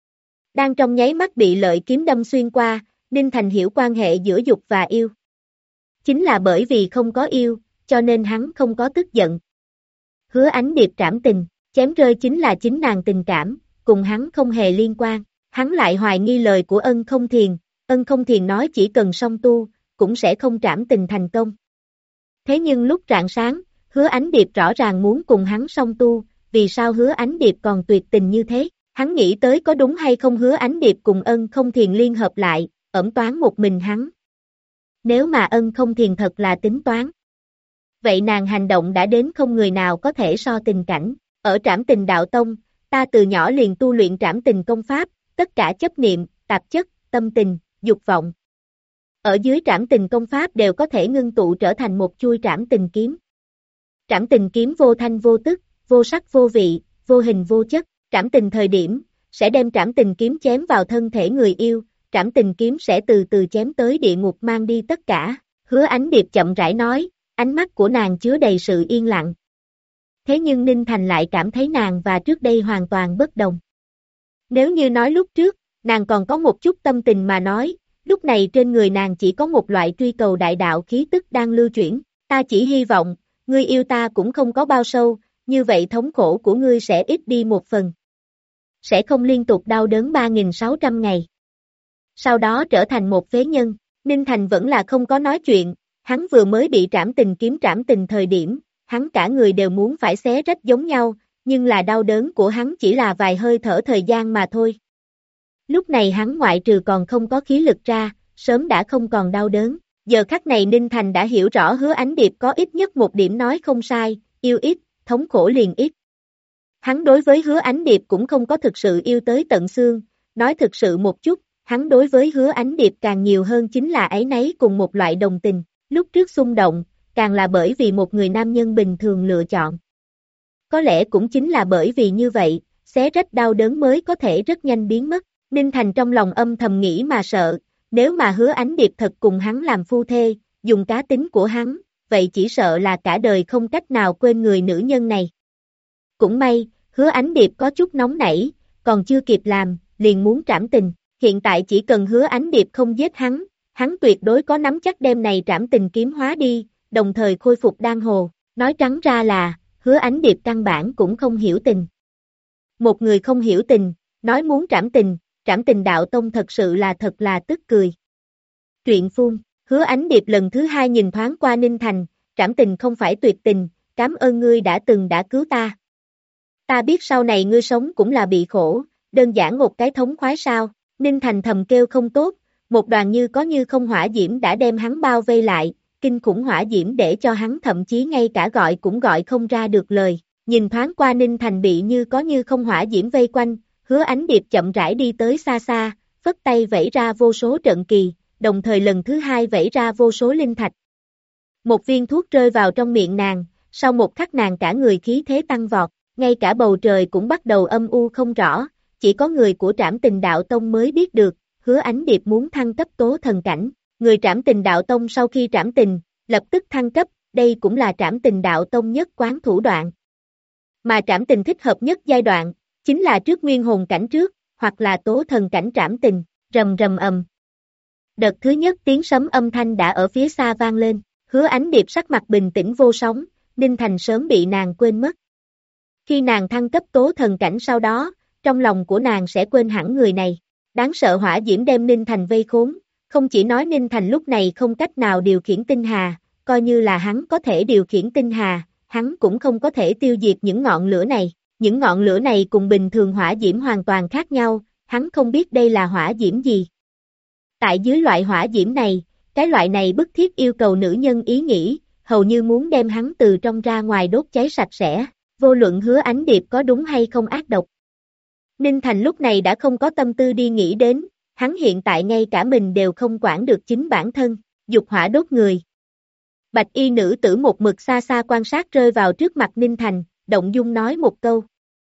Đang trong nháy mắt bị lợi kiếm đâm xuyên qua, Ninh Thành hiểu quan hệ giữa dục và yêu. Chính là bởi vì không có yêu, cho nên hắn không có tức giận. Hứa Ánh Điệp trảm tình, chém rơi chính là chính nàng tình cảm, cùng hắn không hề liên quan. Hắn lại hoài nghi lời của Ân Không Thiền, Ân Không Thiền nói chỉ cần song tu, cũng sẽ không trảm tình thành công. Thế nhưng lúc rạng sáng, Hứa Ánh Điệp rõ ràng muốn cùng hắn song tu, vì sao Hứa Ánh Điệp còn tuyệt tình như thế? Hắn nghĩ tới có đúng hay không Hứa Ánh Điệp cùng Ân Không Thiền liên hợp lại, ẵm toán một mình hắn. Nếu mà Ân Không Thiền thật là tính toán, vậy nàng hành động đã đến không người nào có thể so tình cảnh. Ở Trảm Tình Đạo Tông, ta từ nhỏ liền tu luyện trảm tình công pháp, tất cả chấp niệm, tạp chất, tâm tình, dục vọng. Ở dưới trảm tình công pháp đều có thể ngưng tụ trở thành một chuôi trảm tình kiếm. Trảm tình kiếm vô thanh vô tức, vô sắc vô vị, vô hình vô chất, trảm tình thời điểm, sẽ đem trảm tình kiếm chém vào thân thể người yêu, trảm tình kiếm sẽ từ từ chém tới địa ngục mang đi tất cả. Hứa Ánh Điệp chậm rãi nói, ánh mắt của nàng chứa đầy sự yên lặng. Thế nhưng Ninh Thành lại cảm thấy nàng và trước đây hoàn toàn bất đồng. Nếu như nói lúc trước, nàng còn có một chút tâm tình mà nói, lúc này trên người nàng chỉ có một loại truy cầu đại đạo khí tức đang lưu chuyển. Ta chỉ hy vọng, ngươi yêu ta cũng không có bao sâu, như vậy thống khổ của ngươi sẽ ít đi một phần. Sẽ không liên tục đau đớn 3.600 ngày. Sau đó trở thành một phế nhân. Ninh Thành vẫn là không có nói chuyện, hắn vừa mới bị trảm tình kiếm trảm tình thời điểm, hắn cả người đều muốn phải xé rách giống nhau, nhưng là đau đớn của hắn chỉ là vài hơi thở thời gian mà thôi. Lúc này hắn ngoại trừ còn không có khí lực ra, sớm đã không còn đau đớn. Giờ khắc này Ninh Thành đã hiểu rõ Hứa Ánh Điệp có ít nhất một điểm nói không sai, yêu ít, thống khổ liền ít. Hắn đối với Hứa Ánh Điệp cũng không có thực sự yêu tới tận xương, nói thực sự một chút, hắn đối với Hứa Ánh Điệp càng nhiều hơn chính là áy náy cùng một loại đồng tình, lúc trước xung động, càng là bởi vì một người nam nhân bình thường lựa chọn. Có lẽ cũng chính là bởi vì như vậy, xé rách đau đớn mới có thể rất nhanh biến mất. Ninh Thành trong lòng âm thầm nghĩ mà sợ, nếu mà Hứa Ánh Điệp thật cùng hắn làm phu thê, dùng cá tính của hắn, vậy chỉ sợ là cả đời không cách nào quên người nữ nhân này. Cũng may, Hứa Ánh Điệp có chút nóng nảy, còn chưa kịp làm, liền muốn trảm tình. Hiện tại chỉ cần Hứa Ánh Điệp không giết hắn tuyệt đối có nắm chắc đem này trảm tình kiếm hóa đi, đồng thời khôi phục đan hồ. Nói trắng ra là, Hứa Ánh Điệp căn bản cũng không hiểu tình. Một người không hiểu tình, nói muốn trảm tình đạo tông thật sự là thật là tức cười. Truyện phun, Hứa Ánh Điệp lần thứ hai nhìn thoáng qua Ninh Thành, trảm tình không phải tuyệt tình, cảm ơn ngươi đã cứu ta. Ta biết sau này ngươi sống cũng là bị khổ, đơn giản một cái thống khoái sao. Ninh Thành thầm kêu không tốt, một đoàn như có như không hỏa diễm đã đem hắn bao vây lại, kinh khủng hỏa diễm để cho hắn thậm chí ngay cả gọi cũng gọi không ra được lời. Nhìn thoáng qua Ninh Thành bị như có như không hỏa diễm vây quanh, Hứa Ánh Điệp chậm rãi đi tới xa xa, phất tay vẫy ra vô số trận kỳ, đồng thời lần thứ hai vẫy ra vô số linh thạch. Một viên thuốc rơi vào trong miệng nàng, sau một khắc nàng cả người khí thế tăng vọt, ngay cả bầu trời cũng bắt đầu âm u không rõ, chỉ có người của Trảm Tình Đạo Tông mới biết được, Hứa Ánh Điệp muốn thăng cấp tố thần cảnh. Người Trảm Tình Đạo Tông sau khi trảm tình, lập tức thăng cấp, đây cũng là Trảm Tình Đạo Tông nhất quán thủ đoạn. Mà trảm tình thích hợp nhất giai đoạn, chính là trước nguyên hồn cảnh trước, hoặc là tố thần cảnh trảm tình, rầm rầm ầm. Đợt thứ nhất tiếng sấm âm thanh đã ở phía xa vang lên, Hứa Ánh Điệp sắc mặt bình tĩnh vô sóng, Ninh Thành sớm bị nàng quên mất. Khi nàng thăng cấp tố thần cảnh sau đó, trong lòng của nàng sẽ quên hẳn người này. Đáng sợ hỏa diễm đem Ninh Thành vây khốn, không chỉ nói Ninh Thành lúc này không cách nào điều khiển tinh hà, coi như là hắn có thể điều khiển tinh hà, hắn cũng không có thể tiêu diệt những ngọn lửa này. Những ngọn lửa này cùng bình thường hỏa diễm hoàn toàn khác nhau, hắn không biết đây là hỏa diễm gì. Tại dưới loại hỏa diễm này, cái loại này bức thiết yêu cầu nữ nhân ý nghĩ, hầu như muốn đem hắn từ trong ra ngoài đốt cháy sạch sẽ, vô luận Hứa Ánh Điệp có đúng hay không ác độc. Ninh Thành lúc này đã không có tâm tư đi nghĩ đến, hắn hiện tại ngay cả mình đều không quản được chính bản thân, dục hỏa đốt người. Bạch y nữ tử một mực xa xa quan sát rơi vào trước mặt Ninh Thành, động dung nói một câu.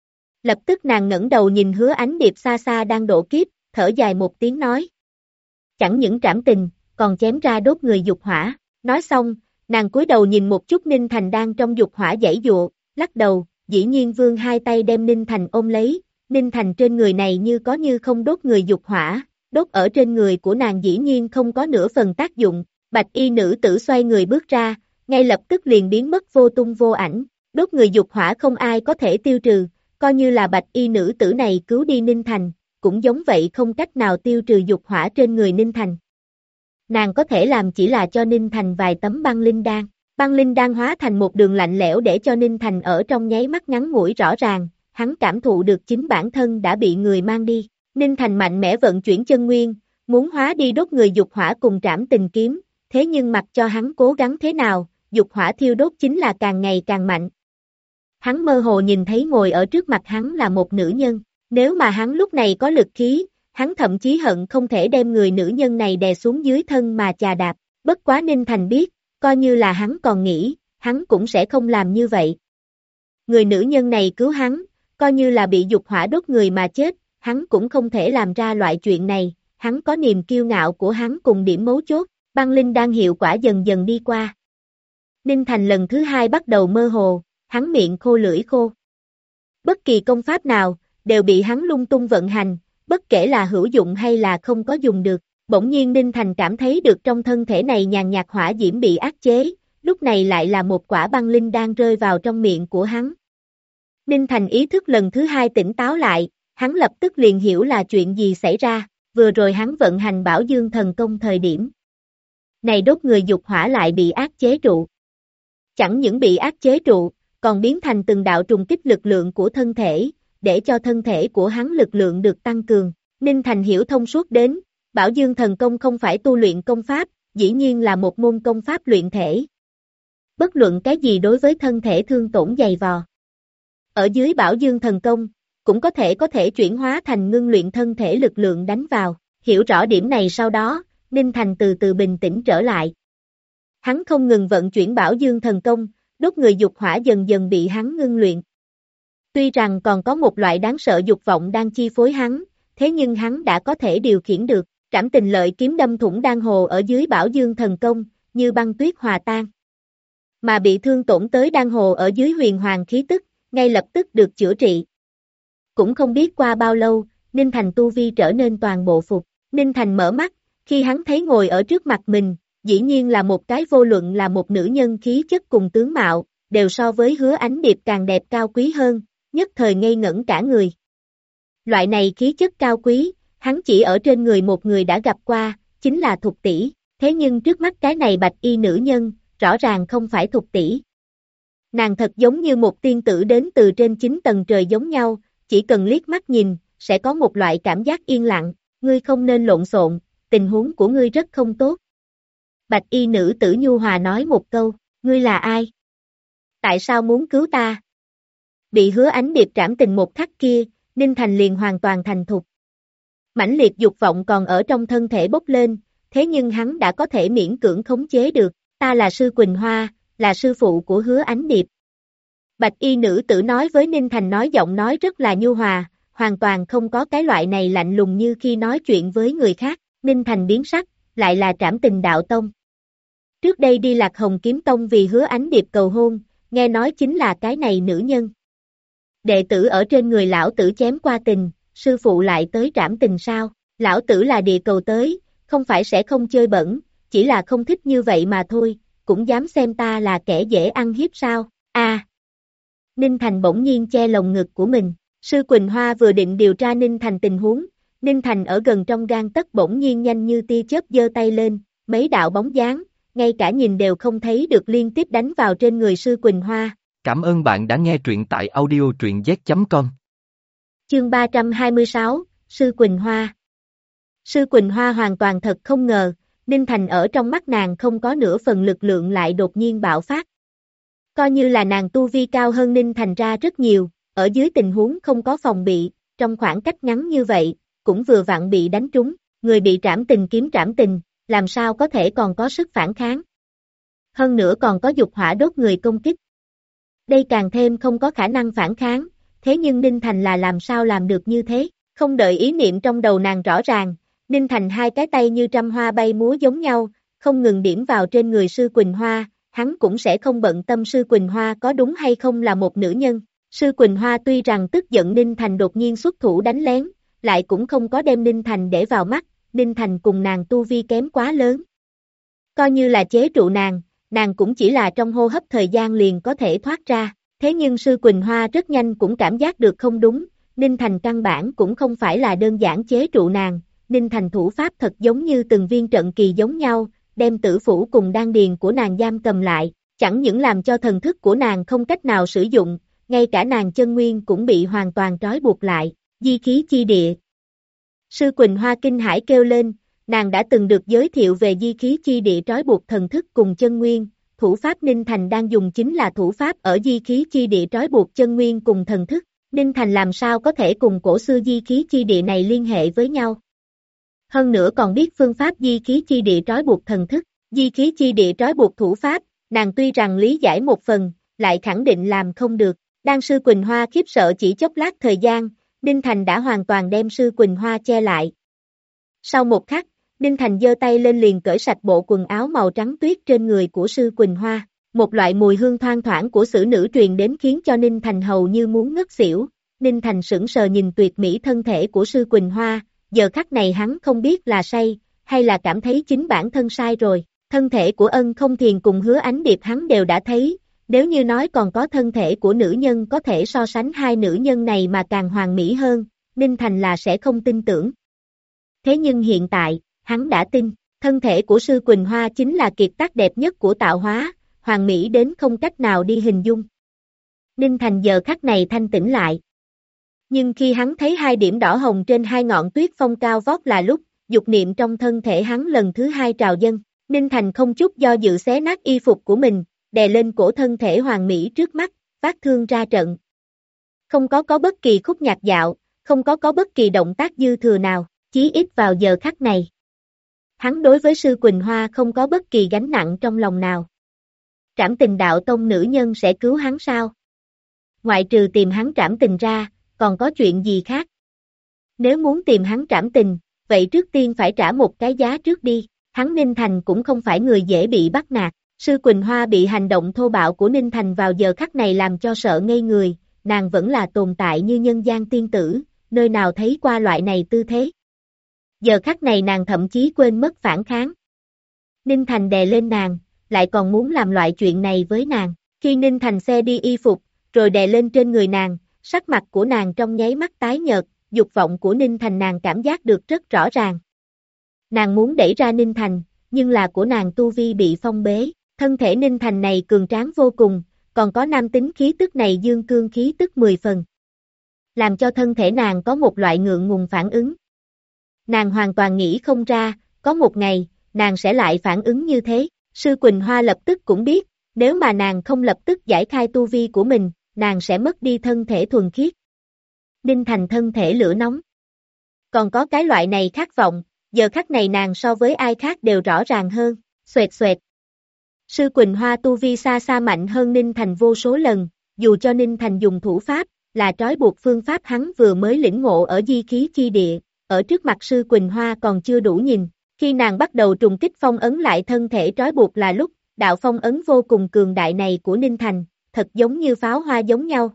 Lập tức nàng ngẩng đầu nhìn Hứa Ánh Điệp xa xa đang độ kiếp, thở dài một tiếng nói. Chẳng những trảm tình, còn chém ra đốt người dục hỏa. Nói xong, nàng cúi đầu nhìn một chút Ninh Thành đang trong dục hỏa giãy giụa, lắc đầu, dĩ nhiên vươn hai tay đem Ninh Thành ôm lấy. Ninh Thành trên người này như có như không đốt người dục hỏa, đốt ở trên người của nàng dĩ nhiên không có nửa phần tác dụng. Bạch y nữ tử xoay người bước ra, ngay lập tức liền biến mất vô tung vô ảnh. Đốt người dục hỏa không ai có thể tiêu trừ, coi như là bạch y nữ tử này cứu đi Ninh Thành, cũng giống vậy không cách nào tiêu trừ dục hỏa trên người Ninh Thành. Nàng có thể làm chỉ là cho Ninh Thành vài tấm băng linh đan. Băng linh đan hóa thành một đường lạnh lẽo để cho Ninh Thành ở trong nháy mắt ngắn ngủi rõ ràng, hắn cảm thụ được chính bản thân đã bị người mang đi. Ninh Thành mạnh mẽ vận chuyển chân nguyên, muốn hóa đi đốt người dục hỏa cùng trảm tình kiếm, thế nhưng mặc cho hắn cố gắng thế nào, dục hỏa thiêu đốt chính là càng ngày càng mạnh. Hắn mơ hồ nhìn thấy ngồi ở trước mặt hắn là một nữ nhân, nếu mà hắn lúc này có lực khí, hắn thậm chí hận không thể đem người nữ nhân này đè xuống dưới thân mà chà đạp, bất quá Ninh Thành biết, coi như là hắn còn nghĩ, hắn cũng sẽ không làm như vậy. Người nữ nhân này cứu hắn, coi như là bị dục hỏa đốt người mà chết, hắn cũng không thể làm ra loại chuyện này, hắn có niềm kiêu ngạo của hắn cùng điểm mấu chốt, băng linh đan hiệu quả dần dần đi qua. Ninh Thành lần thứ hai bắt đầu mơ hồ, hắn miệng khô lưỡi khô. Bất kỳ công pháp nào, đều bị hắn lung tung vận hành, bất kể là hữu dụng hay là không có dùng được. Bỗng nhiên Ninh Thành cảm thấy được trong thân thể này nhàn nhạt hỏa diễm bị áp chế, lúc này lại là một quả băng linh đan rơi vào trong miệng của hắn. Ninh Thành ý thức lần thứ hai tỉnh táo lại, hắn lập tức liền hiểu là chuyện gì xảy ra, vừa rồi hắn vận hành Bảo Dương thần công thời điểm. Này đốt người dục hỏa lại bị áp chế trụ. Chẳng những bị áp chế trụ, còn biến thành từng đạo trùng kích lực lượng của thân thể, để cho thân thể của hắn lực lượng được tăng cường. Ninh Thành hiểu thông suốt đến, Bảo Dương thần công không phải tu luyện công pháp, dĩ nhiên là một môn công pháp luyện thể. Bất luận cái gì đối với thân thể thương tổn dày vò. Ở dưới Bảo Dương thần công, cũng có thể chuyển hóa thành ngưng luyện thân thể lực lượng đánh vào. Hiểu rõ điểm này sau đó, Ninh Thành từ từ bình tĩnh trở lại. Hắn không ngừng vận chuyển Bảo Dương thần công, đốt người dục hỏa dần dần bị hắn ngưng luyện. Tuy rằng còn có một loại đáng sợ dục vọng đang chi phối hắn, thế nhưng hắn đã có thể điều khiển được. Trảm Tình Lợi kiếm đâm thủng đan hồ ở dưới Bảo Dương thần công, như băng tuyết hòa tan. Mà bị thương tổn tới đan hồ ở dưới huyền hoàng khí tức, ngay lập tức được chữa trị. Cũng không biết qua bao lâu, Ninh Thành tu vi trở nên toàn bộ phục. Ninh Thành mở mắt, khi hắn thấy ngồi ở trước mặt mình, dĩ nhiên là một cái vô luận là một nữ nhân khí chất cùng tướng mạo, đều so với Hứa Ánh Điệp càng đẹp cao quý hơn, nhất thời ngây ngẩn cả người. Loại này khí chất cao quý, hắn chỉ ở trên người một người đã gặp qua, chính là Thục tỷ, thế nhưng trước mắt cái này bạch y nữ nhân, rõ ràng không phải Thục tỷ. Nàng thật giống như một tiên tử đến từ trên 9 tầng trời giống nhau, chỉ cần liếc mắt nhìn, sẽ có một loại cảm giác yên lặng, ngươi không nên lộn xộn, tình huống của ngươi rất không tốt. Bạch y nữ tử nhu hòa nói một câu, ngươi là ai? Tại sao muốn cứu ta? Bị Hứa Ánh Điệp trảm tình một khắc kia, Ninh Thành liền hoàn toàn thành thục. Mãnh liệt dục vọng còn ở trong thân thể bốc lên, thế nhưng hắn đã có thể miễn cưỡng khống chế được, ta là Sư Quỳnh Hoa, là sư phụ của Hứa Ánh Điệp. Bạch y nữ tử nói với Ninh Thành nói giọng nói rất là nhu hòa, hoàn toàn không có cái loại này lạnh lùng như khi nói chuyện với người khác. Ninh Thành biến sắc, lại là Trảm Tình Đạo Tông. Trước đây đi Lạc Hồng Kiếm Tông vì Hứa Ánh Điệp cầu hôn, nghe nói chính là cái này nữ nhân. Đệ tử ở trên người lão tử chém qua tình, sư phụ lại tới Trảm Tình sao? Lão tử là địa cầu tới, không phải sẽ không chơi bẩn, chỉ là không thích như vậy mà thôi, cũng dám xem ta là kẻ dễ ăn hiếp sao? Ninh Thành bỗng nhiên che lồng ngực của mình. Sư Quỳnh Hoa vừa định điều tra Ninh Thành tình huống, Ninh Thành ở gần trong gang tấc bỗng nhiên nhanh như tia chớp giơ tay lên, mấy đạo bóng dáng, ngay cả nhìn đều không thấy được liên tiếp đánh vào trên người Sư Quỳnh Hoa. Cảm ơn bạn đã nghe truyện tại audio.z.com. Chương 326, Sư Quỳnh Hoa. Sư Quỳnh Hoa hoàn toàn thật không ngờ, Ninh Thành ở trong mắt nàng không có nửa phần lực lượng lại đột nhiên bạo phát. Coi như là nàng tu vi cao hơn Ninh Thành ra rất nhiều, ở dưới tình huống không có phòng bị, trong khoảng cách ngắn như vậy, cũng vừa vặn bị đánh trúng, người bị trảm tình kiếm trảm tình, làm sao có thể còn có sức phản kháng. Hơn nữa còn có dục hỏa đốt người công kích. Đây càng thêm không có khả năng phản kháng, thế nhưng Ninh Thành là làm sao làm được như thế, không đợi ý niệm trong đầu nàng rõ ràng, Ninh Thành hai cái tay như trăm hoa bay múa giống nhau, không ngừng điểm vào trên người Sư Quỳnh Hoa, hắn cũng sẽ không bận tâm Sư Quỳnh Hoa có đúng hay không là một nữ nhân. Sư Quỳnh Hoa tuy rằng tức giận Ninh Thành đột nhiên xuất thủ đánh lén, lại cũng không có đem Ninh Thành để vào mắt, Ninh Thành cùng nàng tu vi kém quá lớn. Coi như là chế trụ nàng cũng chỉ là trong hô hấp thời gian liền có thể thoát ra, thế nhưng Sư Quỳnh Hoa rất nhanh cũng cảm giác được không đúng, Ninh Thành căn bản cũng không phải là đơn giản chế trụ nàng, Ninh Thành thủ pháp thật giống như từng viên trận kỳ giống nhau, đem tử phủ cùng đan điền của nàng giam cầm lại, chẳng những làm cho thần thức của nàng không cách nào sử dụng, ngay cả nàng chân nguyên cũng bị hoàn toàn trói buộc lại, di khí chi địa. Sư Quỳnh Hoa kinh hãi kêu lên, nàng đã từng được giới thiệu về di khí chi địa trói buộc thần thức cùng chân nguyên, thủ pháp Ninh Thành đang dùng chính là thủ pháp ở di khí chi địa trói buộc chân nguyên cùng thần thức, Ninh Thành làm sao có thể cùng cổ xưa di khí chi địa này liên hệ với nhau. Hơn nữa còn biết phương pháp di khí chi địa trói buộc thần thức, di khí chi địa trói buộc thủ pháp, nàng tuy rằng lý giải một phần, lại khẳng định làm không được. Đan Sư Quỳnh Hoa khiếp sợ chỉ chốc lát thời gian, Ninh Thành đã hoàn toàn đem Sư Quỳnh Hoa che lại. Sau một khắc, Ninh Thành giơ tay lên liền cởi sạch bộ quần áo màu trắng tuyết trên người của Sư Quỳnh Hoa. Một loại mùi hương thoang thoảng của xử nữ truyền đến khiến cho Ninh Thành hầu như muốn ngất xỉu. Ninh Thành sững sờ nhìn tuyệt mỹ thân thể của Sư Quỳnh Hoa, giờ khắc này hắn không biết là say, hay là cảm thấy chính bản thân sai rồi. Thân thể của Ân Không Thiền cùng Hứa Ánh Điệp hắn đều đã thấy, nếu như nói còn có thân thể của nữ nhân có thể so sánh hai nữ nhân này mà càng hoàn mỹ hơn, Ninh Thành là sẽ không tin tưởng. Thế nhưng hiện tại, hắn đã tin, thân thể của Sư Quỳnh Hoa chính là kiệt tác đẹp nhất của tạo hóa, hoàn mỹ đến không cách nào đi hình dung. Ninh Thành giờ khắc này thanh tĩnh lại. Nhưng khi hắn thấy hai điểm đỏ hồng trên hai ngọn tuyết phong cao vót là lúc, dục niệm trong thân thể hắn lần thứ hai trào dâng, Ninh Thành không chút do dự xé nát y phục của mình, đè lên cổ thân thể hoàn mỹ trước mắt, phát thương ra trận. Không có bất kỳ khúc nhạc dạo, không có bất kỳ động tác dư thừa nào, chí ít vào giờ khắc này. Hắn đối với Sư Quỳnh Hoa không có bất kỳ gánh nặng trong lòng nào. Trảm Tình Đạo Tông nữ nhân sẽ cứu hắn sao? Ngoại trừ tìm hắn trảm tình ra, còn có chuyện gì khác? Nếu muốn tìm hắn trảm tình, vậy trước tiên phải trả một cái giá trước đi. Hắn Ninh Thành cũng không phải người dễ bị bắt nạt. Sư Quỳnh Hoa bị hành động thô bạo của Ninh Thành vào giờ khắc này làm cho sợ ngây người, nàng vẫn là tồn tại như nhân gian tiên tử, nơi nào thấy qua loại này tư thế. Giờ khắc này nàng thậm chí quên mất phản kháng. Ninh Thành đè lên nàng, lại còn muốn làm loại chuyện này với nàng. Khi Ninh Thành xe đi y phục, rồi đè lên trên người nàng, sắc mặt của nàng trong nháy mắt tái nhợt, dục vọng của Ninh Thành nàng cảm giác được rất rõ ràng. Nàng muốn đẩy ra Ninh Thành, nhưng là của nàng tu vi bị phong bế. Thân thể Ninh Thành này cường tráng vô cùng, còn có nam tính khí tức này dương cương khí tức 10 phần. Làm cho thân thể nàng có một loại ngượng ngùng phản ứng. Nàng hoàn toàn nghĩ không ra, có một ngày, nàng sẽ lại phản ứng như thế. Sư Quỳnh Hoa lập tức cũng biết, nếu mà nàng không lập tức giải khai tu vi của mình, nàng sẽ mất đi thân thể thuần khiết. Ninh Thành thân thể lửa nóng. Còn có cái loại này khát vọng, giờ khắc này nàng so với ai khác đều rõ ràng hơn, xoẹt xoẹt. Sư Quỳnh Hoa tu vi xa xa mạnh hơn Ninh Thành vô số lần, dù cho Ninh Thành dùng thủ pháp, là trói buộc phương pháp hắn vừa mới lĩnh ngộ ở di khí chi địa, ở trước mặt Sư Quỳnh Hoa còn chưa đủ nhìn. Khi nàng bắt đầu trùng kích phong ấn lại thân thể trói buộc là lúc, đạo phong ấn vô cùng cường đại này của Ninh Thành, thật giống như pháo hoa giống nhau.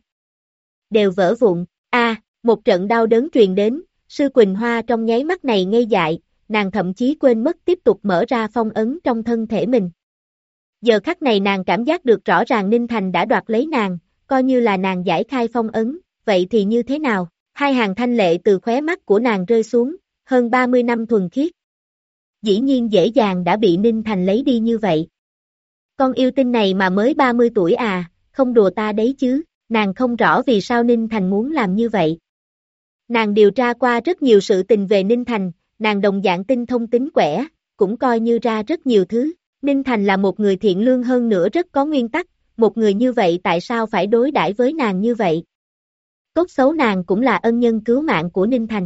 Đều vỡ vụn, một trận đau đớn truyền đến, Sư Quỳnh Hoa trong nháy mắt này ngây dại, nàng thậm chí quên mất tiếp tục mở ra phong ấn trong thân thể mình. Giờ khắc này nàng cảm giác được rõ ràng Ninh Thành đã đoạt lấy nàng, coi như là nàng giải khai phong ấn, vậy thì như thế nào? Hai hàng thanh lệ từ khóe mắt của nàng rơi xuống, hơn 30 năm thuần khiết. Dĩ nhiên dễ dàng đã bị Ninh Thành lấy đi như vậy. Con yêu tinh này mà mới 30 tuổi à, không đùa ta đấy chứ, nàng không rõ vì sao Ninh Thành muốn làm như vậy. Nàng điều tra qua rất nhiều sự tình về Ninh Thành, nàng đồng dạng tinh thông tính quẻ, cũng coi như ra rất nhiều thứ. Ninh Thành là một người thiện lương hơn nữa rất có nguyên tắc, một người như vậy tại sao phải đối đãi với nàng như vậy? Cốt xấu nàng cũng là ân nhân cứu mạng của Ninh Thành.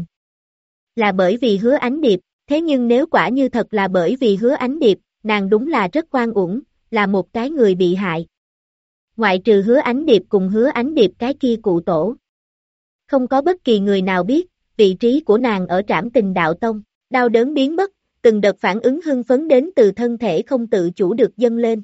Là bởi vì Hứa Ánh Điệp, thế nhưng nếu quả như thật là bởi vì Hứa Ánh Điệp, nàng đúng là rất oan uổng, là một cái người bị hại. Ngoại trừ Hứa Ánh Điệp cùng Hứa Ánh Điệp cái kia cụ tổ. Không có bất kỳ người nào biết, vị trí của nàng ở Trảm Tình Đạo Tông, đau đớn biến mất, từng đợt phản ứng hưng phấn đến từ thân thể không tự chủ được dâng lên.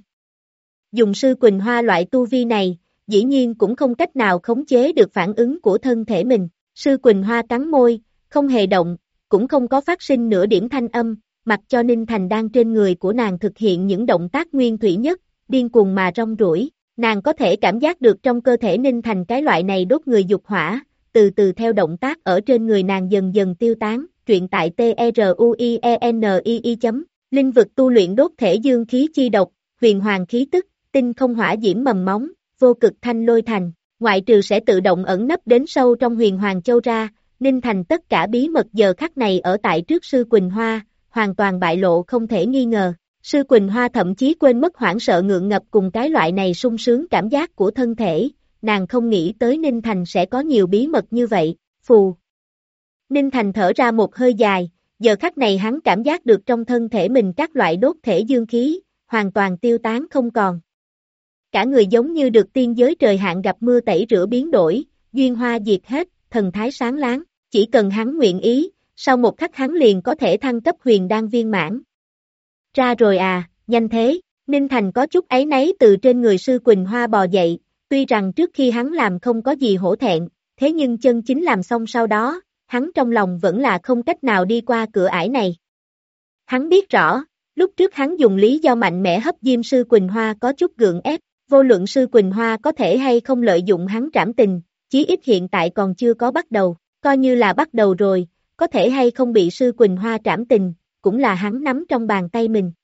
Dùng Sư Quỳnh Hoa loại tu vi này, dĩ nhiên cũng không cách nào khống chế được phản ứng của thân thể mình. Sư Quỳnh Hoa cắn môi, không hề động, cũng không có phát sinh nửa điểm thanh âm, mặc cho Ninh Thành đang trên người của nàng thực hiện những động tác nguyên thủy nhất, điên cuồng mà rong ruổi. Nàng có thể cảm giác được trong cơ thể Ninh Thành cái loại này đốt người dục hỏa, từ từ theo động tác ở trên người nàng dần dần tiêu tán. Truyện tại TRUIENII. Linh vực tu luyện đốt thể dương khí chi độc, huyền hoàng khí tức, tinh không hỏa diễm mầm móng, vô cực thanh lôi thành, ngoại trừ sẽ tự động ẩn nấp đến sâu trong huyền hoàng châu ra, Ninh Thành tất cả bí mật giờ khắc này ở tại trước Sư Quỳnh Hoa, hoàn toàn bại lộ không thể nghi ngờ. Sư Quỳnh Hoa thậm chí quên mất hoảng sợ ngượng ngập cùng cái loại này sung sướng cảm giác của thân thể, nàng không nghĩ tới Ninh Thành sẽ có nhiều bí mật như vậy, phù. Ninh Thành thở ra một hơi dài, giờ khắc này hắn cảm giác được trong thân thể mình các loại đốt thể dương khí, hoàn toàn tiêu tán không còn. Cả người giống như được tiên giới trời hạn gặp mưa tẩy rửa biến đổi, duyên hoa diệt hết, thần thái sáng láng, chỉ cần hắn nguyện ý, sau một khắc hắn liền có thể thăng cấp huyền đan viên mãn. Ra rồi à, nhanh thế, Ninh Thành có chút áy náy từ trên người sư Quỳnh Hoa bò dậy, tuy rằng trước khi hắn làm không có gì hổ thẹn, thế nhưng chân chính làm xong sau đó, hắn trong lòng vẫn là không cách nào đi qua cửa ải này. Hắn biết rõ, lúc trước hắn dùng lý do mạnh mẽ hấp diêm sư Quỳnh Hoa có chút gượng ép, vô luận sư Quỳnh Hoa có thể hay không lợi dụng hắn trảm tình, chí ít hiện tại còn chưa có bắt đầu, coi như là bắt đầu rồi, có thể hay không bị sư Quỳnh Hoa trảm tình, cũng là hắn nắm trong bàn tay mình.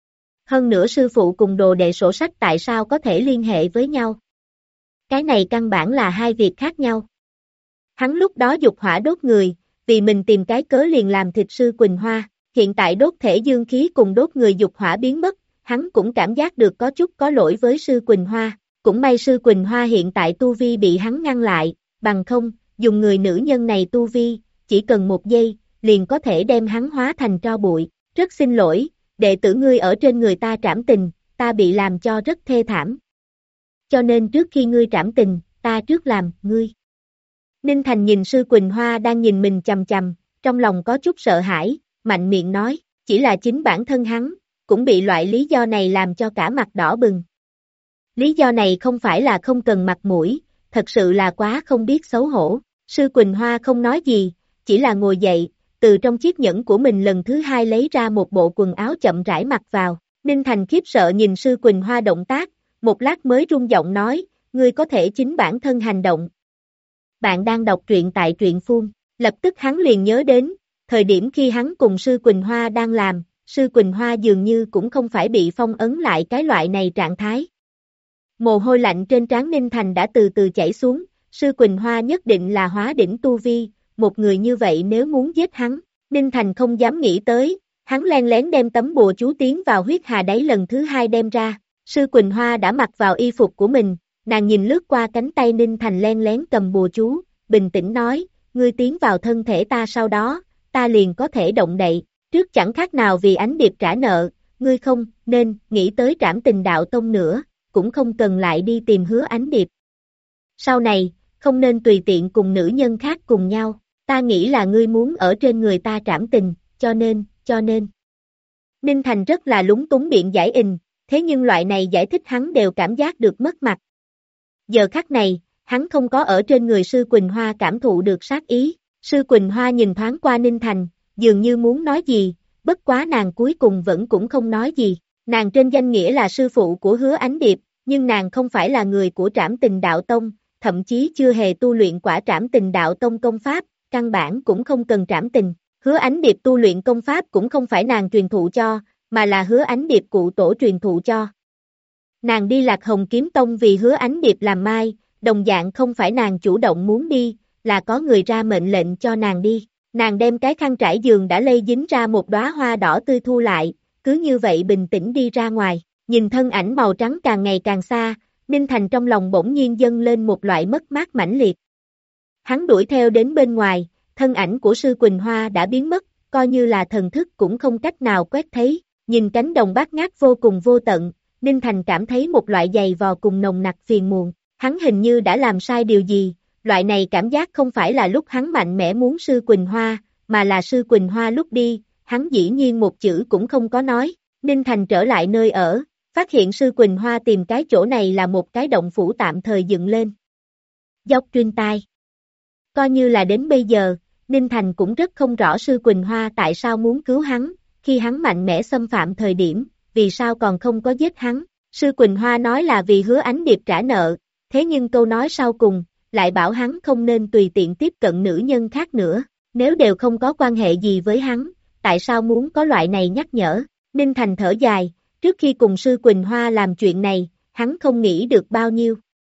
Hơn nữa sư phụ cùng đồ đệ sổ sách tại sao có thể liên hệ với nhau? Cái này căn bản là hai việc khác nhau. Hắn lúc đó dục hỏa đốt người, vì mình tìm cái cớ liền làm thịt sư Quỳnh Hoa, hiện tại đốt thể dương khí cùng đốt người dục hỏa biến mất, hắn cũng cảm giác được có chút có lỗi với sư Quỳnh Hoa, cũng may sư Quỳnh Hoa hiện tại tu vi bị hắn ngăn lại, bằng không, dùng người nữ nhân này tu vi, chỉ cần một giây, liền có thể đem hắn hóa thành tro bụi, rất xin lỗi, đệ tử ngươi ở trên người ta trảm tình, ta bị làm cho rất thê thảm. Cho nên trước khi ngươi trảm tình, ta trước làm, ngươi. Ninh Thành nhìn sư Quỳnh Hoa đang nhìn mình chằm chằm, trong lòng có chút sợ hãi, mạnh miệng nói, chỉ là chính bản thân hắn, cũng bị loại lý do này làm cho cả mặt đỏ bừng. Lý do này không phải là không cần mặt mũi, thật sự là quá không biết xấu hổ. Sư Quỳnh Hoa không nói gì, chỉ là ngồi dậy, từ trong chiếc nhẫn của mình lần thứ hai lấy ra một bộ quần áo chậm rãi mặc vào. Ninh Thành khiếp sợ nhìn sư Quỳnh Hoa động tác, một lát mới rung giọng nói, ngươi có thể chính bản thân hành động. Bạn đang đọc truyện tại truyện phun, lập tức hắn liền nhớ đến, thời điểm khi hắn cùng sư Quỳnh Hoa đang làm, sư Quỳnh Hoa dường như cũng không phải bị phong ấn lại cái loại này trạng thái. Mồ hôi lạnh trên trán Ninh Thành đã từ từ chảy xuống, sư Quỳnh Hoa nhất định là hóa đỉnh tu vi, một người như vậy nếu muốn giết hắn, Ninh Thành không dám nghĩ tới, hắn len lén đem tấm bùa chú tiến vào huyết hà đáy lần thứ hai đem ra, sư Quỳnh Hoa đã mặc vào y phục của mình, nàng nhìn lướt qua cánh tay Ninh Thành len lén cầm bùa chú, bình tĩnh nói, ngươi tiến vào thân thể ta sau đó, ta liền có thể động đậy, trước chẳng khác nào vì ánh điệp trả nợ, ngươi không nên nghĩ tới trảm tình đạo tông nữa, cũng không cần lại đi tìm Hứa Ánh Điệp. Sau này, không nên tùy tiện cùng nữ nhân khác cùng nhau, ta nghĩ là ngươi muốn ở trên người ta trảm tình, cho nên. Ninh Thành rất là lúng túng biện giải ình, thế nhưng loại này giải thích hắn đều cảm giác được mất mặt. Giờ khắc này, hắn không có ở trên người sư Quỳnh Hoa cảm thụ được sát ý, sư Quỳnh Hoa nhìn thoáng qua Ninh Thành, dường như muốn nói gì, bất quá nàng cuối cùng vẫn cũng không nói gì, nàng trên danh nghĩa là sư phụ của Hứa Ánh Điệp, nhưng nàng không phải là người của Trảm Tình Đạo Tông, thậm chí chưa hề tu luyện quả Trảm Tình Đạo Tông công pháp, căn bản cũng không cần trảm tình, Hứa Ánh Điệp tu luyện công pháp cũng không phải nàng truyền thụ cho, mà là Hứa Ánh Điệp cụ tổ truyền thụ cho. Nàng đi Lạc Hồng Kiếm Tông vì Hứa Ánh Điệp làm mai, đồng dạng không phải nàng chủ động muốn đi, là có người ra mệnh lệnh cho nàng đi. Nàng đem cái khăn trải giường đã lây dính ra một đóa hoa đỏ tươi thu lại, cứ như vậy bình tĩnh đi ra ngoài, nhìn thân ảnh màu trắng càng ngày càng xa, Ninh Thành trong lòng bỗng nhiên dâng lên một loại mất mát mãnh liệt. Hắn đuổi theo đến bên ngoài, thân ảnh của sư Quỳnh Hoa đã biến mất, coi như là thần thức cũng không cách nào quét thấy, nhìn cánh đồng bát ngát vô cùng vô tận, Ninh Thành cảm thấy một loại dày vò cùng nồng nặc phiền muộn, hắn hình như đã làm sai điều gì, loại này cảm giác không phải là lúc hắn mạnh mẽ muốn sư Quỳnh Hoa, mà là sư Quỳnh Hoa lúc đi, hắn dĩ nhiên một chữ cũng không có nói, Ninh Thành trở lại nơi ở, phát hiện sư Quỳnh Hoa tìm cái chỗ này là một cái động phủ tạm thời dựng lên. Dốc Truyên Tai. Coi như là đến bây giờ, Ninh Thành cũng rất không rõ sư Quỳnh Hoa tại sao muốn cứu hắn, khi hắn mạnh mẽ xâm phạm thời điểm, vì sao còn không có giết hắn. Sư Quỳnh Hoa nói là vì Hứa Ánh Điệp trả nợ, thế nhưng câu nói sau cùng, lại bảo hắn không nên tùy tiện tiếp cận nữ nhân khác nữa, nếu đều không có quan hệ gì với hắn, tại sao muốn có loại này nhắc nhở. Ninh Thành thở dài, trước khi cùng sư Quỳnh Hoa làm chuyện này, hắn không nghĩ được bao nhiêu.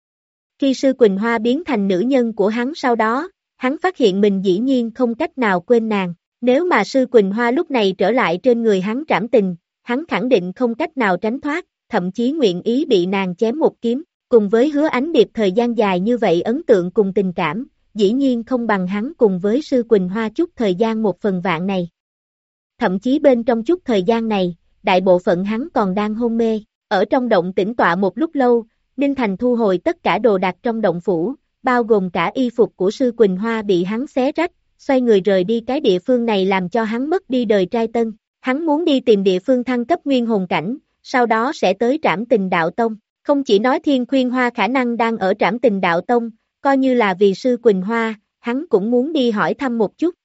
Khi sư Quỳnh Hoa biến thành nữ nhân của hắn sau đó, hắn phát hiện mình dĩ nhiên không cách nào quên nàng, nếu mà sư Quỳnh Hoa lúc này trở lại trên người hắn trảm tình, hắn khẳng định không cách nào tránh thoát, thậm chí nguyện ý bị nàng chém một kiếm, cùng với Hứa Ánh Điệp thời gian dài như vậy ấn tượng cùng tình cảm, dĩ nhiên không bằng hắn cùng với sư Quỳnh Hoa chút thời gian một phần vạn này. Thậm chí bên trong chút thời gian này, đại bộ phận hắn còn đang hôn mê, ở trong động tĩnh tọa một lúc lâu, Ninh Thành thu hồi tất cả đồ đạc trong động phủ, bao gồm cả y phục của Sư Quỳnh Hoa bị hắn xé rách, xoay người rời đi cái địa phương này làm cho hắn mất đi đời trai tân. Hắn muốn đi tìm địa phương thăng cấp nguyên hồn cảnh, sau đó sẽ tới Trảm Tình Đạo Tông. Không chỉ nói Thiên Khuyên Hoa khả năng đang ở Trảm Tình Đạo Tông, coi như là vì Sư Quỳnh Hoa, hắn cũng muốn đi hỏi thăm một chút.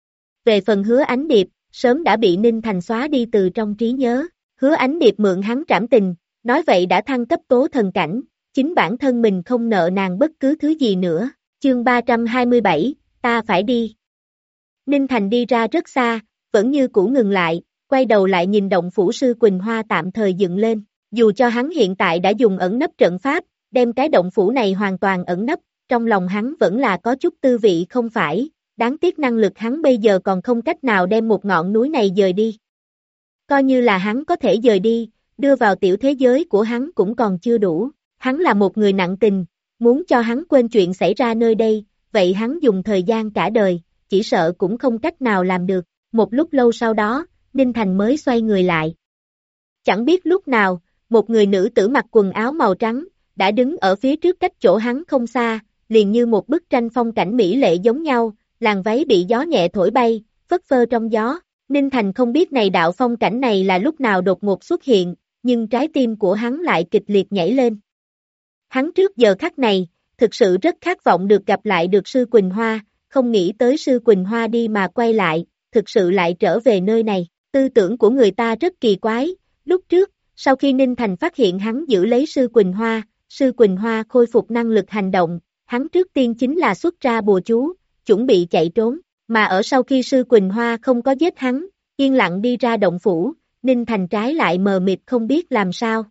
Về phần Hứa Ánh Điệp, sớm đã bị Ninh Thành xóa đi từ trong trí nhớ. Hứa Ánh Điệp mượn hắn trảm tình, nói vậy đã thăng cấp tố thần cảnh, chính bản thân mình không nợ nàng bất cứ thứ gì nữa. Chương 327, ta phải đi. Ninh Thành đi ra rất xa, vẫn như cũ ngừng lại, quay đầu lại nhìn động phủ Sư Quỳnh Hoa tạm thời dựng lên. Dù cho hắn hiện tại đã dùng ẩn nấp trận pháp, đem cái động phủ này hoàn toàn ẩn nấp, trong lòng hắn vẫn là có chút tư vị không phải, đáng tiếc năng lực hắn bây giờ còn không cách nào đem một ngọn núi này dời đi. Coi như là hắn có thể dời đi, đưa vào tiểu thế giới của hắn cũng còn chưa đủ. Hắn là một người nặng tình, muốn cho hắn quên chuyện xảy ra nơi đây, vậy hắn dùng thời gian cả đời, chỉ sợ cũng không cách nào làm được. Một lúc lâu sau đó, Ninh Thành mới xoay người lại. Chẳng biết lúc nào, một người nữ tử mặc quần áo màu trắng, đã đứng ở phía trước cách chỗ hắn không xa, liền như một bức tranh phong cảnh mỹ lệ giống nhau, làn váy bị gió nhẹ thổi bay, phất phơ trong gió. Ninh Thành không biết này đạo phong cảnh này là lúc nào đột ngột xuất hiện, nhưng trái tim của hắn lại kịch liệt nhảy lên. Hắn trước giờ khắc này, thực sự rất khát vọng được gặp lại được Sư Quỳnh Hoa, không nghĩ tới Sư Quỳnh Hoa đi mà quay lại, thực sự lại trở về nơi này. Tư tưởng của người ta rất kỳ quái, lúc trước, sau khi Ninh Thành phát hiện hắn giữ lấy Sư Quỳnh Hoa khôi phục năng lực hành động, hắn trước tiên chính là xuất ra bùa chú, chuẩn bị chạy trốn, mà ở sau khi Sư Quỳnh Hoa không có giết hắn, yên lặng đi ra động phủ, Ninh Thành trái lại mờ mịt không biết làm sao.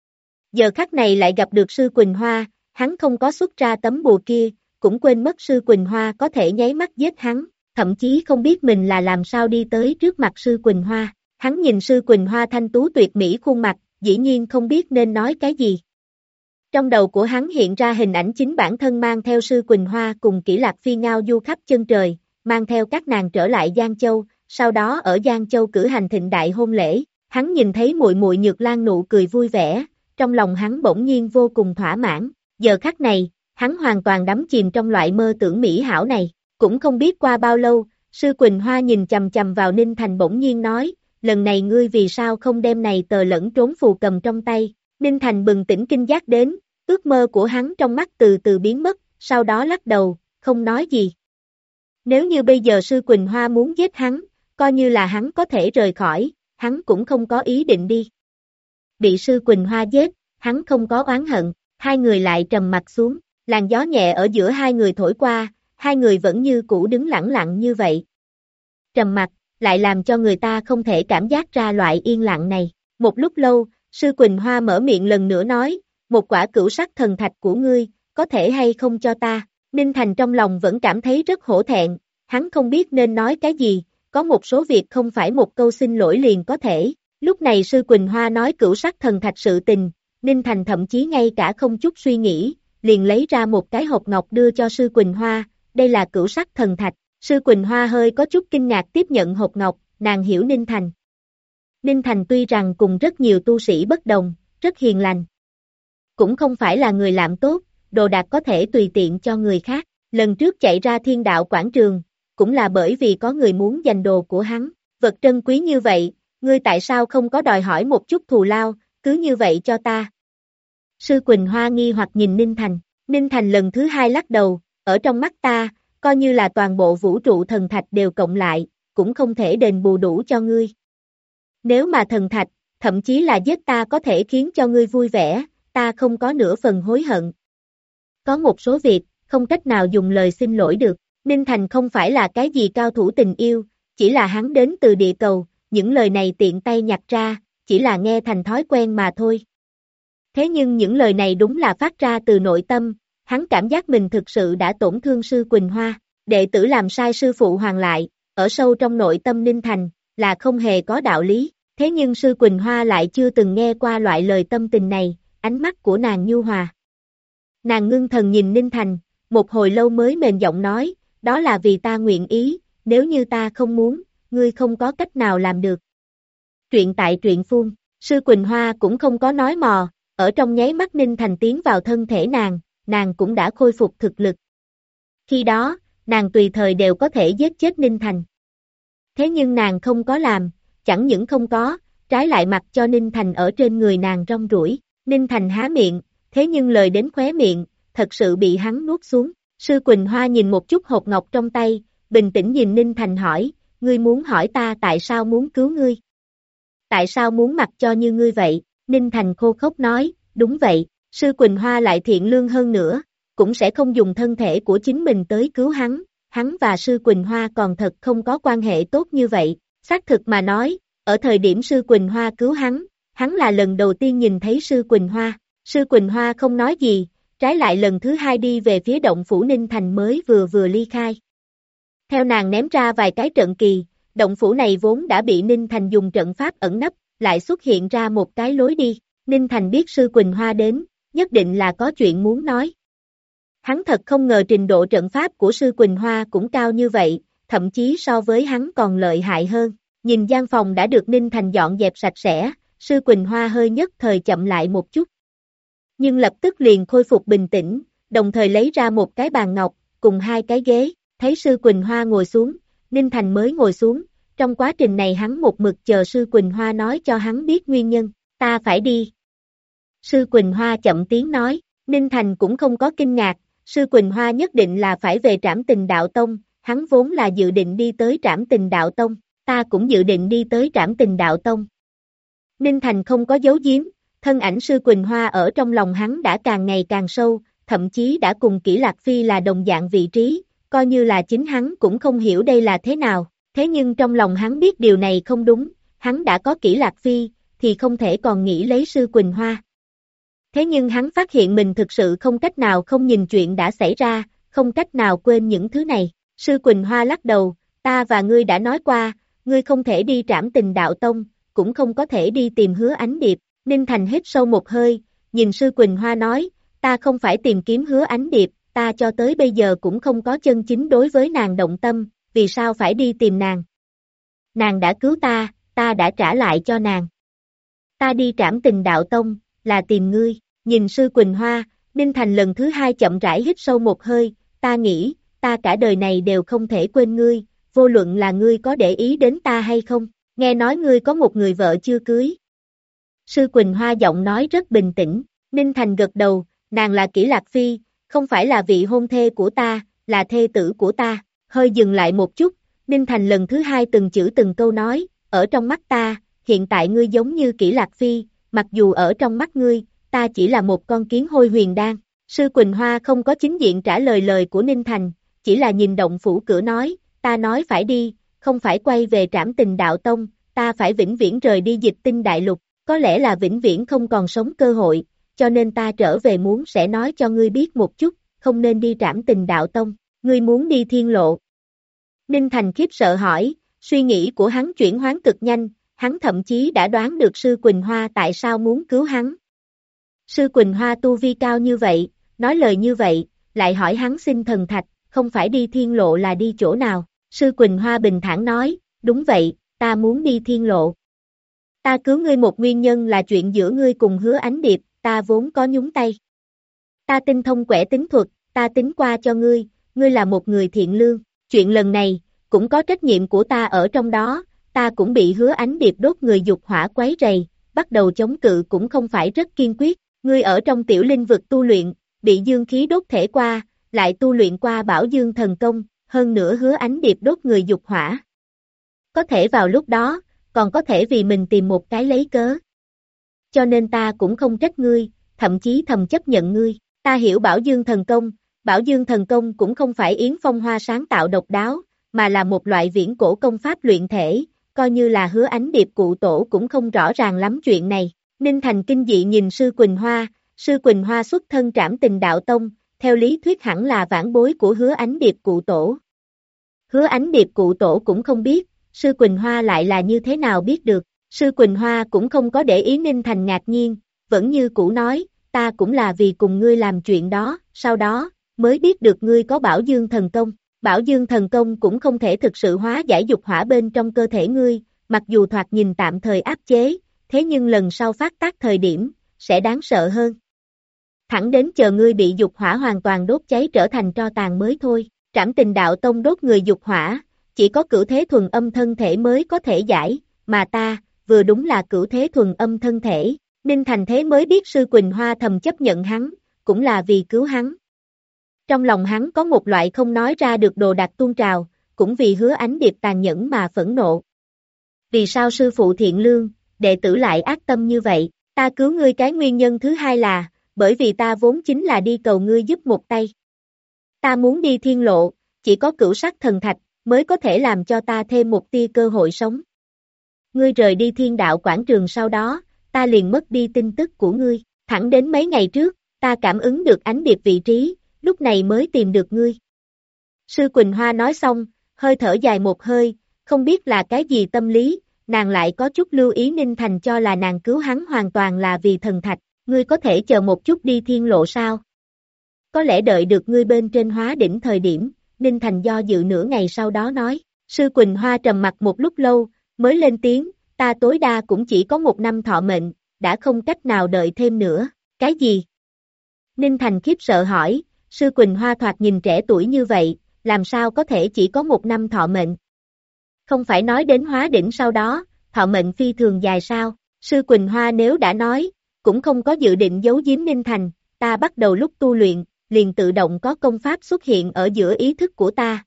Giờ khắc này lại gặp được Sư Quỳnh Hoa, hắn không có xuất ra tấm bùa kia, cũng quên mất Sư Quỳnh Hoa có thể nháy mắt giết hắn, thậm chí không biết mình là làm sao đi tới trước mặt Sư Quỳnh Hoa. Hắn nhìn Sư Quỳnh Hoa thanh tú tuyệt mỹ khuôn mặt, dĩ nhiên không biết nên nói cái gì. Trong đầu của hắn hiện ra hình ảnh chính bản thân mang theo Sư Quỳnh Hoa cùng Kỷ Lạc Phi ngao du khắp chân trời, mang theo các nàng trở lại Giang Châu, sau đó ở Giang Châu cử hành thịnh đại hôn lễ. Hắn nhìn thấy muội muội Nhược Lan nụ cười vui vẻ, trong lòng hắn bỗng nhiên vô cùng thỏa mãn. Giờ khắc này, hắn hoàn toàn đắm chìm trong loại mơ tưởng mỹ hảo này. Cũng không biết qua bao lâu, Sư Quỳnh Hoa nhìn chằm chằm vào Ninh Thành bỗng nhiên nói, lần này ngươi vì sao không đem này tờ lẫn trốn phù cầm trong tay. Ninh Thành bừng tỉnh kinh giác đến, ước mơ của hắn trong mắt từ từ biến mất, sau đó lắc đầu, không nói gì. Nếu như bây giờ Sư Quỳnh Hoa muốn giết hắn, coi như là hắn có thể rời khỏi, hắn cũng không có ý định đi. Bị Sư Quỳnh Hoa giết, hắn không có oán hận, hai người lại trầm mặt xuống, làn gió nhẹ ở giữa hai người thổi qua, hai người vẫn như cũ đứng lẳng lặng như vậy. Trầm mặt, lại làm cho người ta không thể cảm giác ra loại yên lặng này. Một lúc lâu, Sư Quỳnh Hoa mở miệng lần nữa nói, một quả cửu sắc thần thạch của ngươi, có thể hay không cho ta. Ninh Thành trong lòng vẫn cảm thấy rất hổ thẹn, hắn không biết nên nói cái gì, có một số việc không phải một câu xin lỗi liền có thể. Lúc này Sư Quỳnh Hoa nói cửu sắc thần thạch sự tình, Ninh Thành thậm chí ngay cả không chút suy nghĩ, liền lấy ra một cái hộp ngọc đưa cho Sư Quỳnh Hoa, đây là cửu sắc thần thạch. Sư Quỳnh Hoa hơi có chút kinh ngạc tiếp nhận hộp ngọc, nàng hiểu Ninh Thành. Ninh Thành tuy rằng cùng rất nhiều tu sĩ bất đồng, rất hiền lành. Cũng không phải là người làm tốt, đồ đạc có thể tùy tiện cho người khác. Lần trước chạy ra Thiên Đạo quảng trường, cũng là bởi vì có người muốn giành đồ của hắn. Vật trân quý như vậy, ngươi tại sao không có đòi hỏi một chút thù lao, cứ như vậy cho ta. Sư Quỳnh Hoa nghi hoặc nhìn Ninh Thành. Ninh Thành lần thứ hai lắc đầu, ở trong mắt ta, coi như là toàn bộ vũ trụ thần thạch đều cộng lại, cũng không thể đền bù đủ cho ngươi. Nếu mà thần thạch, thậm chí là giết ta có thể khiến cho ngươi vui vẻ, ta không có nửa phần hối hận. Có một số việc, không cách nào dùng lời xin lỗi được. Ninh Thành không phải là cái gì cao thủ tình yêu, chỉ là hắn đến từ địa cầu, những lời này tiện tay nhặt ra, chỉ là nghe thành thói quen mà thôi. Thế nhưng những lời này đúng là phát ra từ nội tâm, hắn cảm giác mình thực sự đã tổn thương Sư Quỳnh Hoa. Đệ tử làm sai sư phụ hoàn lại, ở sâu trong nội tâm Ninh Thành, là không hề có đạo lý. Thế nhưng Sư Quỳnh Hoa lại chưa từng nghe qua loại lời tâm tình này, ánh mắt của nàng nhu hòa. Nàng ngưng thần nhìn Ninh Thành, một hồi lâu mới mềm giọng nói, đó là vì ta nguyện ý, nếu như ta không muốn, ngươi không có cách nào làm được. Truyện tại truyện phun, Sư Quỳnh Hoa cũng không có nói mò, ở trong nháy mắt Ninh Thành tiến vào thân thể nàng cũng đã khôi phục thực lực, Khi đó, nàng tùy thời đều có thể giết chết Ninh Thành. Thế nhưng nàng không có làm, chẳng những không có, trái lại mặc cho Ninh Thành ở trên người nàng rong ruổi. Ninh Thành há miệng, thế nhưng lời đến khóe miệng, thật sự bị hắn nuốt xuống. Sư Quỳnh Hoa nhìn một chút hộp ngọc trong tay, bình tĩnh nhìn Ninh Thành hỏi, ngươi muốn hỏi ta tại sao muốn cứu ngươi? Tại sao muốn mặc cho như ngươi vậy? Ninh Thành khô khốc nói, đúng vậy, Sư Quỳnh Hoa lại thiện lương hơn nữa, cũng sẽ không dùng thân thể của chính mình tới cứu hắn và Sư Quỳnh Hoa còn thật không có quan hệ tốt như vậy. Xác thực mà nói, ở thời điểm Sư Quỳnh Hoa cứu hắn là lần đầu tiên nhìn thấy Sư Quỳnh Hoa. Sư Quỳnh Hoa không nói gì, trái lại lần thứ hai đi về phía động phủ Ninh Thành mới vừa ly khai. Theo nàng ném ra vài cái trận kỳ, động phủ này vốn đã bị Ninh Thành dùng trận pháp ẩn nấp, lại xuất hiện ra một cái lối đi. Ninh Thành biết Sư Quỳnh Hoa đến, nhất định là có chuyện muốn nói. Hắn thật không ngờ trình độ trận pháp của Sư Quỳnh Hoa cũng cao như vậy, thậm chí so với hắn còn lợi hại hơn. Nhìn gian phòng đã được Ninh Thành dọn dẹp sạch sẽ, Sư Quỳnh Hoa hơi nhất thời chậm lại một chút. Nhưng lập tức liền khôi phục bình tĩnh, đồng thời lấy ra một cái bàn ngọc, cùng hai cái ghế, thấy Sư Quỳnh Hoa ngồi xuống, Ninh Thành mới ngồi xuống, trong quá trình này hắn một mực chờ Sư Quỳnh Hoa nói cho hắn biết nguyên nhân, ta phải đi. Sư Quỳnh Hoa chậm tiếng nói, Ninh Thành cũng không có kinh ngạc, Sư Quỳnh Hoa nhất định là phải về Trảm Tình Đạo Tông, hắn vốn là dự định đi tới Trảm Tình Đạo Tông, ta cũng dự định đi tới Trảm Tình Đạo Tông. Ninh Thành không có giấu giếm, thân ảnh Sư Quỳnh Hoa ở trong lòng hắn đã càng ngày càng sâu, thậm chí đã cùng Kỷ Lạc Phi là đồng dạng vị trí, coi như là chính hắn cũng không hiểu đây là thế nào, thế nhưng trong lòng hắn biết điều này không đúng, hắn đã có Kỷ Lạc Phi, thì không thể còn nghĩ lấy Sư Quỳnh Hoa. Thế nhưng hắn phát hiện mình thực sự không cách nào không nhìn chuyện đã xảy ra, không cách nào quên những thứ này. Sư Quỳnh Hoa lắc đầu, ta và ngươi đã nói qua, ngươi không thể đi Trảm Tình Đạo Tông, cũng không có thể đi tìm Hứa Ánh Điệp. Ninh Thành hít sâu một hơi, nhìn Sư Quỳnh Hoa nói, ta không phải tìm kiếm Hứa Ánh Điệp, ta cho tới bây giờ cũng không có chân chính đối với nàng động tâm, vì sao phải đi tìm nàng? Nàng đã cứu ta đã trả lại cho nàng. Ta đi Trảm Tình Đạo Tông, là tìm ngươi. Nhìn Sư Quỳnh Hoa, Ninh Thành lần thứ hai chậm rãi hít sâu một hơi, ta nghĩ, ta cả đời này đều không thể quên ngươi, vô luận là ngươi có để ý đến ta hay không, nghe nói ngươi có một người vợ chưa cưới. Sư Quỳnh Hoa giọng nói rất bình tĩnh, Ninh Thành gật đầu, nàng là Kỷ Lạc Phi, không phải là vị hôn thê của ta, là thê tử của ta, hơi dừng lại một chút, Ninh Thành lần thứ hai từng chữ từng câu nói, ở trong mắt ta, hiện tại ngươi giống như Kỷ Lạc Phi, mặc dù ở trong mắt ngươi, ta chỉ là một con kiến hôi huyền đan. Sư Quỳnh Hoa không có chính diện trả lời lời của Ninh Thành, chỉ là nhìn động phủ cửa nói, ta nói phải đi, không phải quay về Trảm Tình Đạo Tông, ta phải vĩnh viễn rời đi Dịch Tinh Đại Lục, có lẽ là vĩnh viễn không còn sống cơ hội, cho nên ta trở về muốn sẽ nói cho ngươi biết một chút, không nên đi Trảm Tình Đạo Tông, ngươi muốn đi Thiên Lộ. Ninh Thành khiếp sợ hỏi, suy nghĩ của hắn chuyển hoán cực nhanh, hắn thậm chí đã đoán được Sư Quỳnh Hoa tại sao muốn cứu hắn. Sư Quỳnh Hoa tu vi cao như vậy, nói lời như vậy, lại hỏi hắn xin thần thạch, không phải đi Thiên Lộ là đi chỗ nào? Sư Quỳnh Hoa bình thản nói, đúng vậy, ta muốn đi Thiên Lộ. Ta cứu ngươi một nguyên nhân là chuyện giữa ngươi cùng Hứa Ánh Điệp, ta vốn có nhúng tay. Ta tinh thông quẻ tính thuật, ta tính qua cho ngươi là một người thiện lương, chuyện lần này, cũng có trách nhiệm của ta ở trong đó, ta cũng bị Hứa Ánh Điệp đốt người dục hỏa quấy rầy, bắt đầu chống cự cũng không phải rất kiên quyết. Ngươi ở trong tiểu linh vực tu luyện, bị dương khí đốt thể qua, lại tu luyện qua bảo dương thần công, hơn nữa Hứa Ánh Điệp đốt người dục hỏa. Có thể vào lúc đó, còn có thể vì mình tìm một cái lấy cớ. Cho nên ta cũng không trách ngươi, thậm chí thầm chấp nhận ngươi, ta hiểu bảo dương thần công cũng không phải Yến Phong Hoa sáng tạo độc đáo, mà là một loại viễn cổ công pháp luyện thể, coi như là Hứa Ánh Điệp cụ tổ cũng không rõ ràng lắm chuyện này. Ninh Thành kinh dị nhìn Sư Quỳnh Hoa xuất thân Trảm Tình Đạo Tông, theo lý thuyết hẳn là vãn bối của Hứa Ánh Điệp cụ tổ. Hứa Ánh Điệp cụ tổ cũng không biết, Sư Quỳnh Hoa lại là như thế nào biết được, Sư Quỳnh Hoa cũng không có để ý Ninh Thành ngạc nhiên, vẫn như cũ nói, ta cũng là vì cùng ngươi làm chuyện đó, sau đó, mới biết được ngươi có bảo dương thần công. Bảo dương thần công cũng không thể thực sự hóa giải dục hỏa bên trong cơ thể ngươi, mặc dù thoạt nhìn tạm thời áp chế, thế nhưng lần sau phát tác thời điểm, sẽ đáng sợ hơn. Thẳng đến chờ ngươi bị dục hỏa hoàn toàn đốt cháy trở thành tro tàn mới thôi. Trảm Tình Đạo Tông đốt người dục hỏa, chỉ có cửu thế thuần âm thân thể mới có thể giải, mà ta, vừa đúng là cửu thế thuần âm thân thể. Ninh Thành thế mới biết Sư Quỳnh Hoa thầm chấp nhận hắn, cũng là vì cứu hắn. Trong lòng hắn có một loại không nói ra được đồ đạc tuôn trào, cũng vì Hứa Ánh Điệp tàn nhẫn mà phẫn nộ. Vì sao sư phụ thiện lương, đệ tử lại ác tâm như vậy? Ta cứu ngươi cái nguyên nhân thứ hai là, bởi vì ta vốn chính là đi cầu ngươi giúp một tay. Ta muốn đi thiên lộ, chỉ có cửu sắc thần thạch, mới có thể làm cho ta thêm một tia cơ hội sống. Ngươi rời đi thiên đạo quảng trường sau đó, ta liền mất đi tin tức của ngươi, thẳng đến mấy ngày trước, ta cảm ứng được Ánh Điệp vị trí, lúc này mới tìm được ngươi. Sư Quỳnh Hoa nói xong, hơi thở dài một hơi, không biết là cái gì tâm lý, nàng lại có chút lưu ý Ninh Thành cho là nàng cứu hắn hoàn toàn là vì thần thạch, ngươi có thể chờ một chút đi thiên lộ sao? Có lẽ đợi được ngươi bên trên hóa đỉnh thời điểm, Ninh Thành do dự nửa ngày sau đó nói, Sư Quỳnh Hoa trầm mặt một lúc lâu, mới lên tiếng, ta tối đa cũng chỉ có 1 năm thọ mệnh, đã không cách nào đợi thêm nữa, cái gì? Ninh Thành khiếp sợ hỏi, Sư Quỳnh Hoa thoạt nhìn trẻ tuổi như vậy, làm sao có thể chỉ có 1 năm thọ mệnh? Không phải nói đến hóa đỉnh sau đó, thọ mệnh phi thường dài sao? Sư Quỳnh Hoa nếu đã nói, cũng không có dự định giấu giếm Ninh Thành, ta bắt đầu lúc tu luyện, liền tự động có công pháp xuất hiện ở giữa ý thức của ta.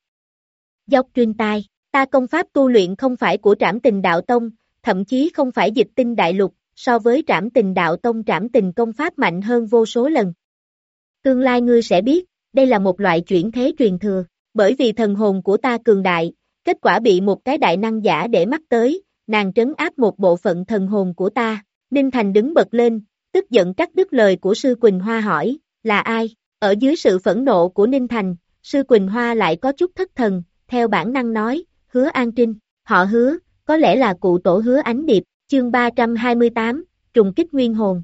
Dốc truyền tai, ta công pháp tu luyện không phải của Trảm Tình Đạo Tông, thậm chí không phải Dịch Tinh Đại Lục, so với Trảm Tình Đạo Tông Trảm Tình công pháp mạnh hơn vô số lần. Tương lai ngươi sẽ biết, đây là một loại chuyển thế truyền thừa, bởi vì thần hồn của ta cường đại, kết quả bị một cái đại năng giả để mắt tới, nàng trấn áp một bộ phận thần hồn của ta. Ninh Thành đứng bật lên, tức giận cắt đứt lời của Sư Quỳnh Hoa hỏi, là ai? Ở dưới sự phẫn nộ của Ninh Thành, Sư Quỳnh Hoa lại có chút thất thần, theo bản năng nói, Hứa An Trinh, họ Hứa, có lẽ là cụ tổ Hứa Ánh Điệp, chương 328, trùng kích nguyên hồn.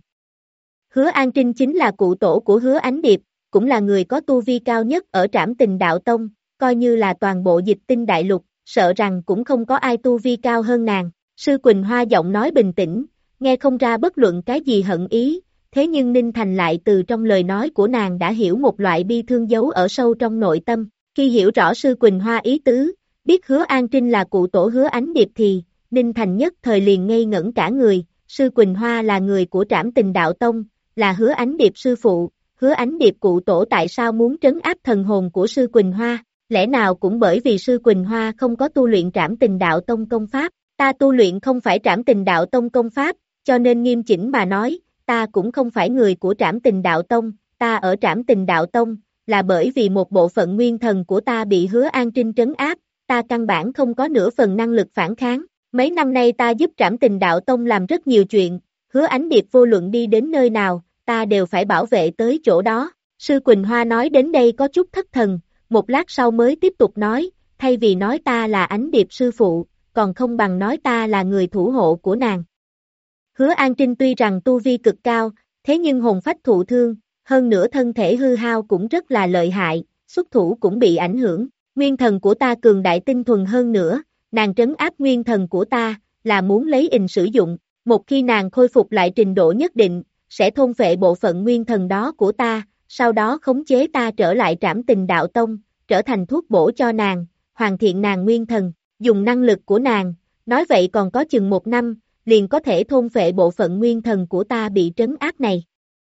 Hứa An Trinh chính là cụ tổ của Hứa Ánh Điệp, cũng là người có tu vi cao nhất ở Trảm Tình Đạo Tông, coi như là toàn bộ Dịch Tinh Đại Lục, sợ rằng cũng không có ai tu vi cao hơn nàng. Sư Quỳnh Hoa giọng nói bình tĩnh, nghe không ra bất luận cái gì hận ý, thế nhưng Ninh Thành lại từ trong lời nói của nàng đã hiểu một loại bi thương giấu ở sâu trong nội tâm. Khi hiểu rõ Sư Quỳnh Hoa ý tứ, biết Hứa An Trinh là cụ tổ Hứa Ánh Điệp thì, Ninh Thành nhất thời liền ngây ngẩn cả người. Sư Quỳnh Hoa là người của Trảm Tình Đạo Tông, là Hứa Ánh Điệp sư phụ. Hứa Ánh Điệp cụ tổ tại sao muốn trấn áp thần hồn của Sư Quỳnh Hoa? Lẽ nào cũng bởi vì Sư Quỳnh Hoa không có tu luyện Trảm Tình Đạo Tông công pháp? Ta tu luyện không phải Trảm Tình Đạo Tông công pháp, cho nên nghiêm chỉnh mà nói, ta cũng không phải người của Trảm Tình Đạo Tông, ta ở Trảm Tình Đạo Tông, là bởi vì một bộ phận nguyên thần của ta bị Hứa An Trinh trấn áp, ta căn bản không có nửa phần năng lực phản kháng. Mấy năm nay ta giúp Trảm Tình Đạo Tông làm rất nhiều chuyện, Hứa Ánh Điệp vô luận đi đến nơi nào, ta đều phải bảo vệ tới chỗ đó. Sư Quỳnh Hoa nói đến đây có chút thất thần, một lát sau mới tiếp tục nói, thay vì nói ta là Ánh Điệp sư phụ, còn không bằng nói ta là người thủ hộ của nàng. Hứa An Trinh tuy rằng tu vi cực cao, thế nhưng hồn phách thụ thương, hơn nữa thân thể hư hao cũng rất là lợi hại, xuất thủ cũng bị ảnh hưởng. Nguyên thần của ta cường đại tinh thuần hơn nữa, nàng trấn áp nguyên thần của ta, là muốn lấy ình sử dụng, một khi nàng khôi phục lại trình độ nhất định, sẽ thôn phệ bộ phận nguyên thần đó của ta, sau đó khống chế ta trở lại Trảm Tình Đạo Tông, trở thành thuốc bổ cho nàng, hoàn thiện nàng nguyên thần, dùng năng lực của nàng, nói vậy còn có chừng 1 năm, liền có thể thôn phệ bộ phận nguyên thần của ta bị trấn áp này.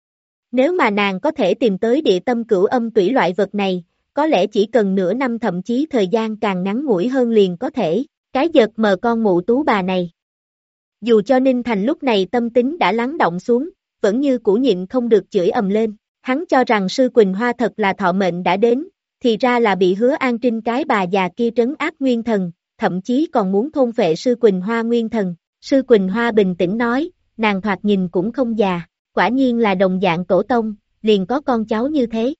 Nếu mà nàng có thể tìm tới địa tâm cửu âm tủy loại vật này, có lẽ chỉ cần nửa năm thậm chí thời gian càng ngắn ngủi hơn liền có thể, cái giật mờ con mụ tú bà này. Dù cho Ninh Thành lúc này tâm tính đã lắng động xuống, vẫn như cũ nhịn không được chửi ầm lên, hắn cho rằng Sư Quỳnh Hoa thật là thọ mệnh đã đến, thì ra là bị Hứa An Trinh cái bà già kia trấn áp nguyên thần, thậm chí còn muốn thôn phệ Sư Quỳnh Hoa nguyên thần. Sư Quỳnh Hoa bình tĩnh nói, nàng thoạt nhìn cũng không già, quả nhiên là đồng dạng tổ tông, liền có con cháu như thế.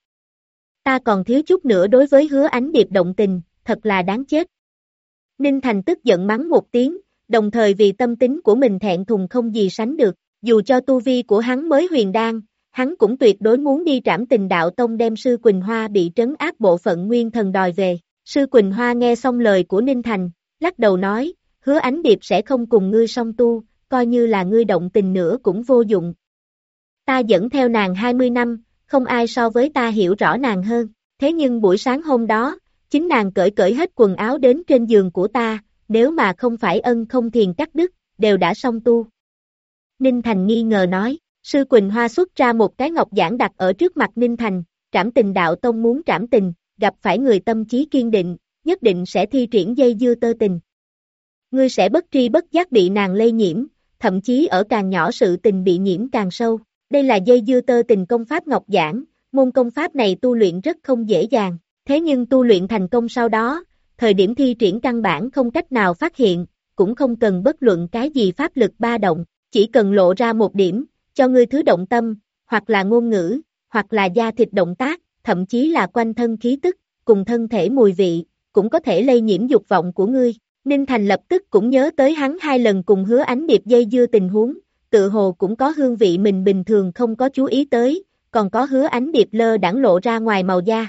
Ta còn thiếu chút nữa đối với Hứa Ánh Điệp động tình, thật là đáng chết. Ninh Thành tức giận mắng một tiếng, đồng thời vì tâm tính của mình thẹn thùng không gì sánh được, dù cho tu vi của hắn mới huyền đan, hắn cũng tuyệt đối muốn đi Trảm Tình Đạo Tông đem Sư Quỳnh Hoa bị trấn áp bộ phận nguyên thần đòi về. Sư Quỳnh Hoa nghe xong lời của Ninh Thành, lắc đầu nói, Hứa Ánh Điệp sẽ không cùng ngươi song tu, coi như là ngươi động tình nữa cũng vô dụng. Ta dẫn theo nàng 20 năm, không ai so với ta hiểu rõ nàng hơn, thế nhưng buổi sáng hôm đó, chính nàng cởi cởi hết quần áo đến trên giường của ta, nếu mà không phải Ân Không Thiền cắt đứt, đều đã xong tu. Ninh Thành nghi ngờ nói, Sư Quỳnh Hoa xuất ra một cái ngọc giản đặt ở trước mặt Ninh Thành, Trảm Tình Đạo Tông muốn trảm tình, gặp phải người tâm chí kiên định, nhất định sẽ thi triển dây dưa tơ tình. Ngươi sẽ bất tri bất giác bị nàng lây nhiễm, thậm chí ở càng nhỏ sự tình bị nhiễm càng sâu. Đây là dây dưa tơ tình công pháp ngọc giản, môn công pháp này tu luyện rất không dễ dàng, thế nhưng tu luyện thành công sau đó, thời điểm thi triển căn bản không cách nào phát hiện, cũng không cần bất luận cái gì pháp lực ba động, chỉ cần lộ ra một điểm, cho ngươi thứ động tâm, hoặc là ngôn ngữ, hoặc là da thịt động tác, thậm chí là quanh thân khí tức, cùng thân thể mùi vị, cũng có thể lây nhiễm dục vọng của ngươi. Ninh Thành lập tức cũng nhớ tới hắn 2 lần cùng Hứa Ánh Điệp dây dưa tình huống, tự hồ cũng có hương vị mình bình thường không có chú ý tới, còn có Hứa Ánh Điệp lơ đãng lộ ra ngoài màu da.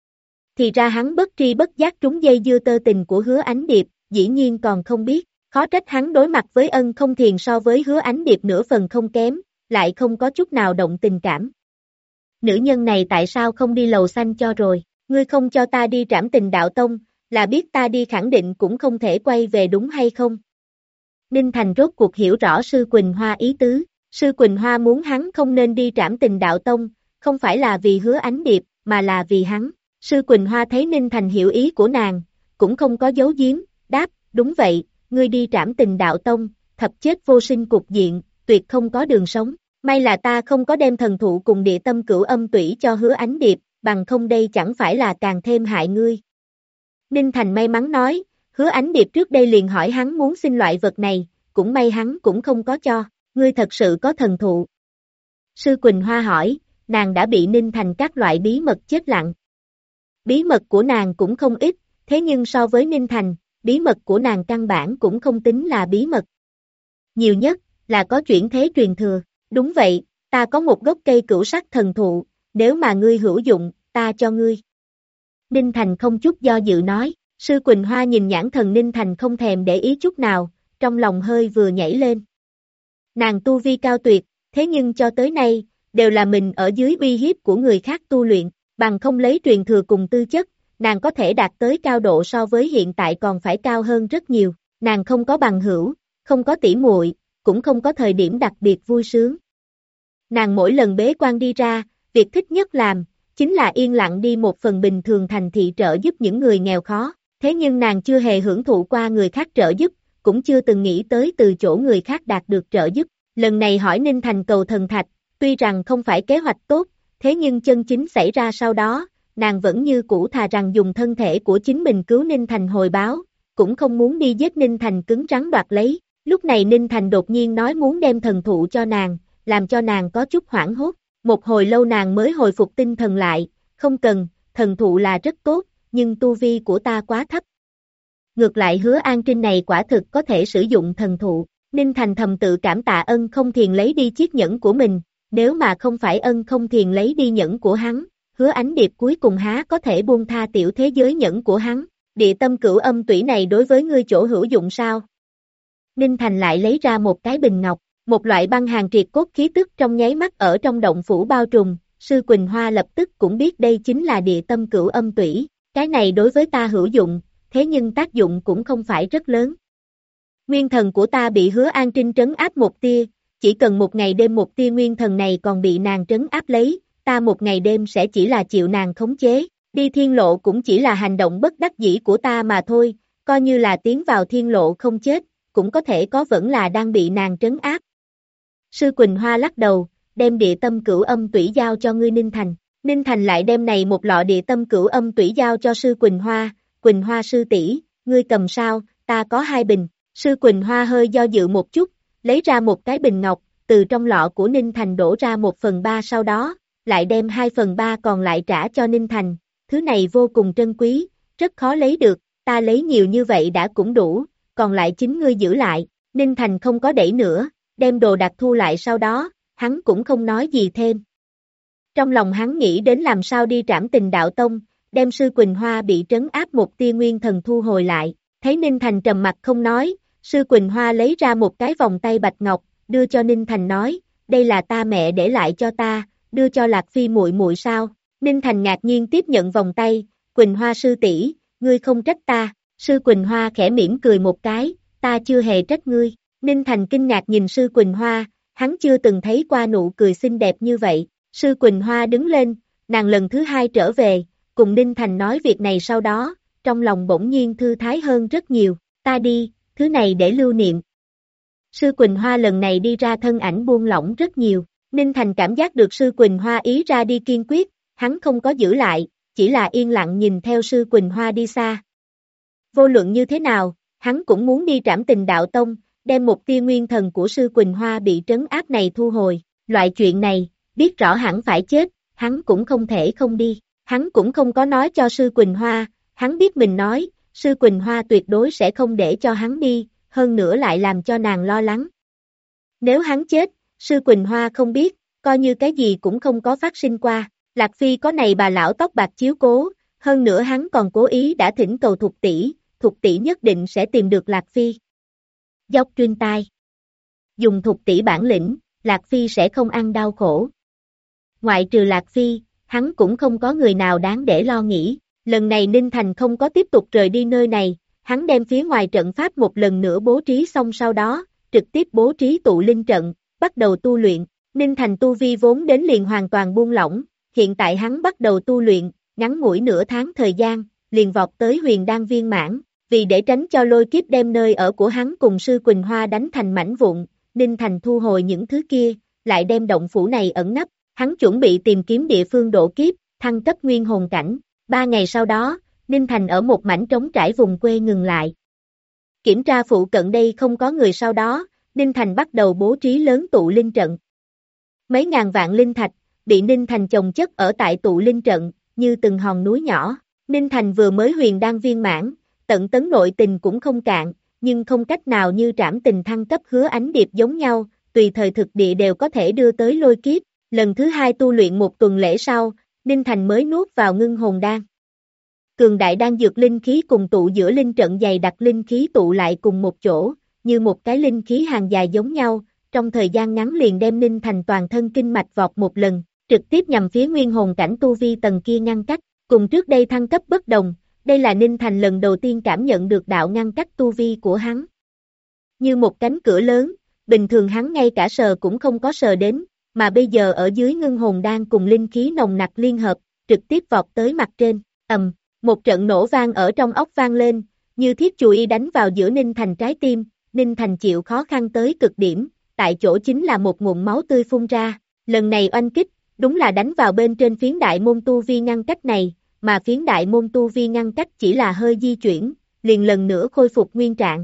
Thì ra hắn bất tri bất giác trúng dây dưa tơ tình của Hứa Ánh Điệp, dĩ nhiên còn không biết, khó trách hắn đối mặt với Ân Không Thiền so với Hứa Ánh Điệp nửa phần không kém, lại không có chút nào động tình cảm. Nữ nhân này tại sao không đi lầu xanh cho rồi, ngươi không cho ta đi Trảm Tình Đạo Tông, là biết ta đi khẳng định cũng không thể quay về đúng hay không? Ninh Thành rốt cuộc hiểu rõ Sư Quỳnh Hoa ý tứ, Sư Quỳnh Hoa muốn hắn không nên đi Trảm Tình Đạo Tông, không phải là vì Hứa Ánh Điệp, mà là vì hắn. Sư Quỳnh Hoa thấy Ninh Thành hiểu ý của nàng, cũng không có giấu giếm, đáp, đúng vậy, ngươi đi Trảm Tình Đạo Tông, thập chết vô sinh cục diện, tuyệt không có đường sống. May là ta không có đem thần thụ cùng địa tâm cửu âm tủy cho Hứa Ánh Điệp, bằng không đây chẳng phải là càng thêm hại ngươi. Ninh Thành may mắn nói, Hứa Ánh Điệp trước đây liền hỏi hắn muốn xin loại vật này, cũng may hắn cũng không có cho, ngươi thật sự có thần thụ. Sư Quỳnh Hoa hỏi, nàng đã bị Ninh Thành các loại bí mật chết lặng. Bí mật của nàng cũng không ít, thế nhưng so với Ninh Thành, bí mật của nàng căn bản cũng không tính là bí mật. Nhiều nhất, là có chuyển thế truyền thừa. Đúng vậy, ta có một gốc cây cửu sắc thần thụ, nếu mà ngươi hữu dụng, ta cho ngươi. Ninh Thành không chút do dự nói, Sư Quỳnh Hoa nhìn nhãn thần Ninh Thành không thèm để ý chút nào, trong lòng hơi vừa nhảy lên. Nàng tu vi cao tuyệt, thế nhưng cho tới nay, đều là mình ở dưới uy hiếp của người khác tu luyện, bằng không lấy truyền thừa cùng tư chất, nàng có thể đạt tới cao độ so với hiện tại còn phải cao hơn rất nhiều, nàng không có bằng hữu, không có tỉ muội, cũng không có thời điểm đặc biệt vui sướng. Nàng mỗi lần bế quan đi ra, việc thích nhất làm, chính là yên lặng đi một phần bình thường thành thị trợ giúp những người nghèo khó, thế nhưng nàng chưa hề hưởng thụ qua người khác trợ giúp, cũng chưa từng nghĩ tới từ chỗ người khác đạt được trợ giúp. Lần này hỏi Ninh Thành cầu thần thạch, tuy rằng không phải kế hoạch tốt, thế nhưng chân chính xảy ra sau đó, nàng vẫn như cũ thà rằng dùng thân thể của chính mình cứu Ninh Thành hồi báo, cũng không muốn đi giết Ninh Thành cứng rắn đoạt lấy. Lúc này Ninh Thành đột nhiên nói muốn đem thần thụ cho nàng, làm cho nàng có chút hoảng hốt, một hồi lâu nàng mới hồi phục tinh thần lại, không cần, thần thụ là rất tốt, nhưng tu vi của ta quá thấp. Ngược lại Hứa An Trinh này quả thực có thể sử dụng thần thụ, Ninh Thành thầm tự cảm tạ Ân Không Thiền lấy đi chiếc nhẫn của mình, nếu mà không phải Ân Không Thiền lấy đi nhẫn của hắn, Hứa Ánh Điệp cuối cùng há có thể buông tha tiểu thế giới nhẫn của hắn, địa tâm cửu âm tủy này đối với ngươi chỗ hữu dụng sao? Ninh Thành lại lấy ra một cái bình ngọc, một loại băng hàn triệt cốt khí tức trong nháy mắt ở trong động phủ bao trùm, Sư Quỳnh Hoa lập tức cũng biết đây chính là địa tâm cửu âm tủy, cái này đối với ta hữu dụng, thế nhưng tác dụng cũng không phải rất lớn. Nguyên thần của ta bị Hứa An Trinh trấn áp một tia, chỉ cần một ngày đêm một tia nguyên thần này còn bị nàng trấn áp lấy, ta một ngày đêm sẽ chỉ là chịu nàng khống chế, đi thiên lộ cũng chỉ là hành động bất đắc dĩ của ta mà thôi, coi như là tiến vào thiên lộ không chết, cũng có thể có vẫn là đang bị nàng trấn áp. Sư Quỳnh Hoa lắc đầu, đem địa tâm cửu âm tủy giao cho ngươi Ninh Thành. Ninh Thành lại đem này một lọ địa tâm cửu âm tủy giao cho Sư Quỳnh Hoa sư tỷ, ngươi cầm sao, ta có 2 bình. Sư Quỳnh Hoa hơi do dự một chút, lấy ra một cái bình ngọc, từ trong lọ của Ninh Thành đổ ra 1/3 sau đó, lại đem 2/3 còn lại trả cho Ninh Thành. Thứ này vô cùng trân quý, rất khó lấy được, ta lấy nhiều như vậy đã cũng đủ, còn lại chính ngươi giữ lại. Ninh Thành không có đẩy nữa, đem đồ đặt thu lại sau đó, hắn cũng không nói gì thêm. Trong lòng hắn nghĩ đến làm sao đi Trảm Tình Đạo Tông, đem Sư Quỳnh Hoa bị trấn áp một tia nguyên thần thu hồi lại, thấy Ninh Thành trầm mặt không nói, Sư Quỳnh Hoa lấy ra một cái vòng tay bạch ngọc, đưa cho Ninh Thành nói, đây là ta mẹ để lại cho ta, đưa cho Lạc Phi muội muội sao? Ninh Thành ngạc nhiên tiếp nhận vòng tay, Quỳnh Hoa sư tỷ, ngươi không trách ta, Sư Quỳnh Hoa khẽ mỉm cười một cái, ta chưa hề trách ngươi, Ninh Thành kinh ngạc nhìn Sư Quỳnh Hoa, hắn chưa từng thấy qua nụ cười xinh đẹp như vậy, Sư Quỳnh Hoa đứng lên, nàng lần thứ hai trở về, cùng Ninh Thành nói việc này sau đó, trong lòng bỗng nhiên thư thái hơn rất nhiều, ta đi, thứ này để lưu niệm. Sư Quỳnh Hoa lần này đi ra thân ảnh buông lỏng rất nhiều, Ninh Thành cảm giác được Sư Quỳnh Hoa ý ra đi kiên quyết, hắn không có giữ lại, chỉ là yên lặng nhìn theo Sư Quỳnh Hoa đi xa. Vô luận như thế nào, hắn cũng muốn đi Trảm Tình Đạo Tông, đem một tia nguyên thần của Sư Quỳnh Hoa bị trấn áp này thu hồi, loại chuyện này, biết rõ hẳn phải chết, hắn cũng không thể không đi, hắn cũng không có nói cho Sư Quỳnh Hoa, hắn biết mình nói, Sư Quỳnh Hoa tuyệt đối sẽ không để cho hắn đi, hơn nữa lại làm cho nàng lo lắng. Nếu hắn chết, Sư Quỳnh Hoa không biết, coi như cái gì cũng không có phát sinh qua, Lạc Phi có này bà lão tóc bạc chiếu cố, hơn nữa hắn còn cố ý đã thỉnh cầu Thục tỷ nhất định sẽ tìm được Lạc Phi. Dốc truyền tai. Dùng Thục tỷ bản lĩnh, Lạc Phi sẽ không ăn đau khổ. Ngoại trừ Lạc Phi, hắn cũng không có người nào đáng để lo nghĩ, lần này Ninh Thành không có tiếp tục rời đi nơi này, hắn đem phía ngoài trận pháp một lần nữa bố trí xong sau đó, trực tiếp bố trí tụ linh trận, bắt đầu tu luyện, Ninh Thành tu vi vốn đến liền hoàn toàn buông lỏng, hiện tại hắn bắt đầu tu luyện, ngắn ngủi nửa tháng thời gian, liền vọt tới huyền đan viên mãn, vì để tránh cho lôi kiếp đem nơi ở của hắn cùng Sư Quỳnh Hoa đánh thành mảnh vụn, Ninh Thành thu hồi những thứ kia, lại đem động phủ này ẩn nấp, hắn chuẩn bị tìm kiếm địa phương độ kiếp, thăng cấp nguyên hồn cảnh, 3 ngày sau đó, Ninh Thành ở một mảnh trống trải vùng quê ngừng lại. Kiểm tra phụ cận đây không có người sau đó, Ninh Thành bắt đầu bố trí lớn tụ linh trận. Mấy ngàn vạn linh thạch, bị Ninh Thành chồng chất ở tại tụ linh trận, như từng hòn núi nhỏ. Ninh Thành vừa mới huyền đan viên mãn, tận tấn nội tình cũng không cạn, nhưng không cách nào như Trảm Tình thăng cấp Hứa Ánh Điệp giống nhau, tùy thời thực địa đều có thể đưa tới lôi kiếp. Lần thứ hai tu luyện một tuần lễ sau, Ninh Thành mới nuốt vào ngưng hồn đan. Cường đại đan dược linh khí cùng tụ giữa linh trận dày đặc linh khí tụ lại cùng một chỗ, như một cái linh khí hàng dài giống nhau, trong thời gian ngắn liền đem Ninh Thành toàn thân kinh mạch vọt một lần, trực tiếp nhằm phía nguyên hồn cảnh tu vi tầng kia ngăn cách, cùng trước đây thăng cấp bất đồng, đây là Ninh Thành lần đầu tiên cảm nhận được đạo ngăn cách tu vi của hắn. Như một cánh cửa lớn, bình thường hắn ngay cả sờ cũng không có sờ đến, mà bây giờ ở dưới ngưng hồn đan cùng linh khí nồng nặc liên hợp, trực tiếp vọt tới mặt trên, một trận nổ vang ở trong óc vang lên, như thiết chùy y đánh vào giữa Ninh Thành trái tim, Ninh Thành chịu khó khăn tới cực điểm, tại chỗ chính là một nguồn máu tươi phun ra, lần này oanh kích, đúng là đánh vào bên trên phiến đại môn tu vi ngăn cách này, mà phiến đại môn tu vi ngăn cách chỉ là hơi di chuyển, liền lần nữa khôi phục nguyên trạng.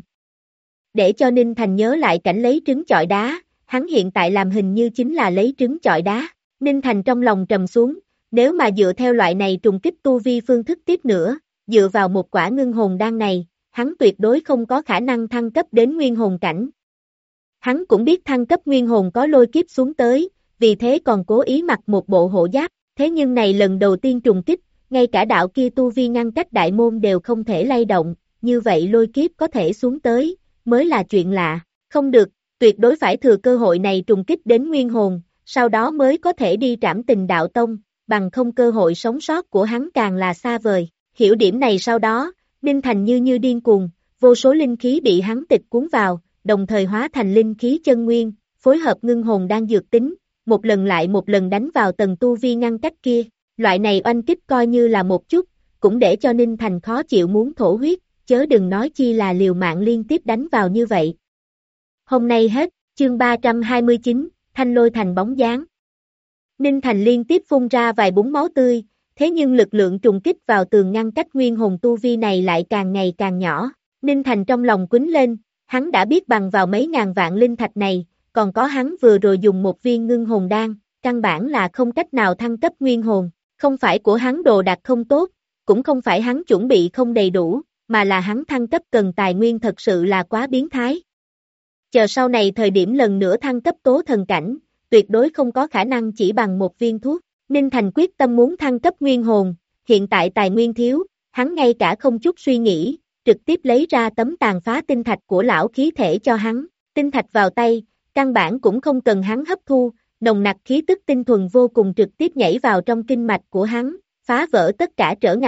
Để cho Ninh Thành nhớ lại cảnh lấy trứng chọi đá, hắn hiện tại làm hình như chính là lấy trứng chọi đá, Ninh Thành trong lòng trầm xuống, nếu mà dựa theo loại này trùng kích tu vi phương thức tiếp nữa, dựa vào một quả ngưng hồn đan này, hắn tuyệt đối không có khả năng thăng cấp đến nguyên hồn cảnh. Hắn cũng biết thăng cấp nguyên hồn có lôi kiếp xuống tới, vì thế còn cố ý mặc một bộ hộ giáp, thế nhưng này lần đầu tiên trùng kích, ngay cả đạo kia tu vi ngăn cách đại môn đều không thể lay động, như vậy lôi kiếp có thể xuống tới, mới là chuyện lạ, không được, tuyệt đối phải thừa cơ hội này trùng kích đến nguyên hồn, sau đó mới có thể đi Trảm Tình Đạo Tông, bằng không cơ hội sống sót của hắn càng là xa vời. Hiểu điểm này sau đó, Ninh Thành như điên cuồng, vô số linh khí bị hắn tịch cuốn vào, đồng thời hóa thành linh khí chân nguyên, phối hợp ngưng hồn đang dược tính, một lần lại một lần đánh vào tầng tu vi ngăn cách kia. Loại này oanh kích coi như là một chút, cũng để cho Ninh Thành khó chịu muốn thổ huyết, chớ đừng nói chi là liều mạng liên tiếp đánh vào như vậy. Hôm nay hết, chương 329, Thanh Lôi thành bóng dáng. Ninh Thành liên tiếp phun ra vài búng máu tươi, thế nhưng lực lượng trùng kích vào tường ngăn cách nguyên hồn tu vi này lại càng ngày càng nhỏ. Ninh Thành trong lòng quýnh lên, hắn đã biết bằng vào mấy ngàn vạn linh thạch này, còn có hắn vừa rồi dùng một viên ngưng hồn đan, căn bản là không cách nào thăng cấp nguyên hồn, không phải của hắn đồ đạc không tốt, cũng không phải hắn chuẩn bị không đầy đủ, mà là hắn thăng cấp cần tài nguyên thật sự là quá biến thái. Chờ sau này thời điểm lần nữa thăng cấp tố thần cảnh, tuyệt đối không có khả năng chỉ bằng một viên thuốc. Ninh Thành quyết tâm muốn thăng cấp nguyên hồn, hiện tại tài nguyên thiếu, hắn ngay cả không chút suy nghĩ, trực tiếp lấy ra tấm tàn phá tinh thạch của lão khí thể cho hắn, tinh thạch vào tay, căn bản cũng không cần hắn hấp thu, nồng nặc khí tức tinh thuần vô cùng trực tiếp nhảy vào trong kinh mạch của hắn, phá vỡ tất cả trở ngại,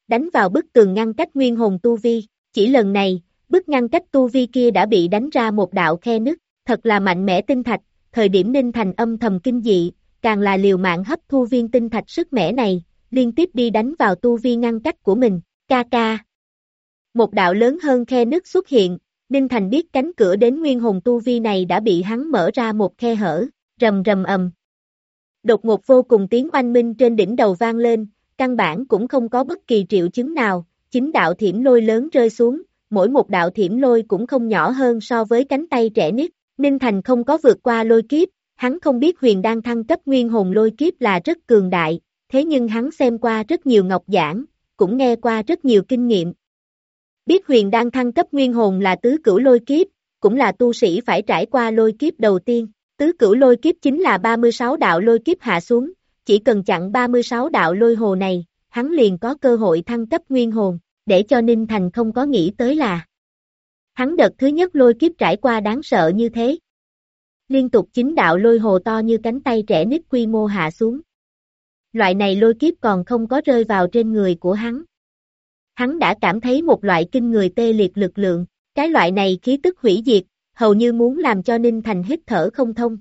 đánh vào bức tường ngăn cách nguyên hồn tu vi. Chỉ lần này, bức ngăn cách tu vi kia đã bị đánh ra một đạo khe nứt, thật là mạnh mẽ tinh thạch, thời điểm Ninh Thành âm thầm kinh dị, càng là liều mạng hấp thu viên tinh thạch sức mẻ này, liên tiếp đi đánh vào tu vi ngăn cách của mình, ca ca. Một đạo lớn hơn khe nứt xuất hiện, Ninh Thành biết cánh cửa đến nguyên hồn tu vi này đã bị hắn mở ra một khe hở, rầm rầm ầm. Đột ngột vô cùng tiếng oanh minh trên đỉnh đầu vang lên, căn bản cũng không có bất kỳ triệu chứng nào, 9 đạo thiểm lôi lớn rơi xuống, mỗi một đạo thiểm lôi cũng không nhỏ hơn so với cánh tay trẻ nít. Ninh Thành không có vượt qua lôi kiếp, hắn không biết huyền đan thăng cấp nguyên hồn lôi kiếp là rất cường đại, thế nhưng hắn xem qua rất nhiều ngọc giảng, cũng nghe qua rất nhiều kinh nghiệm. Biết huyền đan thăng cấp nguyên hồn là tứ cửu lôi kiếp, cũng là tu sĩ phải trải qua lôi kiếp đầu tiên. Tứ cửu lôi kiếp chính là 36 đạo lôi kiếp hạ xuống, chỉ cần chặn 36 đạo lôi hồ này, hắn liền có cơ hội thăng cấp nguyên hồn, để cho Ninh Thành không có nghĩ tới là hắn đợt thứ nhất lôi kiếp trải qua đáng sợ như thế. Liên tục 9 đạo lôi hồ to như cánh tay trẻ nít quy mô hạ xuống. Loại này lôi kiếp còn không có rơi vào trên người của hắn. Hắn đã cảm thấy một loại kinh người tê liệt lực lượng, cái loại này khí tức hủy diệt, hầu như muốn làm cho Ninh Thành hít thở không thông.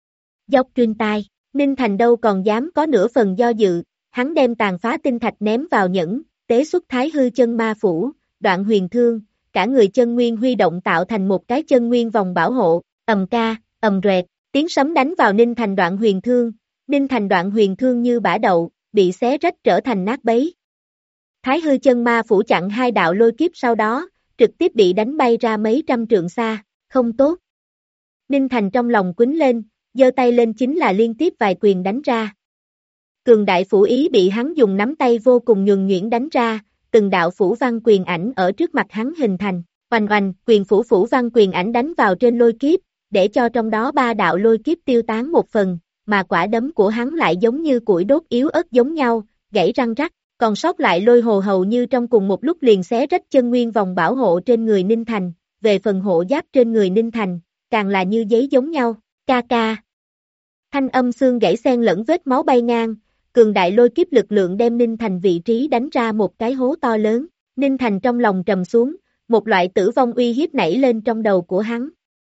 Dốc truyền tai, Ninh Thành đâu còn dám có nửa phần do dự, hắn đem tàn phá tinh thạch ném vào nhẫn, tế xuất thái hư chân ma phủ, đoạn huyền thương, cả người chân nguyên huy động tạo thành một cái chân nguyên vòng bảo hộ, ầm ca, ầm rẹt, tiếng sấm đánh vào Ninh Thành đoạn huyền thương, Ninh Thành đoạn huyền thương như bã đậu, bị xé rách trở thành nát bấy. Thái hư chân ma phủ chặn 2 đạo lôi kiếp sau đó, trực tiếp bị đánh bay ra mấy trăm trượng xa, không tốt. Ninh Thành trong lòng quýnh lên, giơ tay lên chính là liên tiếp vài quyền đánh ra. Cường đại phủ ý bị hắn dùng nắm tay vô cùng nhuần nhuyễn đánh ra, từng đạo phủ văn quyền ảnh ở trước mặt hắn hình thành, oanh oanh, quyền phủ văn quyền ảnh đánh vào trên lôi kiếp, để cho trong đó 3 đạo lôi kiếp tiêu tán một phần, mà quả đấm của hắn lại giống như củi đốt yếu ớt giống nhau, gãy răng rắc, còn sót lại lôi hồ hầu như trong cùng một lúc liền xé rách chân nguyên vòng bảo hộ trên người Ninh Thành, về phần hộ giáp trên người Ninh Thành, càng là như giấy giống nhau, ca ca. Thanh âm xương gãy xen lẫn vết máu bay ngang, cường đại lôi kiếp lực lượng đem Ninh Thành vị trí đánh ra một cái hố to lớn, Ninh Thành trong lòng trầm xuống, một loại tử vong uy hiếp nảy lên trong đầu của hắn.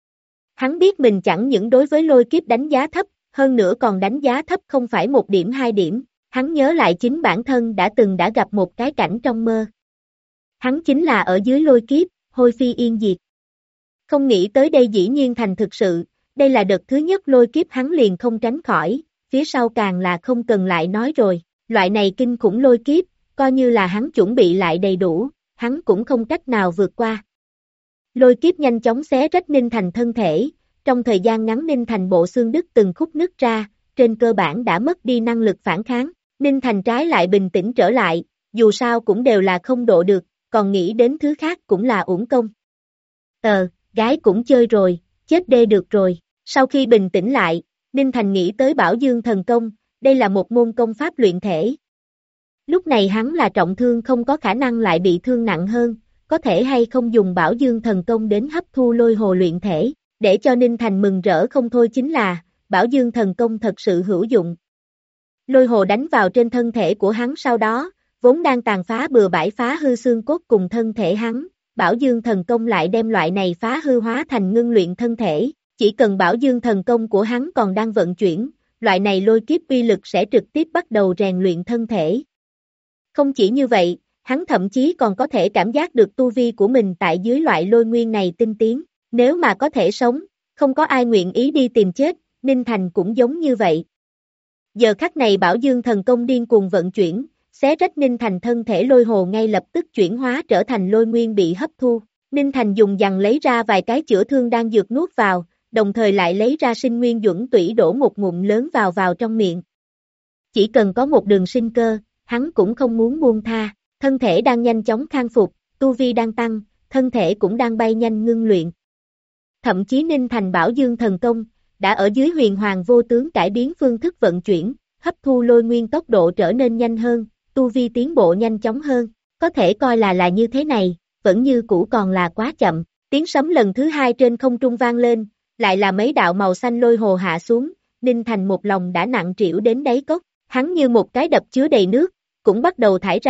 Hắn biết mình chẳng những đối với lôi kiếp đánh giá thấp, hơn nữa còn đánh giá thấp không phải 1 điểm 2 điểm, hắn nhớ lại chính bản thân đã gặp một cái cảnh trong mơ. Hắn chính là ở dưới lôi kiếp, hôi phi yên diệt. Không nghĩ tới đây dĩ nhiên thành thực sự, đây là đợt thứ nhất lôi kiếp hắn liền không tránh khỏi, phía sau càng là không cần lại nói rồi, loại này kinh khủng lôi kiếp, coi như là hắn chuẩn bị lại đầy đủ, hắn cũng không cách nào vượt qua. Lôi kiếp nhanh chóng xé rách Ninh Thành thân thể, trong thời gian ngắn Ninh Thành bộ xương đứt từng khúc nứt ra, trên cơ bản đã mất đi năng lực phản kháng, Ninh Thành trái lại bình tĩnh trở lại, dù sao cũng đều là không độ được, còn nghĩ đến thứ khác cũng là uổng công. Gái cũng chơi rồi, chết đê được rồi, sau khi bình tĩnh lại, Ninh Thành nghĩ tới Bảo Dương thần công, đây là một môn công pháp luyện thể. Lúc này hắn là trọng thương không có khả năng lại bị thương nặng hơn, có thể hay không dùng Bảo Dương thần công đến hấp thu lôi hồ luyện thể, để cho Ninh Thành mừng rỡ không thôi chính là, Bảo Dương thần công thật sự hữu dụng. Lôi hồ đánh vào trên thân thể của hắn sau đó, vốn đang tàn phá bừa bãi phá hư xương cốt cùng thân thể hắn, Bảo Dương thần công lại đem loại này phá hư hóa thành ngưng luyện thân thể, chỉ cần Bảo Dương thần công của hắn còn đang vận chuyển, loại này lôi kiếp uy lực sẽ trực tiếp bắt đầu rèn luyện thân thể. Không chỉ như vậy, hắn thậm chí còn có thể cảm giác được tu vi của mình tại dưới loại lôi nguyên này tinh tiến, nếu mà có thể sống, không có ai nguyện ý đi tìm chết, Ninh Thành cũng giống như vậy. Giờ khắc này Bảo Dương thần công điên cuồng vận chuyển, xé rách Ninh Thành thân thể lôi hồ ngay lập tức chuyển hóa trở thành lôi nguyên bị hấp thu. Ninh Thành dùng dằn lấy ra vài cái chữa thương đang dược nuốt vào, đồng thời lại lấy ra sinh nguyên duẩn tủy đổ một ngụm lớn vào trong miệng. Chỉ cần có một đường sinh cơ, hắn cũng không muốn buông tha, thân thể đang nhanh chóng khang phục, tu vi đang tăng, thân thể cũng đang bay nhanh ngưng luyện. Thậm chí Ninh Thành Bảo Dương thần công, đã ở dưới huyền hoàng vô tướng cải biến phương thức vận chuyển, hấp thu lôi nguyên tốc độ trở nên nhanh hơn, tu vi tiến bộ nhanh chóng hơn, có thể coi là như thế này, vẫn như cũ còn là quá chậm, tiếng sấm lần thứ 2 trên không trung vang lên, lại là mấy đạo màu xanh lôi hồ hạ xuống, Ninh Thành một lòng đã nặng trĩu đến đáy cốc, hắn như một cái đập chứa đầy nước, cũng bắt đầu thải ra,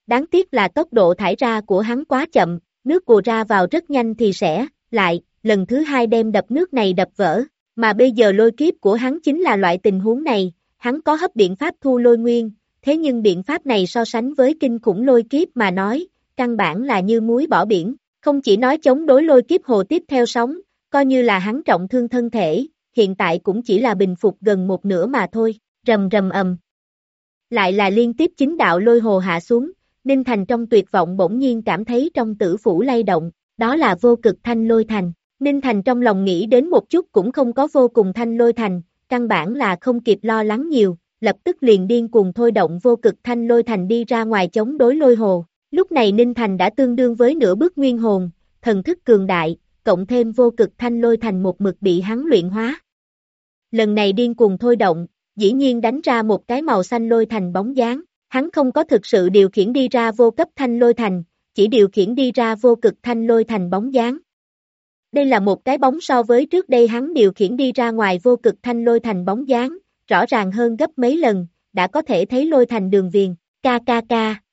đáng tiếc là tốc độ thải ra của hắn quá chậm, nước ùa ra vào rất nhanh thì sẽ, lại, lần thứ hai đem đập nước này đập vỡ, mà bây giờ lôi kiếp của hắn chính là loại tình huống này, hắn có hấp biện pháp thu lôi nguyên, thế nhưng biện pháp này so sánh với kinh khủng lôi kiếp mà nói, căn bản là như muối bỏ biển, không chỉ nói chống đối lôi kiếp hồ tiếp theo sóng, coi như là hắn trọng thương thân thể, hiện tại cũng chỉ là bình phục gần một nửa mà thôi, rầm rầm ầm. Lại là liên tiếp 9 đạo lôi hồ hạ xuống, Ninh Thành trong tuyệt vọng bỗng nhiên cảm thấy trong tử phủ lay động, đó là vô cực thanh lôi thành. Ninh Thành trong lòng nghĩ đến một chút cũng không có vô cùng thanh lôi thành, căn bản là không kịp lo lắng nhiều, lập tức liền điên cuồng thôi động vô cực thanh lôi thành đi ra ngoài chống đối lôi hồ. Lúc này Ninh Thành đã tương đương với nửa bước nguyên hồn, thần thức cường đại, cộng thêm vô cực thanh lôi thành một mực bị hắn luyện hóa. Lần này điên cuồng thôi động, dĩ nhiên đánh ra một cái màu xanh lôi thành bóng dáng, hắn không có thực sự điều khiển đi ra vô cấp thanh lôi thành, chỉ điều khiển đi ra vô cực thanh lôi thành bóng dáng. Đây là một cái bóng so với trước đây hắn điều khiển đi ra ngoài vô cực thanh lôi thành bóng dáng, rõ ràng hơn gấp mấy lần, đã có thể thấy lôi thành đường viền, kk.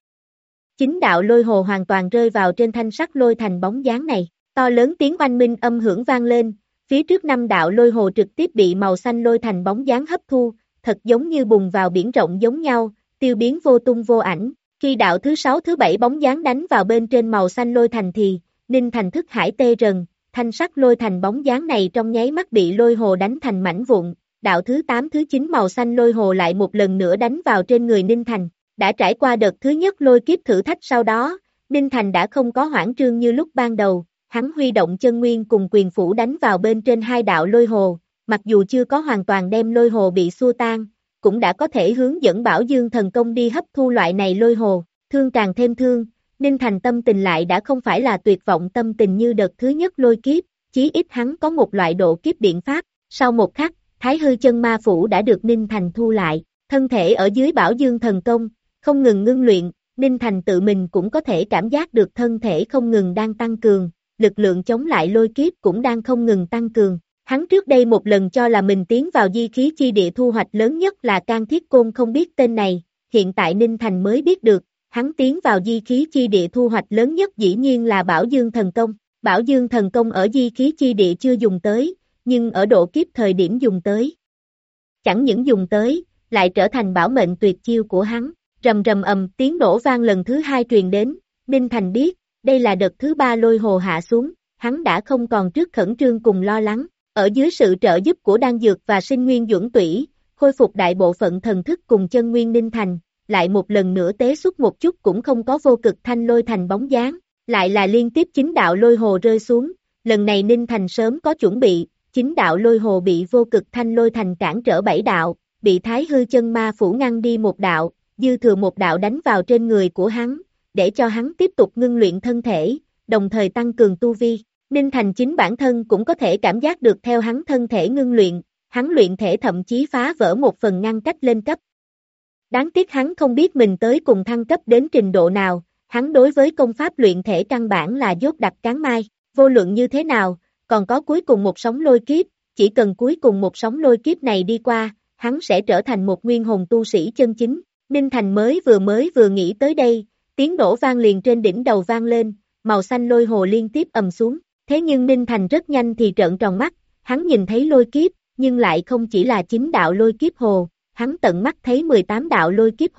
9 đạo lôi hồ hoàn toàn rơi vào trên thanh sắc lôi thành bóng dáng này, to lớn tiếng oanh minh âm hưởng vang lên, phía trước 5 đạo lôi hồ trực tiếp bị màu xanh lôi thành bóng dáng hấp thu, thật giống như bùng vào biển rộng giống nhau, tiêu biến vô tung vô ảnh. Khi đạo thứ 6 thứ 7 bóng dáng đánh vào bên trên màu xanh lôi thành thì, Ninh Thành thức hải tê rần, thanh sắc lôi thành bóng dáng này trong nháy mắt bị lôi hồ đánh thành mảnh vụn, đạo thứ 8 thứ 9 màu xanh lôi hồ lại một lần nữa đánh vào trên người Ninh Thành. Đã trải qua đợt thứ nhất lôi kiếp thử thách sau đó, Ninh Thành đã không có hoảng trương như lúc ban đầu, hắn huy động chân nguyên cùng quyền phủ đánh vào bên trên 2 đạo lôi hồ, mặc dù chưa có hoàn toàn đem lôi hồ bị xua tan, cũng đã có thể hướng dẫn Bảo Dương thần công đi hấp thu loại này lôi hồ, thương càng thêm thương, Ninh Thành tâm tình lại đã không phải là tuyệt vọng tâm tình như đợt thứ nhất lôi kiếp, chí ít hắn có một loại độ kiếp biện pháp, sau một khắc, Thái Hư chân ma phủ đã được Ninh Thành thu lại, thân thể ở dưới Bảo Dương thần công, không ngừng ngưng luyện, Ninh Thành tự mình cũng có thể cảm giác được thân thể không ngừng đang tăng cường, lực lượng chống lại lôi kiếp cũng đang không ngừng tăng cường. Hắn trước đây một lần cho là mình tiến vào di khí chi địa thu hoạch lớn nhất là Can Thiết Côn không biết tên này, hiện tại Ninh Thành mới biết được, hắn tiến vào di khí chi địa thu hoạch lớn nhất dĩ nhiên là Bảo Dương thần công. Bảo Dương thần công ở di khí chi địa chưa dùng tới, nhưng ở độ kiếp thời điểm dùng tới. Chẳng những dùng tới, lại trở thành bảo mệnh tuyệt chiêu của hắn. Rầm rầm ầm tiếng nổ vang lần thứ 2 truyền đến, Ninh Thành biết, đây là đợt thứ 3 lôi hồ hạ xuống, hắn đã không còn trước khẩn trương cùng lo lắng, ở dưới sự trợ giúp của đan dược và sinh nguyên dưỡng tủy, khôi phục đại bộ phận thần thức cùng chân nguyên Ninh Thành, lại một lần nữa tế xuất một chút cũng không có vô cực thanh lôi thành bóng dáng, lại là liên tiếp 9 đạo lôi hồ rơi xuống, lần này Ninh Thành sớm có chuẩn bị, 9 đạo lôi hồ bị vô cực thanh lôi thành cản trở 7 đạo, bị Thái Hư chân ma phủ ngăn đi một đạo, dư thừa một đạo đánh vào trên người của hắn, để cho hắn tiếp tục ngưng luyện thân thể, đồng thời tăng cường tu vi. Ninh Thành chính bản thân cũng có thể cảm giác được theo hắn thân thể ngưng luyện, hắn luyện thể thậm chí phá vỡ một phần ngăn cách lên cấp. Đáng tiếc hắn không biết mình tới cùng thăng cấp đến trình độ nào, hắn đối với công pháp luyện thể căn bản là dốt đặc cán mai, vô luận như thế nào, còn có cuối cùng một sóng lôi kiếp, chỉ cần cuối cùng một sóng lôi kiếp này đi qua, hắn sẽ trở thành một nguyên hồn tu sĩ chân chính. Ninh Thành mới vừa nghĩ tới đây, tiếng nổ vang liền trên đỉnh đầu vang lên, màu xanh lôi hồ liên tiếp ầm xuống, thế nhưng Ninh Thành rất nhanh thì trợn tròn mắt, hắn nhìn thấy lôi kiếp, nhưng lại không chỉ là 9 đạo lôi kiếp hồ, hắn tận mắt thấy 18 đạo lôi kiếp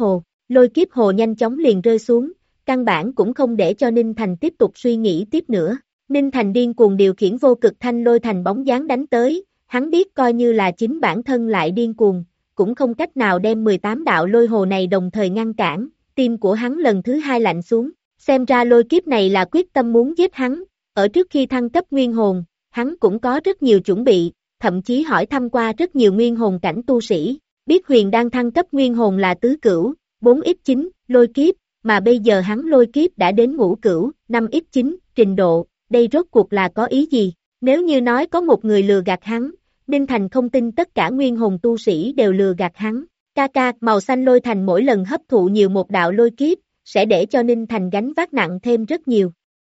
hồ nhanh chóng liền rơi xuống, căn bản cũng không để cho Ninh Thành tiếp tục suy nghĩ tiếp nữa, Ninh Thành điên cuồng điều khiển vô cực thanh lôi thành bóng dáng đánh tới, hắn biết coi như là chính bản thân lại điên cuồng, cũng không cách nào đem 18 đạo lôi hồ này đồng thời ngăn cản, tim của hắn lần thứ 2 lạnh xuống, xem ra lôi kiếp này là quyết tâm muốn giết hắn, ở trước khi thăng cấp nguyên hồn, hắn cũng có rất nhiều chuẩn bị, thậm chí hỏi thăm qua rất nhiều nguyên hồn cảnh tu sĩ, biết Huyền đang thăng cấp nguyên hồn là tứ cửu, 4x9, lôi kiếp, mà bây giờ hắn lôi kiếp đã đến ngũ cửu, 5x9, trình độ, đây rốt cuộc là có ý gì, nếu như nói có một người lừa gạt hắn, Ninh Thành không tin tất cả nguyên hồn tu sĩ đều lừa gạt hắn. Màu xanh lôi thành mỗi lần hấp thụ nhiều một đạo lôi kiếp, sẽ để cho Ninh Thành gánh vác nặng thêm rất nhiều.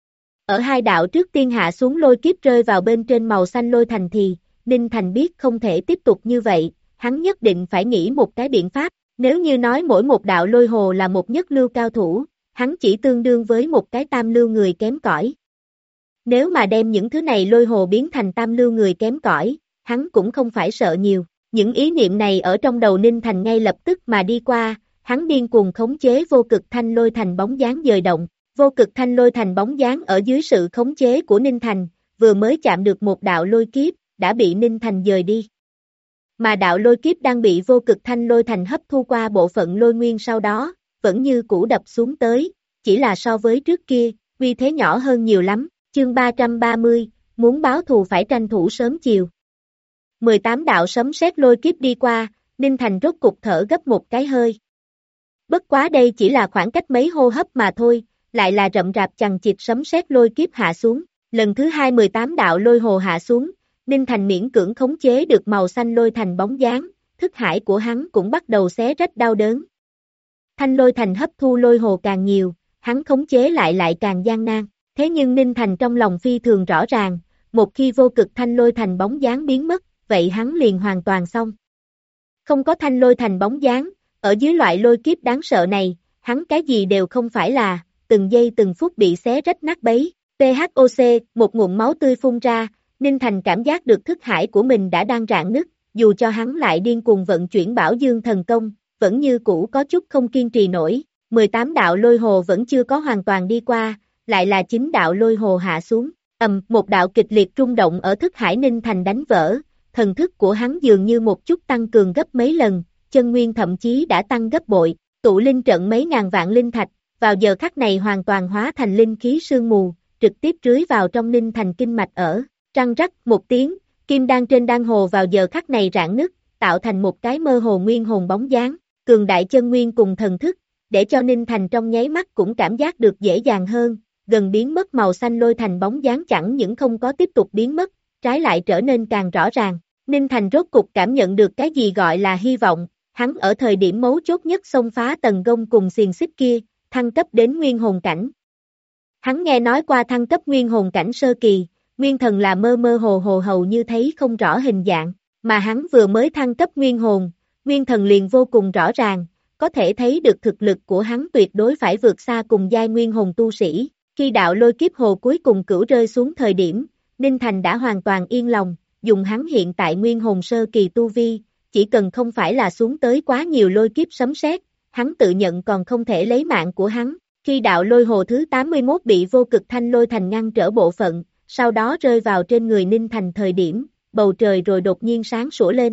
Ở 2 đạo trước tiên hạ xuống lôi kiếp rơi vào bên trên màu xanh lôi thành thì, Ninh Thành biết không thể tiếp tục như vậy, hắn nhất định phải nghĩ một cái biện pháp, nếu như nói mỗi một đạo lôi hồ là một nhất lưu cao thủ, hắn chỉ tương đương với một cái tam lưu người kém cỏi. Nếu mà đem những thứ này lôi hồ biến thành tam lưu người kém cỏi, hắn cũng không phải sợ nhiều. Những ý niệm này ở trong đầu Ninh Thành ngay lập tức mà đi qua, hắn điên cuồng khống chế vô cực thanh lôi thành bóng dáng dời động. Vô cực thanh lôi thành bóng dáng ở dưới sự khống chế của Ninh Thành, vừa mới chạm được một đạo lôi kiếp, đã bị Ninh Thành dời đi. Mà đạo lôi kiếp đang bị vô cực thanh lôi thành hấp thu qua bộ phận lôi nguyên sau đó, vẫn như cũ đập xuống tới, chỉ là so với trước kia, uy thế nhỏ hơn nhiều lắm. Chương 330, muốn báo thù phải tranh thủ sớm chiều. 18 đạo sấm sét lôi kiếp đi qua, Ninh Thành rốt cục thở gấp một cái hơi. Bất quá đây chỉ là khoảng cách mấy hô hấp mà thôi, lại là rậm rạp chằng chịt sấm sét lôi kiếp hạ xuống. Lần thứ 18 đạo lôi hồ hạ xuống, Ninh Thành miễn cưỡng khống chế được màu xanh lôi thành bóng dáng, thức hải của hắn cũng bắt đầu xé rách đau đớn. Thanh lôi thành hấp thu lôi hồ càng nhiều, hắn khống chế lại càng gian nan. Thế nhưng Ninh Thành trong lòng phi thường rõ ràng, một khi vô cực thanh lôi thành bóng dáng biến mất, vậy hắn liền hoàn toàn xong. Không có thanh lôi thành bóng dáng, ở dưới loại lôi kiếp đáng sợ này, hắn cái gì đều không phải là, từng giây từng phút bị xé rách nát bấy. PHOC, một ngụm máu tươi phun ra, Ninh Thành cảm giác được thức hải của mình đã đang rạn nứt, dù cho hắn lại điên cuồng vận chuyển Bảo Dương thần công, vẫn như cũ có chút không kiên trì nổi. 18 đạo lôi hồ vẫn chưa có hoàn toàn đi qua, lại là 9 đạo lôi hồ hạ xuống. Một đạo kịch liệt rung động ở thức hải Ninh Thành đánh vỡ, thần thức của hắn dường như một chút tăng cường gấp mấy lần, chân nguyên thậm chí đã tăng gấp bội, tụ linh trận mấy ngàn vạn linh thạch, vào giờ khắc này hoàn toàn hóa thành linh khí sương mù, trực tiếp rưới vào trong Ninh Thành kinh mạch ở. Răng rắc một tiếng, kim đan trên đan hồ vào giờ khắc này rạn nứt, tạo thành một cái mơ hồ nguyên hồn bóng dáng, cường đại chân nguyên cùng thần thức, để cho Ninh Thành trong nháy mắt cũng cảm giác được dễ dàng hơn, gần biến mất màu xanh lôi thành bóng dáng chẳng những không có tiếp tục biến mất, trái lại trở nên càng rõ ràng. Ninh Thành rốt cục cảm nhận được cái gì gọi là hy vọng, hắn ở thời điểm mấu chốt nhất xông phá tầng gông cùng xiềng xích kia, thăng cấp đến nguyên hồn cảnh. Hắn nghe nói qua thăng cấp nguyên hồn cảnh sơ kỳ, nguyên thần là mơ mơ hồ hồ hầu như thấy không rõ hình dạng, mà hắn vừa mới thăng cấp nguyên hồn, nguyên thần liền vô cùng rõ ràng, có thể thấy được thực lực của hắn tuyệt đối phải vượt xa cùng giai nguyên hồn tu sĩ. Khi đạo lôi kiếp hồ cuối cùng cửu rơi xuống thời điểm, Ninh Thành đã hoàn toàn yên lòng, dùng hắn hiện tại nguyên hồn sơ kỳ tu vi, chỉ cần không phải là xuống tới quá nhiều lôi kiếp sấm sét, hắn tự nhận còn không thể lấy mạng của hắn. Khi đạo lôi hồ thứ 81 bị vô cực thanh lôi thành ngăn trở bộ phận, sau đó rơi vào trên người Ninh Thành thời điểm, bầu trời rồi đột nhiên sáng sủa lên.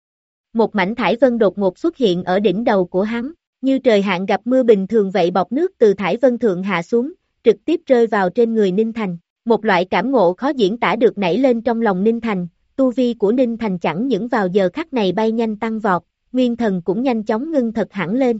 Một mảnh thải vân đột ngột xuất hiện ở đỉnh đầu của hắn, như trời hạn gặp mưa bình thường vậy bọt nước từ thải vân thượng hạ xuống, trực tiếp rơi vào trên người Ninh Thành. Một loại cảm ngộ khó diễn tả được nảy lên trong lòng Ninh Thành, tu vi của Ninh Thành chẳng những vào giờ khắc này bay nhanh tăng vọt, nguyên thần cũng nhanh chóng ngưng thật hẳn lên.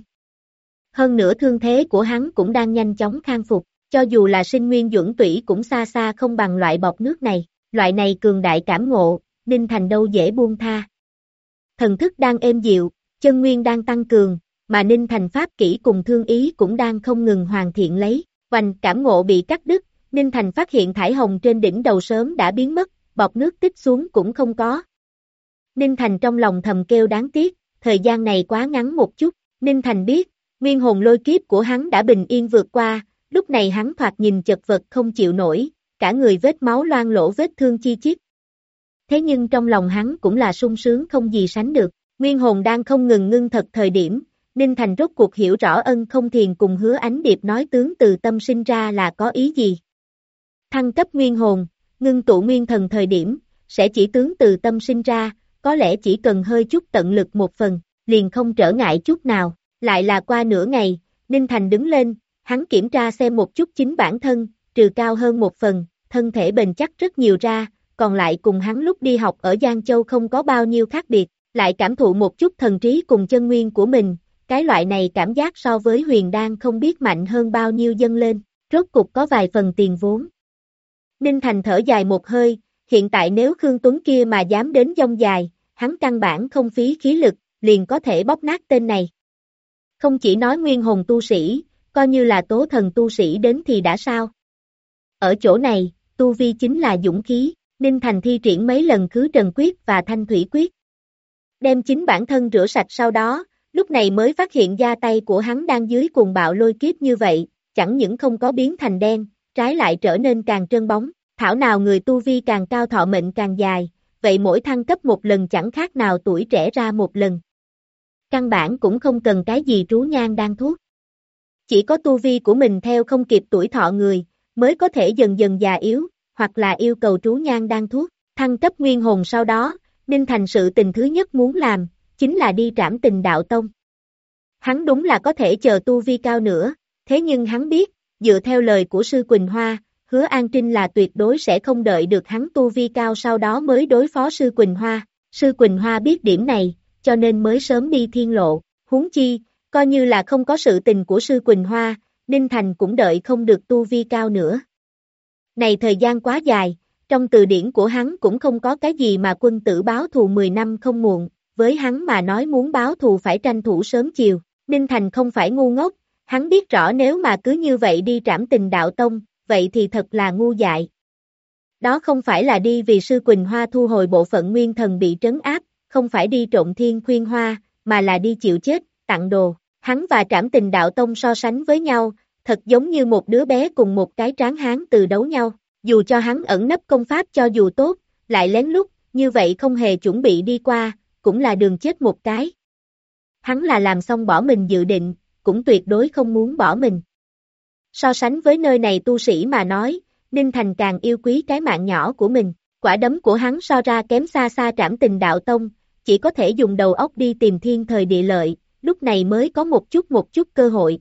Hơn nữa thương thế của hắn cũng đang nhanh chóng khang phục, cho dù là sinh nguyên duẩn tủy cũng xa xa không bằng loại bọt nước này, loại này cường đại cảm ngộ, Ninh Thành đâu dễ buông tha. Thần thức đang êm dịu, chân nguyên đang tăng cường, mà Ninh Thành pháp kỹ cùng thương ý cũng đang không ngừng hoàn thiện lấy. Oanh, cảm ngộ bị cắt đứt, Ninh Thành phát hiện thải hồng trên đỉnh đầu sớm đã biến mất, bọt nước tích xuống cũng không có. Ninh Thành trong lòng thầm kêu đáng tiếc, thời gian này quá ngắn một chút. Ninh Thành biết, nguyên hồn lôi kiếp của hắn đã bình yên vượt qua, lúc này hắn thoạt nhìn chật vật không chịu nổi, cả người vết máu loang lỗ vết thương chi chít. Thế nhưng trong lòng hắn cũng là sung sướng không gì sánh được, nguyên hồn đang không ngừng ngưng thật thời điểm, Ninh Thành rốt cuộc hiểu rõ Ân Không Thiền cùng Hứa Ánh Điệp nói tướng từ tâm sinh ra là có ý gì. Thăng cấp nguyên hồn, ngưng tụ nguyên thần thời điểm, sẽ chỉ tướng từ tâm sinh ra, có lẽ chỉ cần hơi chút tận lực một phần, liền không trở ngại chút nào. Lại là qua nửa ngày, Ninh Thành đứng lên, hắn kiểm tra xem một chút chính bản thân, trừ cao hơn một phần, thân thể bền chắc rất nhiều ra, còn lại cùng hắn lúc đi học ở Giang Châu không có bao nhiêu khác biệt, lại cảm thụ một chút thần trí cùng chân nguyên của mình, cái loại này cảm giác so với huyền đan không biết mạnh hơn bao nhiêu dâng lên, rốt cục có vài phần tiền vốn. Ninh Thành thở dài một hơi, hiện tại nếu Khương Tuấn kia mà dám đến dông dài, hắn căn bản không phí khí lực, liền có thể bóp nát tên này. Không chỉ nói nguyên hồn tu sĩ, coi như là tố thần tu sĩ đến thì đã sao. Ở chỗ này, tu vi chính là dũng khí, Ninh Thành thi triển mấy lần khứ trần quyết và thanh thủy quyết. Đem chính bản thân rửa sạch sau đó, lúc này mới phát hiện da tay của hắn đang dưới cuồng bạo lôi kiếp như vậy, chẳng những không có biến thành đen, trái lại trở nên càng trơn bóng. Thảo nào người tu vi càng cao thọ mệnh càng dài, vậy mỗi thăng cấp một lần chẳng khác nào tuổi trẻ ra một lần. Căn bản cũng không cần cái gì trú nhang đan thuốc. Chỉ có tu vi của mình theo không kịp tuổi thọ người, mới có thể dần dần già yếu, hoặc là yêu cầu trú nhang đan thuốc. Thăng cấp nguyên hồn sau đó, Ninh Thành sự tình thứ nhất muốn làm, chính là đi trảm Tình Đạo Tông. Hắn đúng là có thể chờ tu vi cao nữa, thế nhưng hắn biết, dựa theo lời của Sư Quỳnh Hoa, Hứa An Trinh là tuyệt đối sẽ không đợi được hắn tu vi cao sau đó mới đối phó Sư Quỳnh Hoa. Sư Quỳnh Hoa biết điểm này, cho nên mới sớm đi thiên lộ, huống chi, coi như là không có sự tình của Sư Quỳnh Hoa, Ninh Thành cũng đợi không được tu vi cao nữa. Này thời gian quá dài, trong từ điển của hắn cũng không có cái gì mà quân tử báo thù 10 năm không muộn, với hắn mà nói muốn báo thù phải tranh thủ sớm chiều. Ninh Thành không phải ngu ngốc, hắn biết rõ nếu mà cứ như vậy đi trảm Tình Đạo Tông, vậy thì thật là ngu dại. Đó không phải là đi vì Sư Quỳnh Hoa thu hồi bộ phận nguyên thần bị trấn áp, không phải đi trộm thiên khuyên hoa, mà là đi chịu chết, tặng đồ. Hắn và trảm Tình Đạo Tông so sánh với nhau, thật giống như một đứa bé cùng một cái tráng hán từ đấu nhau. Dù cho hắn ẩn nấp công pháp cho dù tốt, lại lén lút, như vậy không hề chuẩn bị đi qua, cũng là đường chết một cái. Hắn là làm xong bỏ mình dự định, cũng tuyệt đối không muốn bỏ mình. So sánh với nơi này tu sĩ mà nói, Ninh Thành càng yêu quý cái mạng nhỏ của mình, quả đấm của hắn so ra kém xa xa trảm Tình Đạo Tông, chỉ có thể dùng đầu óc đi tìm thiên thời địa lợi, lúc này mới có một chút cơ hội.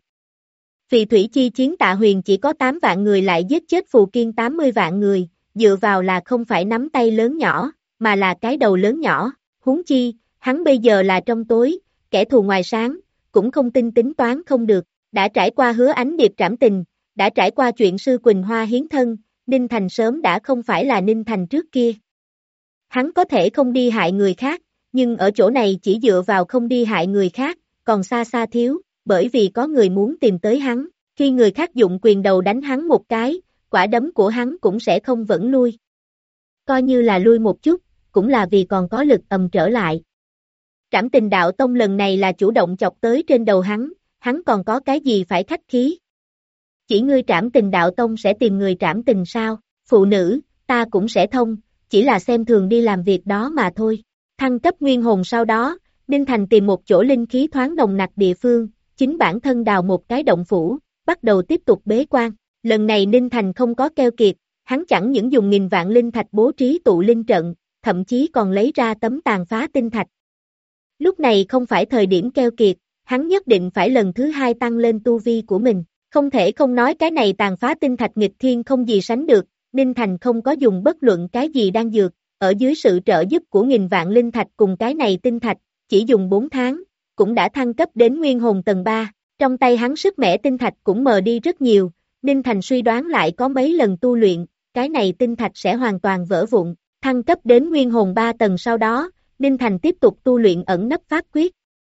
Phì thủy chi chiến Tạ Huyền chỉ có 8 vạn người lại giết chết Phù Kiên 80 vạn người, dựa vào là không phải nắm tay lớn nhỏ, mà là cái đầu lớn nhỏ, huống chi, hắn bây giờ là trong tối, kẻ thù ngoài sáng, cũng không tin tính toán không được, đã trải qua Hứa Ánh Điệp trảm tình, đã trải qua chuyện Sư Quỳnh Hoa hiến thân, Ninh Thành sớm đã không phải là Ninh Thành trước kia. Hắn có thể không đi hại người khác, nhưng ở chỗ này chỉ dựa vào không đi hại người khác, còn xa xa thiếu, bởi vì có người muốn tìm tới hắn, khi người khác dụng quyền đầu đánh hắn một cái, quả đấm của hắn cũng sẽ không vẫn lui. Coi như là lui một chút, cũng là vì còn có lực trở lại. Trảm Tình Đạo Tông lần này là chủ động chọc tới trên đầu hắn còn có cái gì phải khách khí. Chỉ ngươi Trảm Tình Đạo Tông sẽ tìm người trảm tình sao, phụ nữ, ta cũng sẽ thông, chỉ là xem thường đi làm việc đó mà thôi. Thăng cấp nguyên hồn sau đó, Ninh Thành tìm một chỗ linh khí thoáng nồng nặc địa phương, chính bản thân đào một cái động phủ, bắt đầu tiếp tục bế quan. Lần này Ninh Thành không có keo kiệt, hắn chẳng những dùng nghìn vạn linh thạch bố trí tụ linh trận, thậm chí còn lấy ra tấm tàn phá tinh thạch. Lúc này không phải thời điểm keo kiệt, hắn nhất định phải lần thứ hai tăng lên tu vi của mình. Không thể không nói cái này tàn phá tinh thạch nghịch thiên không gì sánh được, Ninh Thành không có dùng bất luận cái gì đan dược, ở dưới sự trợ giúp của nghìn vạn linh thạch cùng cái này tinh thạch, chỉ dùng 4 tháng, cũng đã thăng cấp đến nguyên hồn tầng 3, trong tay hắn sức mẻ tinh thạch cũng mờ đi rất nhiều, Ninh Thành suy đoán lại có mấy lần tu luyện, cái này tinh thạch sẽ hoàn toàn vỡ vụn, thăng cấp đến nguyên hồn 3 tầng sau đó, Ninh Thành tiếp tục tu luyện ẩn nấp pháp quyết.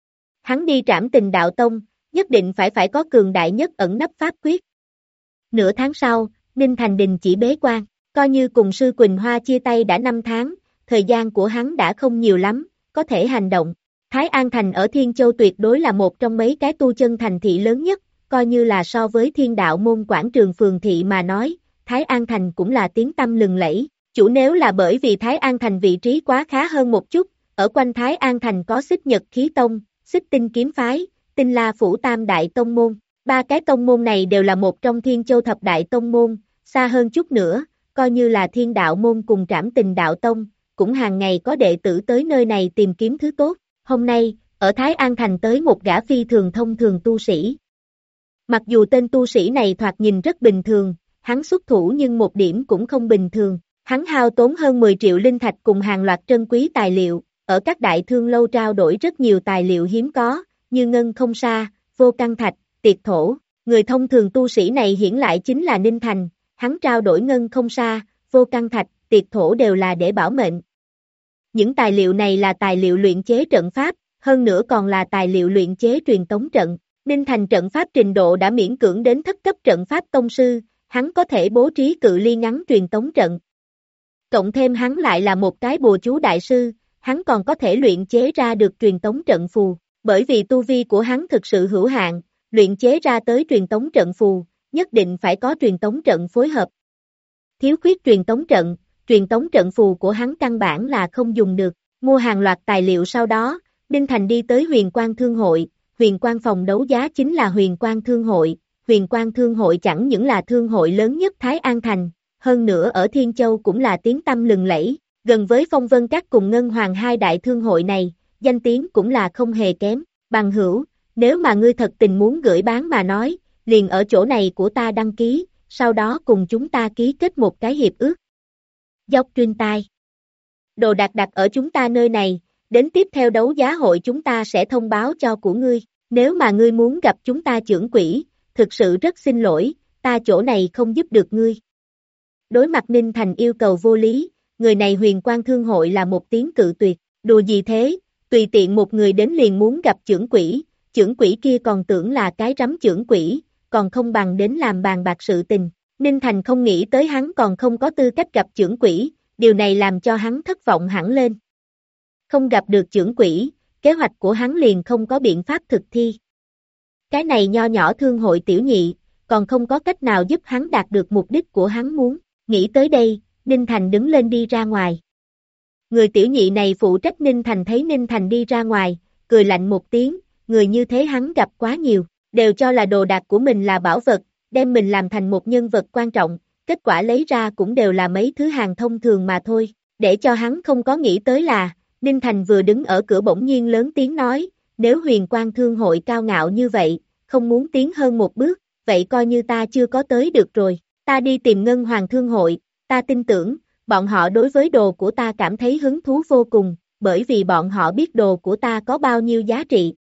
Hắn đi trảm Tình Đạo Tông, nhất định phải có cường đại nhất ẩn nấp pháp quyết. Nửa tháng sau, Ninh Thành đình chỉ bế quan, coi như cùng Sư Quỳnh Hoa chia tay đã 5 tháng, thời gian của hắn đã không nhiều lắm, có thể hành động. Thái An Thành ở Thiên Châu tuyệt đối là một trong mấy cái tu chân thành thị lớn nhất, coi như là so với Thiên Đạo Môn quảng trường phường thị mà nói, Thái An Thành cũng là tiếng tăm lừng lẫy. Chủ nếu là bởi vì Thái An Thành vị trí quá khá hơn một chút, ở quanh Thái An Thành có Xích Nhật Khí Tông, Xích Tinh Kiếm Phái, Tinh La Phủ Tam Đại Tông Môn. 3 cái tông môn này đều là một trong Thiên Châu thập đại tông môn, xa hơn chút nữa, coi như là Thiên Đạo Môn cùng Trảm Tình Đạo Tông, cũng hàng ngày có đệ tử tới nơi này tìm kiếm thứ tốt. Hôm nay, ở Thái An Thành tới một gã phi thường thông thường tu sĩ. Mặc dù tên tu sĩ này thoạt nhìn rất bình thường, hắn xuất thủ nhưng một điểm cũng không bình thường. Hắn hao tốn hơn 10 triệu linh thạch cùng hàng loạt trân quý tài liệu, ở các đại thương lâu trao đổi rất nhiều tài liệu hiếm có, như ngân không sa, vô căn thạch, tiệt thổ. Người thông thường tu sĩ này hiển lại chính là Ninh Thành, hắn trao đổi ngân không sa, vô căn thạch, tiệt thổ đều là để bảo mệnh. Những tài liệu này là tài liệu luyện chế trận pháp, hơn nữa còn là tài liệu luyện chế truyền tống trận. Ninh Thành trận pháp trình độ đã miễn cưỡng đến thất cấp trận pháp tông sư, hắn có thể bố trí cự ly ngắn truyền tống trận. Cộng thêm hắn lại là một cái bùa chú đại sư, hắn còn có thể luyện chế ra được truyền tống trận phù. Bởi vì tu vi của hắn thực sự hữu hạn, luyện chế ra tới truyền tống trận phù, nhất định phải có truyền tống trận phối hợp. Thiếu khuyết truyền tống trận phù của hắn căn bản là không dùng được. Mua hàng loạt tài liệu sau đó, Ninh Thành đi tới Huyền Quang Thương hội. Huyền Quang phòng đấu giá chính là Huyền Quang Thương hội. Huyền Quang Thương hội chẳng những là thương hội lớn nhất Thái An Thành, hơn nữa ở Thiên Châu cũng là tiếng tăm lừng lẫy, gần với Phong Vân Các cùng Ngân Hoàng hai đại thương hội này, danh tiếng cũng là không hề kém. Bằng hữu, nếu mà ngươi thật tình muốn gửi bán mà nói, liền ở chỗ này của ta đăng ký, sau đó cùng chúng ta ký kết một cái hiệp ước. Dốc Truyên tai. Đồ đạc đặt ở chúng ta nơi này, đến tiếp theo đấu giá hội chúng ta sẽ thông báo cho của ngươi. Nếu mà ngươi muốn gặp chúng ta chưởng quỷ, thực sự rất xin lỗi, ta chỗ này không giúp được ngươi. Đối mặt Ninh Thành yêu cầu vô lý, người này Huyền Quang Thương hội là một tiếng cự tuyệt. Đùa gì thế, tùy tiện một người đến liền muốn gặp chưởng quỷ kia còn tưởng là cái rắm chưởng quỷ, còn không bằng đến làm bàn bạc sự tình. Ninh Thành không nghĩ tới hắn còn không có tư cách gặp chưởng quỷ, điều này làm cho hắn thất vọng hẳn lên. Không gặp được chưởng quỷ, kế hoạch của hắn liền không có biện pháp thực thi. Cái này nho nhỏ thương hội tiểu nhị, còn không có cách nào giúp hắn đạt được mục đích của hắn muốn. Nghĩ tới đây, Ninh Thành đứng lên đi ra ngoài. Người tiểu nhị này phụ trách Ninh Thành thấy Ninh Thành đi ra ngoài, cười lạnh một tiếng, người như thế hắn gặp quá nhiều, đều cho là đồ đạc của mình là bảo vật, đem mình làm thành một nhân vật quan trọng, kết quả lấy ra cũng đều là mấy thứ hàng thông thường mà thôi. Để cho hắn không có nghĩ tới là, Ninh Thành vừa đứng ở cửa bỗng nhiên lớn tiếng nói, nếu Huyền Quang Thương hội cao ngạo như vậy, không muốn tiến hơn một bước, vậy coi như ta chưa có tới được rồi, ta đi tìm Ngân Hoàng Thương hội, ta tin tưởng, bọn họ đối với đồ của ta cảm thấy hứng thú vô cùng, bởi vì bọn họ biết đồ của ta có bao nhiêu giá trị.